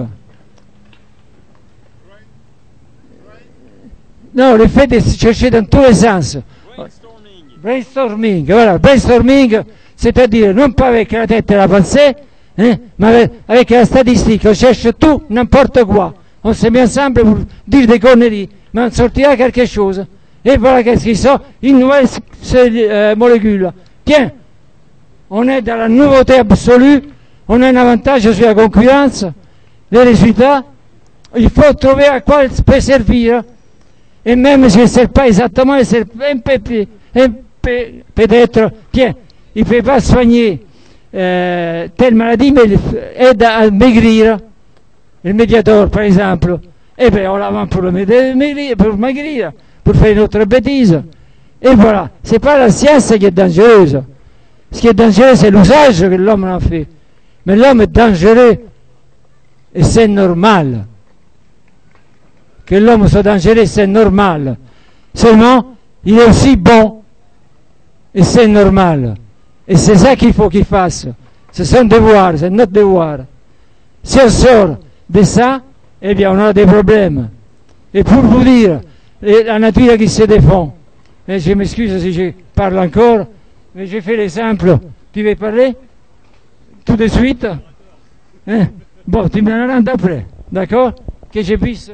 Non, le fait de chercher dans tous les sens. Brainstorming. Brainstorming, voilà. Brainstorming, c'est-à-dire non pas avec la tête et la pensée, hein, mais avec, avec la statistique. On cherche tout, n'importe quoi. On se met ensemble pour dire des conneries, mais on sortira quelque chose. Et voilà qu'est-ce qu'ils sont, une nouvelle euh, molécule. Tiens, on est dans la nouveauté absolue, on a un avantage sur la concurrence, les résultats, il faut trouver à quoi elle peut servir. Et même si elle ne sert pas exactement, elle sert un peu, un peu peut-être, tiens, il ne peut pas soigner euh, telle maladie, mais il aide à maigrir. Le médiator, par exemple, eh bien, on la vend pour le maigrir, pour maigrir, pour faire une autre bêtise. Et voilà, c'est pas la science qui est dangereuse. Ce qui est dangereux, c'est l'usage que l'homme en fait. Mais l'homme est dangereux, et c'est normal. Que l'homme soit dangereux, c'est normal. Seulement, il est aussi bon, et c'est normal. Et c'est ça qu'il faut qu'il fasse. C'est son devoir, c'est notre devoir. Si on sort de ça, eh bien on a des problèmes. Et pour vous dire, la nature qui se défend, mais je m'excuse si je parle encore, mais j'ai fait l'exemple. Tu veux parler tout de suite, hein? Bon, tu me le rends après, d'accord? Que je puisse...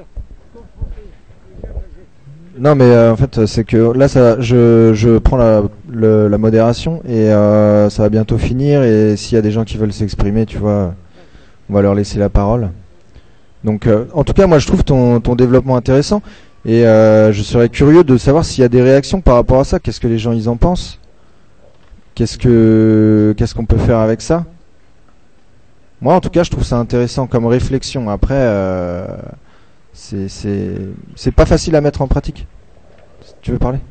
Non, mais euh, en fait, c'est que là, ça, je, je prends la, le, la modération et euh, ça va bientôt finir. Et s'il y a des gens qui veulent s'exprimer, tu vois, on va leur laisser la parole. Donc, euh, en tout cas, moi, je trouve ton, ton développement intéressant et euh, je serais curieux de savoir s'il y a des réactions par rapport à ça. Qu'est-ce que les gens ils en pensent? Qu'est-ce que qu'est-ce qu'on peut faire avec ça? Moi, en tout cas, je trouve ça intéressant comme réflexion. Après. Euh, C'est, c'est, c'est pas facile à mettre en pratique. Tu veux parler?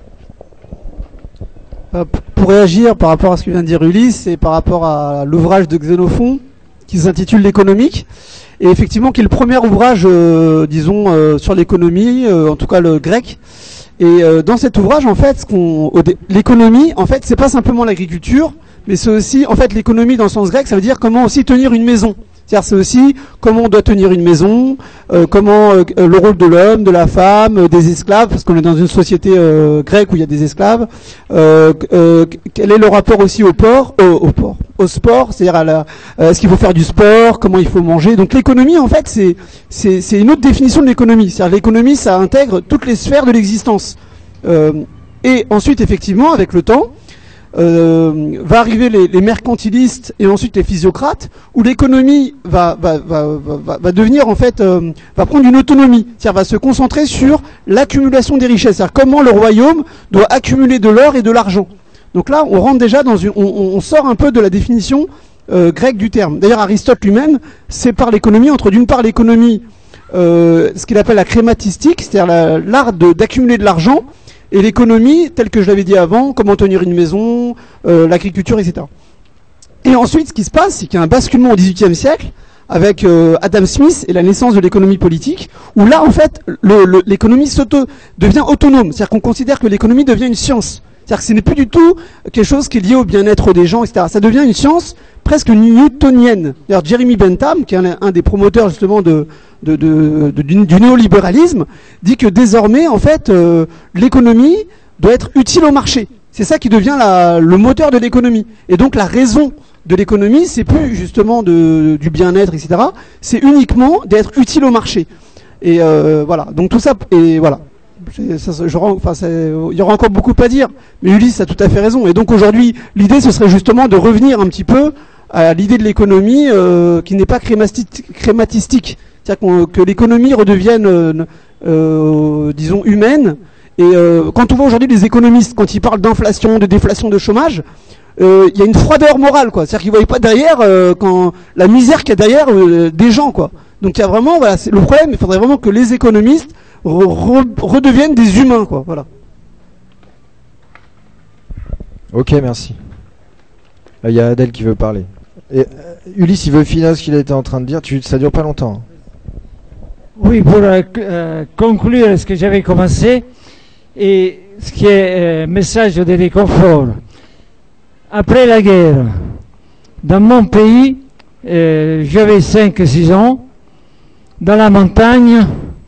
euh, Pour réagir par rapport à ce que vient de dire Ulysse, c'est par rapport à l'ouvrage de Xénophon qui s'intitule L'économique, et effectivement qui est le premier ouvrage, euh, disons, euh, sur l'économie, euh, en tout cas le grec. Et euh, dans cet ouvrage, en fait, ce qu'on, l'économie, en fait, c'est pas simplement l'agriculture, mais c'est aussi, en fait, l'économie dans le sens grec, ça veut dire comment aussi tenir une maison. C'est-à-dire, c'est aussi comment on doit tenir une maison, euh, comment euh, le rôle de l'homme, de la femme, euh, des esclaves, parce qu'on est dans une société euh, grecque où il y a des esclaves. Euh, euh, quel est le rapport aussi au port, au, au port, au sport, c'est-à-dire à la, euh, est-ce qu'il faut faire du sport, comment il faut manger. Donc l'économie, en fait, c'est c'est c'est une autre définition de l'économie. C'est-à-dire l'économie, ça intègre toutes les sphères de l'existence. Euh, et ensuite, effectivement, avec le temps. Euh, va arriver les, les mercantilistes et ensuite les physiocrates, où l'économie va, va, va, va, va devenir en fait, euh, va prendre une autonomie, c'est-à-dire va se concentrer sur l'accumulation des richesses, c'est-à-dire comment le royaume doit accumuler de l'or et de l'argent. Donc là, on rentre déjà dans une, on, on sort un peu de la définition euh, grecque du terme. D'ailleurs, Aristote lui-même sépare l'économie entre d'une part l'économie, euh, ce qu'il appelle la crématistique, c'est-à-dire l'art d'accumuler de l'argent, et l'économie, telle que je l'avais dit avant, comment tenir une maison, euh, l'agriculture, et cetera. Et ensuite, ce qui se passe, c'est qu'il y a un basculement au dix-huitième siècle, avec euh, Adam Smith et la naissance de l'économie politique, où là, en fait, le, le, l'économie s'auto, devient autonome. C'est-à-dire qu'on considère que l'économie devient une science. C'est-à-dire que ce n'est plus du tout quelque chose qui est lié au bien-être des gens, et cetera. Ça devient une science presque newtonienne. D'ailleurs, Jeremy Bentham, qui est un, un des promoteurs justement de, de, de, de, du, du néolibéralisme, dit que désormais, en fait, euh, l'économie doit être utile au marché. C'est ça qui devient la, le moteur de l'économie. Et donc la raison de l'économie, c'est plus justement de, du bien-être, et cetera. C'est uniquement d'être utile au marché. Et euh, voilà. Donc tout ça, et voilà. Ça, je, enfin, il y aura encore beaucoup à dire, mais Ulysse a tout à fait raison. Et donc aujourd'hui, l'idée, ce serait justement de revenir un petit peu à l'idée de l'économie euh, qui n'est pas crématistique. C'est-à-dire que l'économie redevienne, euh, euh, disons, humaine. Et euh, quand on voit aujourd'hui les économistes, quand ils parlent d'inflation, de déflation, de chômage, euh, il y a une froideur morale, quoi. C'est-à-dire qu'ils ne voient pas derrière euh, quand la misère qu'il y a derrière euh, des gens, quoi. Donc il y a vraiment, voilà, c'est le problème. Il faudrait vraiment que les économistes re, re, redeviennent des humains, quoi. Voilà. Ok, merci. Il y a Adèle qui veut parler. Et euh, Ulysse, il veut finir ce qu'il était en train de dire. Tu, ça dure pas longtemps. Hein. Oui, pour euh, conclure ce que j'avais commencé, et ce qui est euh, message de réconfort. Après la guerre, dans mon pays, euh, j'avais cinq six ans, dans la montagne,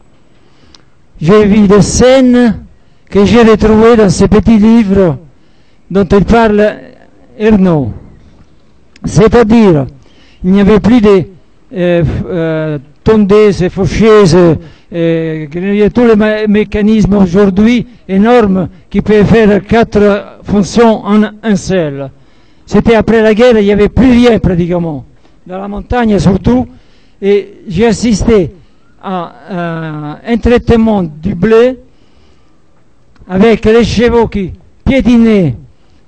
j'ai vu des scènes que j'ai retrouvées dans ces petits livres dont il parle Ernaud. C'est-à-dire, il n'y avait plus de euh, euh, tondeuses, faucheuses, euh, il y a tous les mé mécanismes aujourd'hui énormes qui peuvent faire quatre fonctions en un seul. C'était après la guerre, il n'y avait plus rien pratiquement, dans la montagne surtout, et j'ai assisté à euh, un traitement du blé avec les chevaux qui piétinaient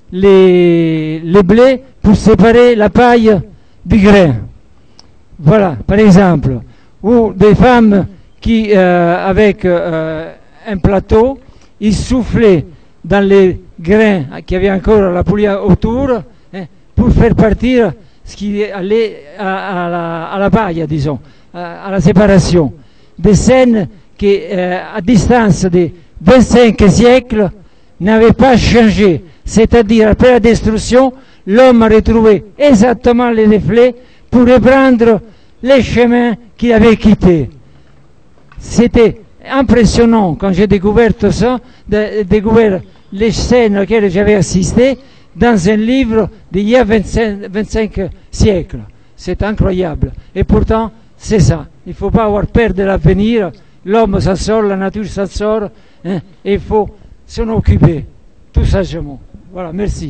les, les blés pour séparer la paille du grain. Voilà, par exemple. Ou des femmes qui, euh, avec euh, un plateau, ils soufflaient dans les grains qui avaient encore la poulie autour, hein, pour faire partir ce qui allait à, à, la, à la paille, disons, à, à la séparation. Des scènes qui, euh, à distance de vingt-cinq siècles, n'avaient pas changé. C'est-à-dire, après la destruction, l'homme a retrouvé exactement les reflets pour reprendre les chemins qu'il avait quittés. C'était impressionnant quand j'ai découvert tout ça, de, de découvert les scènes auxquelles j'avais assisté dans un livre d'il y a vingt-cinq, vingt-cinq siècles. C'est incroyable. Et pourtant, c'est ça. Il ne faut pas avoir peur de l'avenir. L'homme s'en sort, la nature s'en sort, hein, et il faut s'en occuper, tout sagement. Voilà, merci.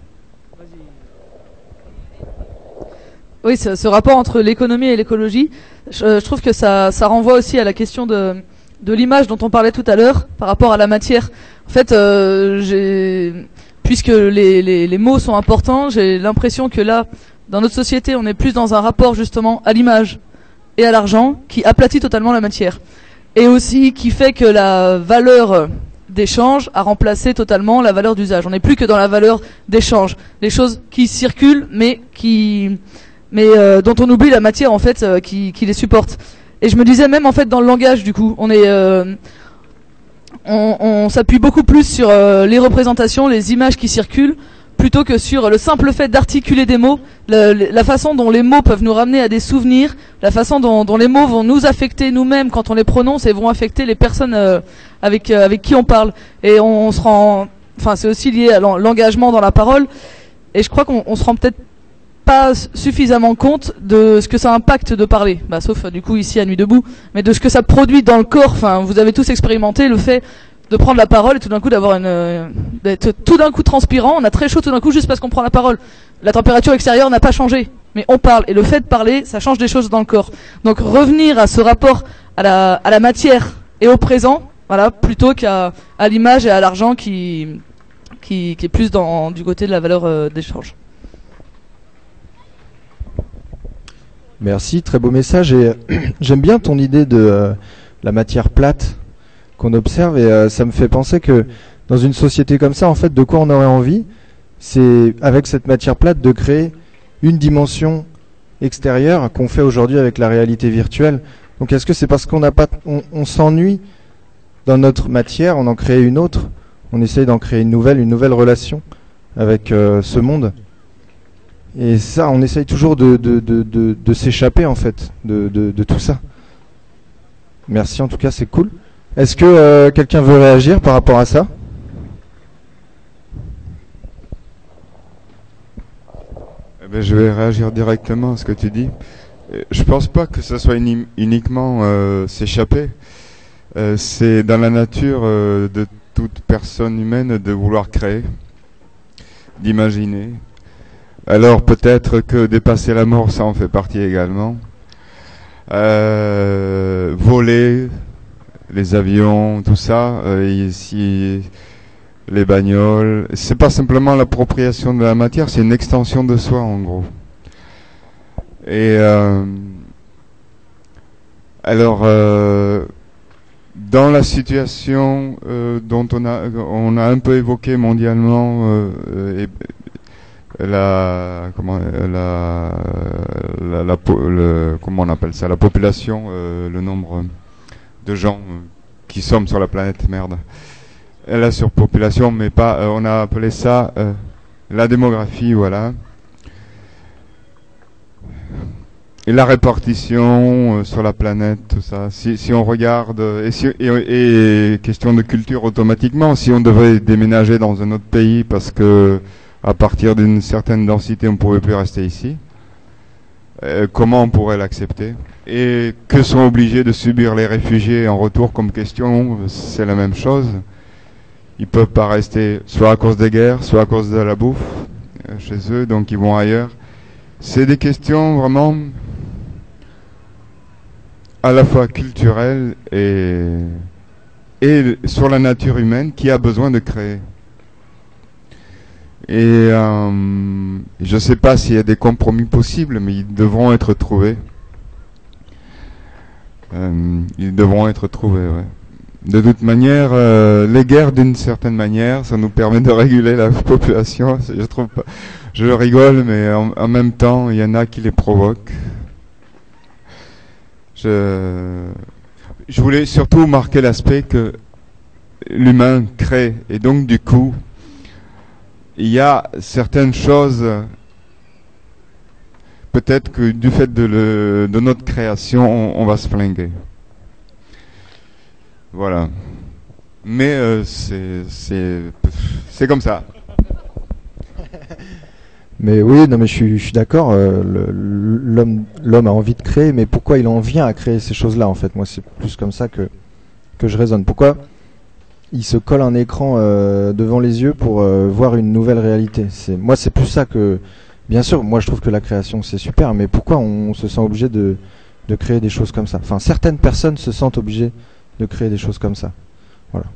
Oui, ce, ce rapport entre l'économie et l'écologie, je, je trouve que ça, ça renvoie aussi à la question de, de l'image dont on parlait tout à l'heure par rapport à la matière. En fait, euh, j'ai, puisque les, les, les mots sont importants, j'ai l'impression que là, dans notre société, on est plus dans un rapport justement à l'image et à l'argent qui aplatit totalement la matière. Et aussi qui fait que la valeur d'échange a remplacé totalement la valeur d'usage. On n'est plus que dans la valeur d'échange. Des choses qui circulent, mais qui... mais euh, dont on oublie la matière en fait euh, qui, qui les supporte. Et je me disais même en fait dans le langage du coup, on est, euh, on, on s'appuie beaucoup plus sur euh, les représentations, les images qui circulent, plutôt que sur le simple fait d'articuler des mots, le, la façon dont les mots peuvent nous ramener à des souvenirs, la façon dont, dont les mots vont nous affecter nous-mêmes quand on les prononce et vont affecter les personnes euh, avec euh, avec qui on parle. Et on, on se rend, enfin c'est aussi lié à l'engagement dans la parole. Et je crois qu'on on se rend peut-être pas suffisamment compte de ce que ça impacte de parler, bah, sauf du coup ici à Nuit debout, mais de ce que ça produit dans le corps. Enfin, vous avez tous expérimenté le fait de prendre la parole et tout d'un coup d'avoir une, euh, d'être tout d'un coup transpirant. On a très chaud tout d'un coup juste parce qu'on prend la parole. La température extérieure n'a pas changé, mais on parle et le fait de parler, ça change des choses dans le corps. Donc revenir à ce rapport à la à la matière et au présent, voilà, plutôt qu'à à l'image et à l'argent qui qui qui est plus dans du côté de la valeur euh, d'échange. Merci, très beau message. Et j'aime bien ton idée de euh, la matière plate qu'on observe, et euh, ça me fait penser que dans une société comme ça, en fait, de quoi on aurait envie, c'est avec cette matière plate de créer une dimension extérieure qu'on fait aujourd'hui avec la réalité virtuelle. Donc est-ce que c'est parce qu'on n'a pas, on, on s'ennuie dans notre matière, on en crée une autre, on essaye d'en créer une nouvelle, une nouvelle relation avec euh, ce monde. Et ça, on essaye toujours de, de, de, de, de s'échapper en fait de, de, de tout ça. Merci, en tout cas, c'est cool. Est-ce que euh, quelqu'un veut réagir par rapport à ça ? Eh ben, je vais réagir directement à ce que tu dis. Je pense pas que ce soit uni- uniquement euh, s'échapper. Euh, c'est dans la nature euh, de toute personne humaine de vouloir créer, d'imaginer. Alors peut-être que dépasser la mort, ça en fait partie également. Euh, voler, les avions, tout ça, euh, ici, les bagnoles. C'est pas simplement l'appropriation de la matière, c'est une extension de soi en gros. Et euh, alors, euh, dans la situation euh, dont on a, on a un peu évoqué mondialement, euh, et, la comment la, la, la le, comment on appelle ça, la population, euh, le nombre de gens euh, qui sommes sur la planète, merde, la surpopulation, mais pas, euh, on a appelé ça euh, la démographie, voilà, et la répartition euh, sur la planète, tout ça. Si, si on regarde et, si, et, et question de culture automatiquement, si on devait déménager dans un autre pays parce que à partir d'une certaine densité, on ne pouvait plus rester ici. Euh, comment on pourrait l'accepter? Et que sont obligés de subir les réfugiés en retour comme question? C'est la même chose. Ils ne peuvent pas rester soit à cause des guerres, soit à cause de la bouffe euh, chez eux, donc ils vont ailleurs. C'est des questions vraiment à la fois culturelles et, et sur la nature humaine qui a besoin de créer. Et euh, je ne sais pas s'il y a des compromis possibles, mais ils devront être trouvés. Euh, ils devront être trouvés, ouais. De toute manière, euh, les guerres, d'une certaine manière, ça nous permet de réguler la population. Je trouve pas. Je rigole, mais en, en même temps, il y en a qui les provoquent. Je, je voulais surtout marquer l'aspect que l'humain crée, et donc du coup, il y a certaines choses, peut-être que du fait de, le, de notre création, on, on va se flinguer. Voilà. Mais euh, c'est, c'est, c'est comme ça. Mais oui, non, mais je suis, je suis d'accord. Euh, le- l'homme, l'homme a envie de créer, mais pourquoi il en vient à créer ces choses-là en fait? Moi, c'est plus comme ça que que je raisonne. Pourquoi il se colle un écran euh, devant les yeux pour euh, voir une nouvelle réalité? C'est moi, c'est plus ça que. Bien sûr, moi, je trouve que la création c'est super, mais pourquoi on se sent obligé de de créer des choses comme ça? Enfin, certaines personnes se sentent obligées de créer des choses comme ça. Voilà.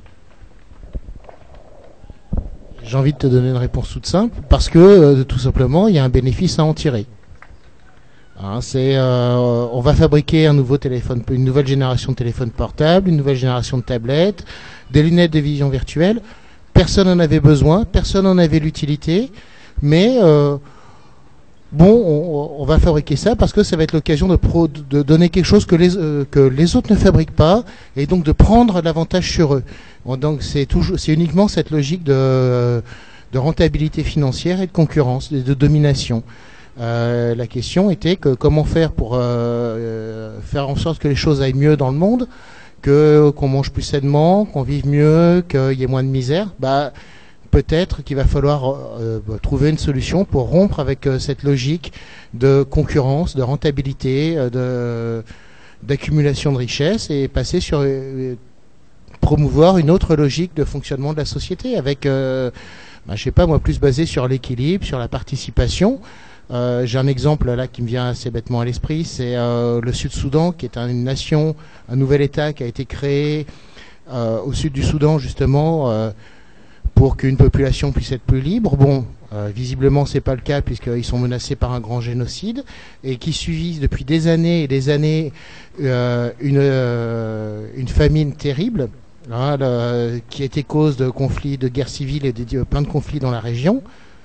J'ai envie de te donner une réponse toute simple, parce que euh, tout simplement, il y a un bénéfice à en tirer. Hein, c'est, euh, on va fabriquer un nouveau téléphone, une nouvelle génération de téléphones portables, une nouvelle génération de tablettes, des lunettes de vision virtuelle. Personne n'en avait besoin, personne n'en avait l'utilité, mais euh, bon, on, on va fabriquer ça parce que ça va être l'occasion de, pro, de donner quelque chose que les, euh, que les autres ne fabriquent pas, et donc de prendre l'avantage sur eux. Bon, donc c'est toujours, c'est uniquement cette logique de, de rentabilité financière et de concurrence, de, de domination. Euh, la question était que comment faire pour euh, faire en sorte que les choses aillent mieux dans le monde, que qu'on mange plus sainement, qu'on vive mieux, qu'il y ait moins de misère. Bah, peut-être qu'il va falloir euh, trouver une solution pour rompre avec euh, cette logique de concurrence, de rentabilité, euh, de d'accumulation de richesses, et passer sur euh, promouvoir une autre logique de fonctionnement de la société avec, euh, bah, je sais pas moi, plus basé sur l'équilibre, sur la participation. Euh, j'ai un exemple là qui me vient assez bêtement à l'esprit, c'est euh, le Sud-Soudan, qui est une nation, un nouvel État qui a été créé euh, au sud du Soudan justement euh, pour qu'une population puisse être plus libre. Bon, euh, visiblement c'est pas le cas puisqu'ils sont menacés par un grand génocide, et qui subissent depuis des années et des années euh, une, euh, une famine terrible. Hein, le, qui était cause de conflits, de guerres civiles et de, de plein de conflits dans la région.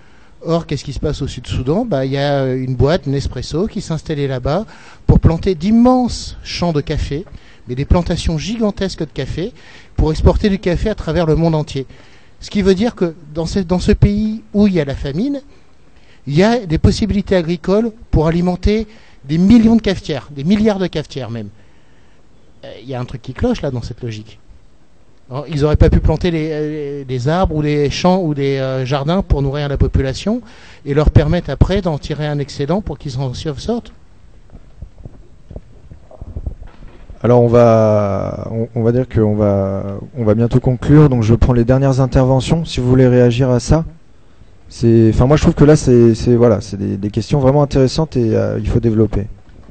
Or, qu'est-ce qui se passe au Sud-Soudan? Bah, il y a une boîte, Nespresso, qui s'est installée là-bas pour planter d'immenses champs de café, mais des plantations gigantesques de café, pour exporter du café à travers le monde entier. Ce qui veut dire que dans ce, dans ce pays où il y a la famine, il y a des possibilités agricoles pour alimenter des millions de cafetières, des milliards de cafetières même. Euh, il y a un truc qui cloche là dans cette logique. Alors, ils n'auraient pas pu planter les, des arbres ou des champs ou des euh, jardins pour nourrir la population et leur permettre après d'en tirer un excédent pour qu'ils en sortent. Alors on va, on, on va dire qu'on va, on va bientôt conclure. Donc je prends les dernières interventions. Si vous voulez réagir à ça, c'est, enfin moi je trouve que là c'est, c'est voilà, c'est des, des questions vraiment intéressantes et euh, il faut développer.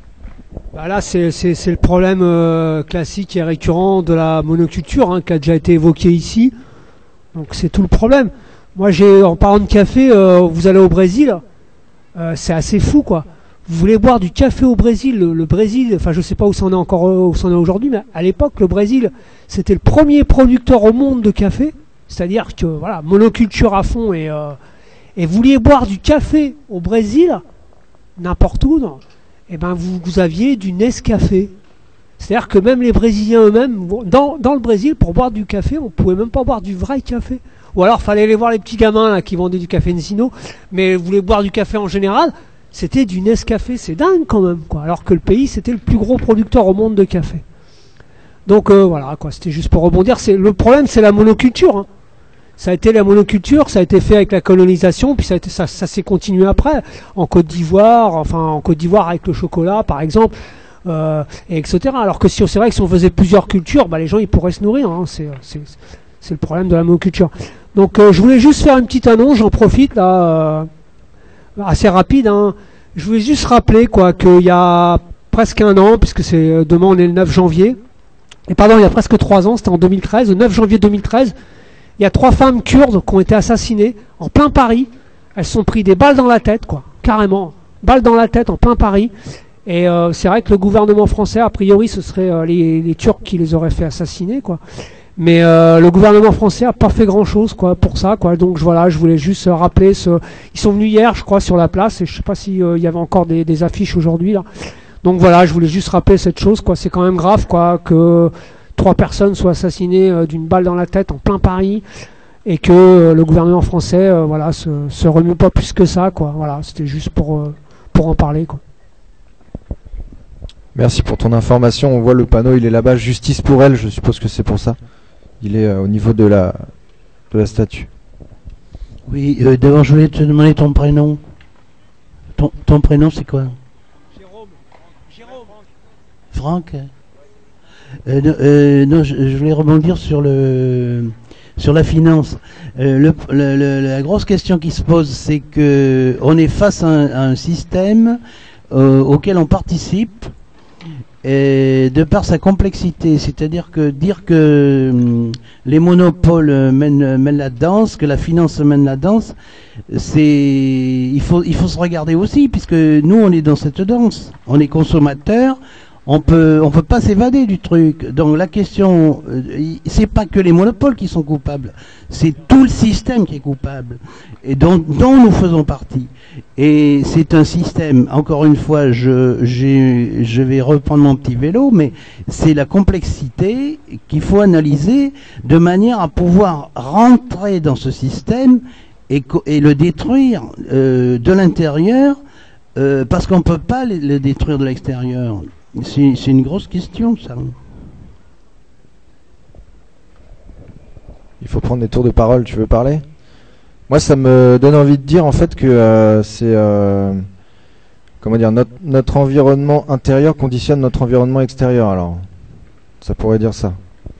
Bah là, c'est, c'est, c'est le problème euh, classique et récurrent de la monoculture, hein, qui a déjà été évoqué ici. Donc c'est tout le problème. Moi, j'ai, en parlant de café, euh, vous allez au Brésil, euh, c'est assez fou, quoi. Vous voulez boire du café au Brésil, le, le Brésil, enfin je sais pas où c'en est encore, où c'en est aujourd'hui, mais à l'époque, le Brésil, c'était le premier producteur au monde de café. C'est-à-dire que, voilà, monoculture à fond, et, euh, et vous vouliez boire du café au Brésil, n'importe où, non. Eh ben vous, vous aviez du Nescafé. C'est-à-dire que même les Brésiliens eux-mêmes, dans, dans le Brésil, pour boire du café, on pouvait même pas boire du vrai café. Ou alors fallait aller voir les petits gamins là qui vendaient du café Ensino, mais vous voulez boire du café en général, c'était du Nescafé. C'est dingue quand même, quoi. Alors que le pays, c'était le plus gros producteur au monde de café. Donc euh, voilà, quoi. C'était juste pour rebondir. C'est, le problème, c'est la monoculture, hein. Ça a été la monoculture, ça a été fait avec la colonisation, puis ça, a été, ça, ça s'est continué après, en Côte d'Ivoire, enfin en Côte d'Ivoire avec le chocolat par exemple, euh, et etc. Alors que si c'est vrai que si on faisait plusieurs cultures, bah, les gens ils pourraient se nourrir, hein. c'est, c'est, c'est le problème de la monoculture. Donc euh, je voulais juste faire une petite annonce, j'en profite là, euh, assez rapide, hein. Je voulais juste rappeler quoi qu'il y a presque un an, puisque c'est demain on est le neuf janvier, et pardon il y a presque trois ans, c'était en deux mille treize, le neuf janvier deux mille treize, il y a trois femmes kurdes qui ont été assassinées en plein Paris. Elles se sont pris des balles dans la tête, quoi, carrément. Balles dans la tête en plein Paris. Et euh, c'est vrai que le gouvernement français, a priori, ce serait euh, les, les Turcs qui les auraient fait assassiner, quoi. Mais euh, le gouvernement français a pas fait grand-chose, quoi, pour ça, quoi. Donc voilà, je voulais juste euh, rappeler ce. Ils sont venus hier, je crois, sur la place, et je sais pas si euh, il y avait encore des, des affiches aujourd'hui là. Donc voilà, je voulais juste rappeler cette chose, quoi. C'est quand même grave, quoi, que trois personnes soient assassinées euh, d'une balle dans la tête en plein Paris et que euh, le gouvernement français euh, voilà, se, se remue pas plus que ça, quoi. Voilà, c'était juste pour, euh, pour en parler, quoi. Merci pour ton information. On voit le panneau, il est là-bas, justice pour elle, je suppose que c'est pour ça. Il est euh, au niveau de la, de la statue. Oui, euh, d'abord je voulais te demander ton prénom. Ton, ton prénom c'est quoi? Jérôme. Jérôme. Franck. Euh, euh, non, je, je voulais rebondir sur le sur la finance. Euh, le, le, le, la grosse question qui se pose, c'est que on est face à un, à un système euh, auquel on participe, et de par sa complexité, c'est-à-dire que dire que hum, les monopoles mènent, mènent la danse, que la finance mène la danse, c'est il faut il faut se regarder aussi, puisque nous on est dans cette danse, on est consommateurs. On peut, on peut pas s'évader du truc. Donc la question, euh, c'est pas que les monopoles qui sont coupables, c'est tout le système qui est coupable, et dont, dont nous faisons partie. Et c'est un système. Encore une fois, je, j'ai, je vais reprendre mon petit vélo, mais c'est la complexité qu'il faut analyser de manière à pouvoir rentrer dans ce système et, et le détruire euh, de l'intérieur, euh, parce qu'on peut pas le, le détruire de l'extérieur. C'est, c'est une grosse question, ça. Il faut prendre des tours de parole, tu veux parler? Moi, ça me donne envie de dire en fait que euh, c'est euh, comment dire, notre, notre environnement intérieur conditionne notre environnement extérieur. Alors, ça pourrait dire ça.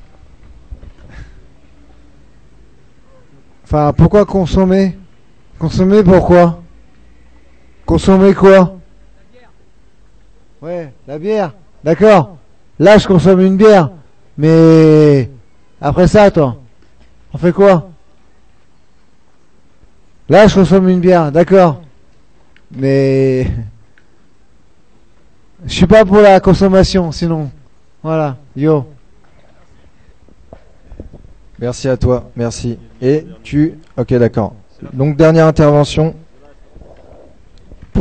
Enfin, pourquoi consommer? Consommer pourquoi? Consommer quoi? Ouais, la bière. D'accord. Là, je consomme une bière. Mais après ça, toi, on fait quoi? Là, je consomme une bière. D'accord. Mais je suis pas pour la consommation, sinon. Voilà. Yo. Merci à toi. Merci. Et tu... Ok, d'accord. Donc, dernière intervention.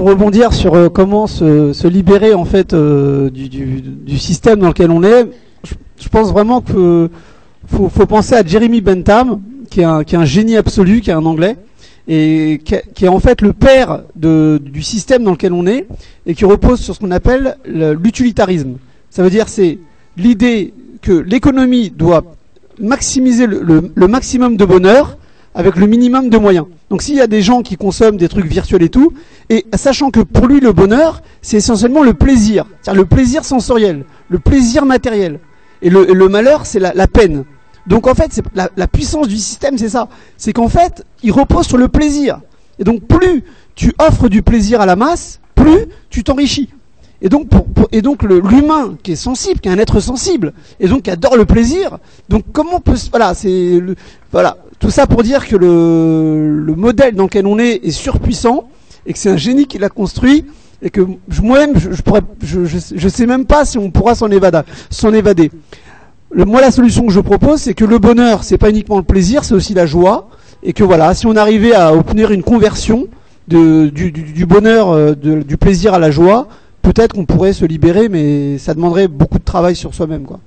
pour rebondir sur euh, comment se, se libérer en fait euh, du, du, du système dans lequel on est, je, je pense vraiment que faut, faut penser à Jeremy Bentham, qui est un, qui est un génie absolu, qui est un Anglais, et qui est, qui est en fait le père de, du système dans lequel on est, et qui repose sur ce qu'on appelle le- l'utilitarisme. Ça veut dire c'est l'idée que l'économie doit maximiser le, le, le maximum de bonheur avec le minimum de moyens. Donc s'il y a des gens qui consomment des trucs virtuels et tout, et sachant que pour lui le bonheur, c'est essentiellement le plaisir, c'est-à-dire le plaisir sensoriel, le plaisir matériel, et le, et le malheur c'est la, la peine. Donc en fait, c'est la, la puissance du système, c'est ça, c'est qu'en fait, il repose sur le plaisir. Et donc plus tu offres du plaisir à la masse, plus tu t'enrichis. Et donc, pour, pour- et donc le- l'humain qui est sensible, qui est un être sensible, et donc qui adore le plaisir. Donc comment peut se- voilà, c'est le- voilà, tout ça pour dire que le, le modèle dans lequel on est est surpuissant et que c'est un génie qui l'a construit et que je- moi-même je, je pourrais, je, je, je sais même pas si on pourra s'en évader. S'en évader. Le- moi, la solution que je propose, c'est que le bonheur, c'est pas uniquement le plaisir, c'est aussi la joie, et que voilà, si on arrivait à obtenir une conversion de, du, du, du bonheur, euh, de- du plaisir à la joie, peut-être qu'on pourrait se libérer, mais ça demanderait beaucoup de travail sur soi-même, quoi.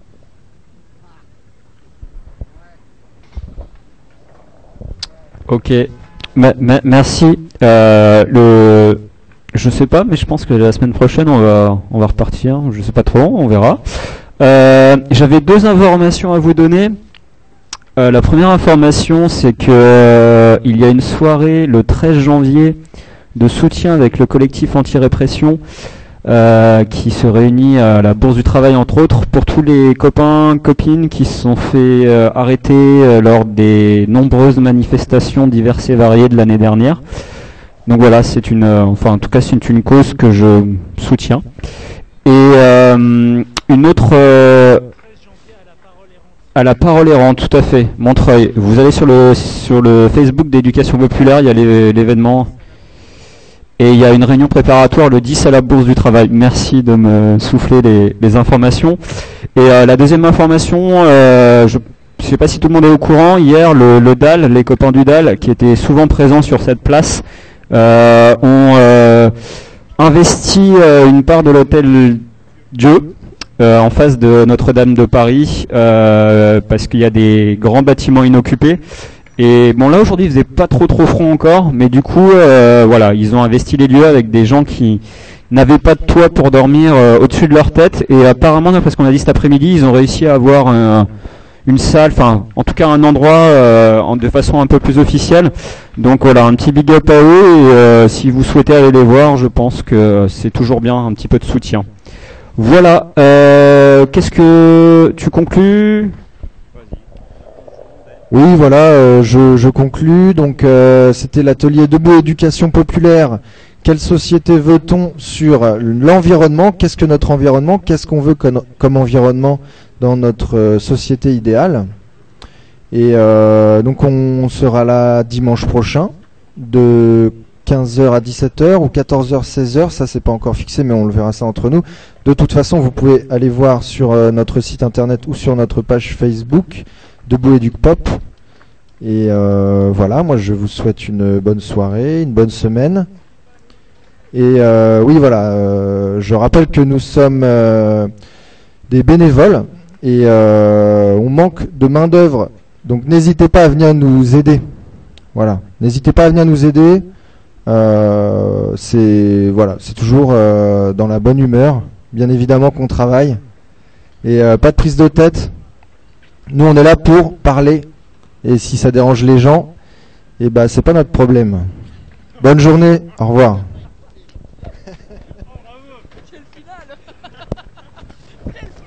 Ok, Ma- ma- merci. Euh, le, je sais pas, mais je pense que la semaine prochaine on va, on va repartir. Je sais pas trop, on verra. Euh, J'avais deux informations à vous donner. Euh, la première information, c'est que euh, il y a une soirée le treize janvier de soutien avec le collectif anti-répression euh, qui se réunit à la Bourse du Travail entre autres pour tous les copains, copines qui se sont fait euh, arrêter euh, lors des nombreuses manifestations diverses et variées de l'année dernière. Donc voilà, c'est une, euh, enfin en tout cas c'est une cause que je soutiens. Et euh, une autre euh, à la parole errante, tout à fait, Montreuil. Vous allez sur le sur le Facebook d'Éducation Populaire, il y a l'é- l'événement. Et il y a une réunion préparatoire le dix à la Bourse du Travail. Merci de me souffler les, les informations. Et euh, la deuxième information, euh, je ne sais pas si tout le monde est au courant, hier le, le D A L, les copains du D A L, qui étaient souvent présents sur cette place, euh, ont euh, investi euh, une part de l'hôtel Dieu euh, en face de Notre-Dame de Paris, euh, parce qu'il y a des grands bâtiments inoccupés. Et bon, là aujourd'hui il faisait pas trop trop froid encore, mais du coup euh, voilà, ils ont investi les lieux avec des gens qui n'avaient pas de toit pour dormir euh, au-dessus de leur tête, et apparemment, parce qu'on a dit cet après-midi, ils ont réussi à avoir un- une salle, enfin en tout cas un endroit euh, en- de façon un peu plus officielle. Donc voilà, un petit big up à eux, et euh, si vous souhaitez aller les voir, je pense que c'est toujours bien un petit peu de soutien. Voilà, euh, qu'est-ce que tu conclus? Oui, voilà, euh, je, je conclus. Donc, euh, c'était l'atelier Debout Éducation Populaire. Quelle société veut-on sur l'environnement? Qu'est-ce que notre environnement? Qu'est-ce qu'on veut comme, comme environnement dans notre euh, société idéale? Et euh, donc, on sera là dimanche prochain, de quinze heures à dix-sept heures ou quatorze heures seize heures. Ça, c'est pas encore fixé, mais on le verra ça entre nous. De toute façon, vous pouvez aller voir sur euh, notre site internet ou sur notre page Facebook. Debout Éduc Pop. Et euh, voilà, moi je vous souhaite une bonne soirée, une bonne semaine. Et euh, oui, voilà, euh, je rappelle que nous sommes euh, des bénévoles et euh, on manque de main d'œuvre. Donc n'hésitez pas à venir nous aider. Voilà, n'hésitez pas à venir nous aider. Euh, c'est voilà, c'est toujours euh, dans la bonne humeur. Bien évidemment qu'on travaille et euh, pas de prise de tête. Nous, on est là pour parler. Et si ça dérange les gens, eh ben, c'est pas notre problème. Bonne journée. Au revoir. Quel final. Quel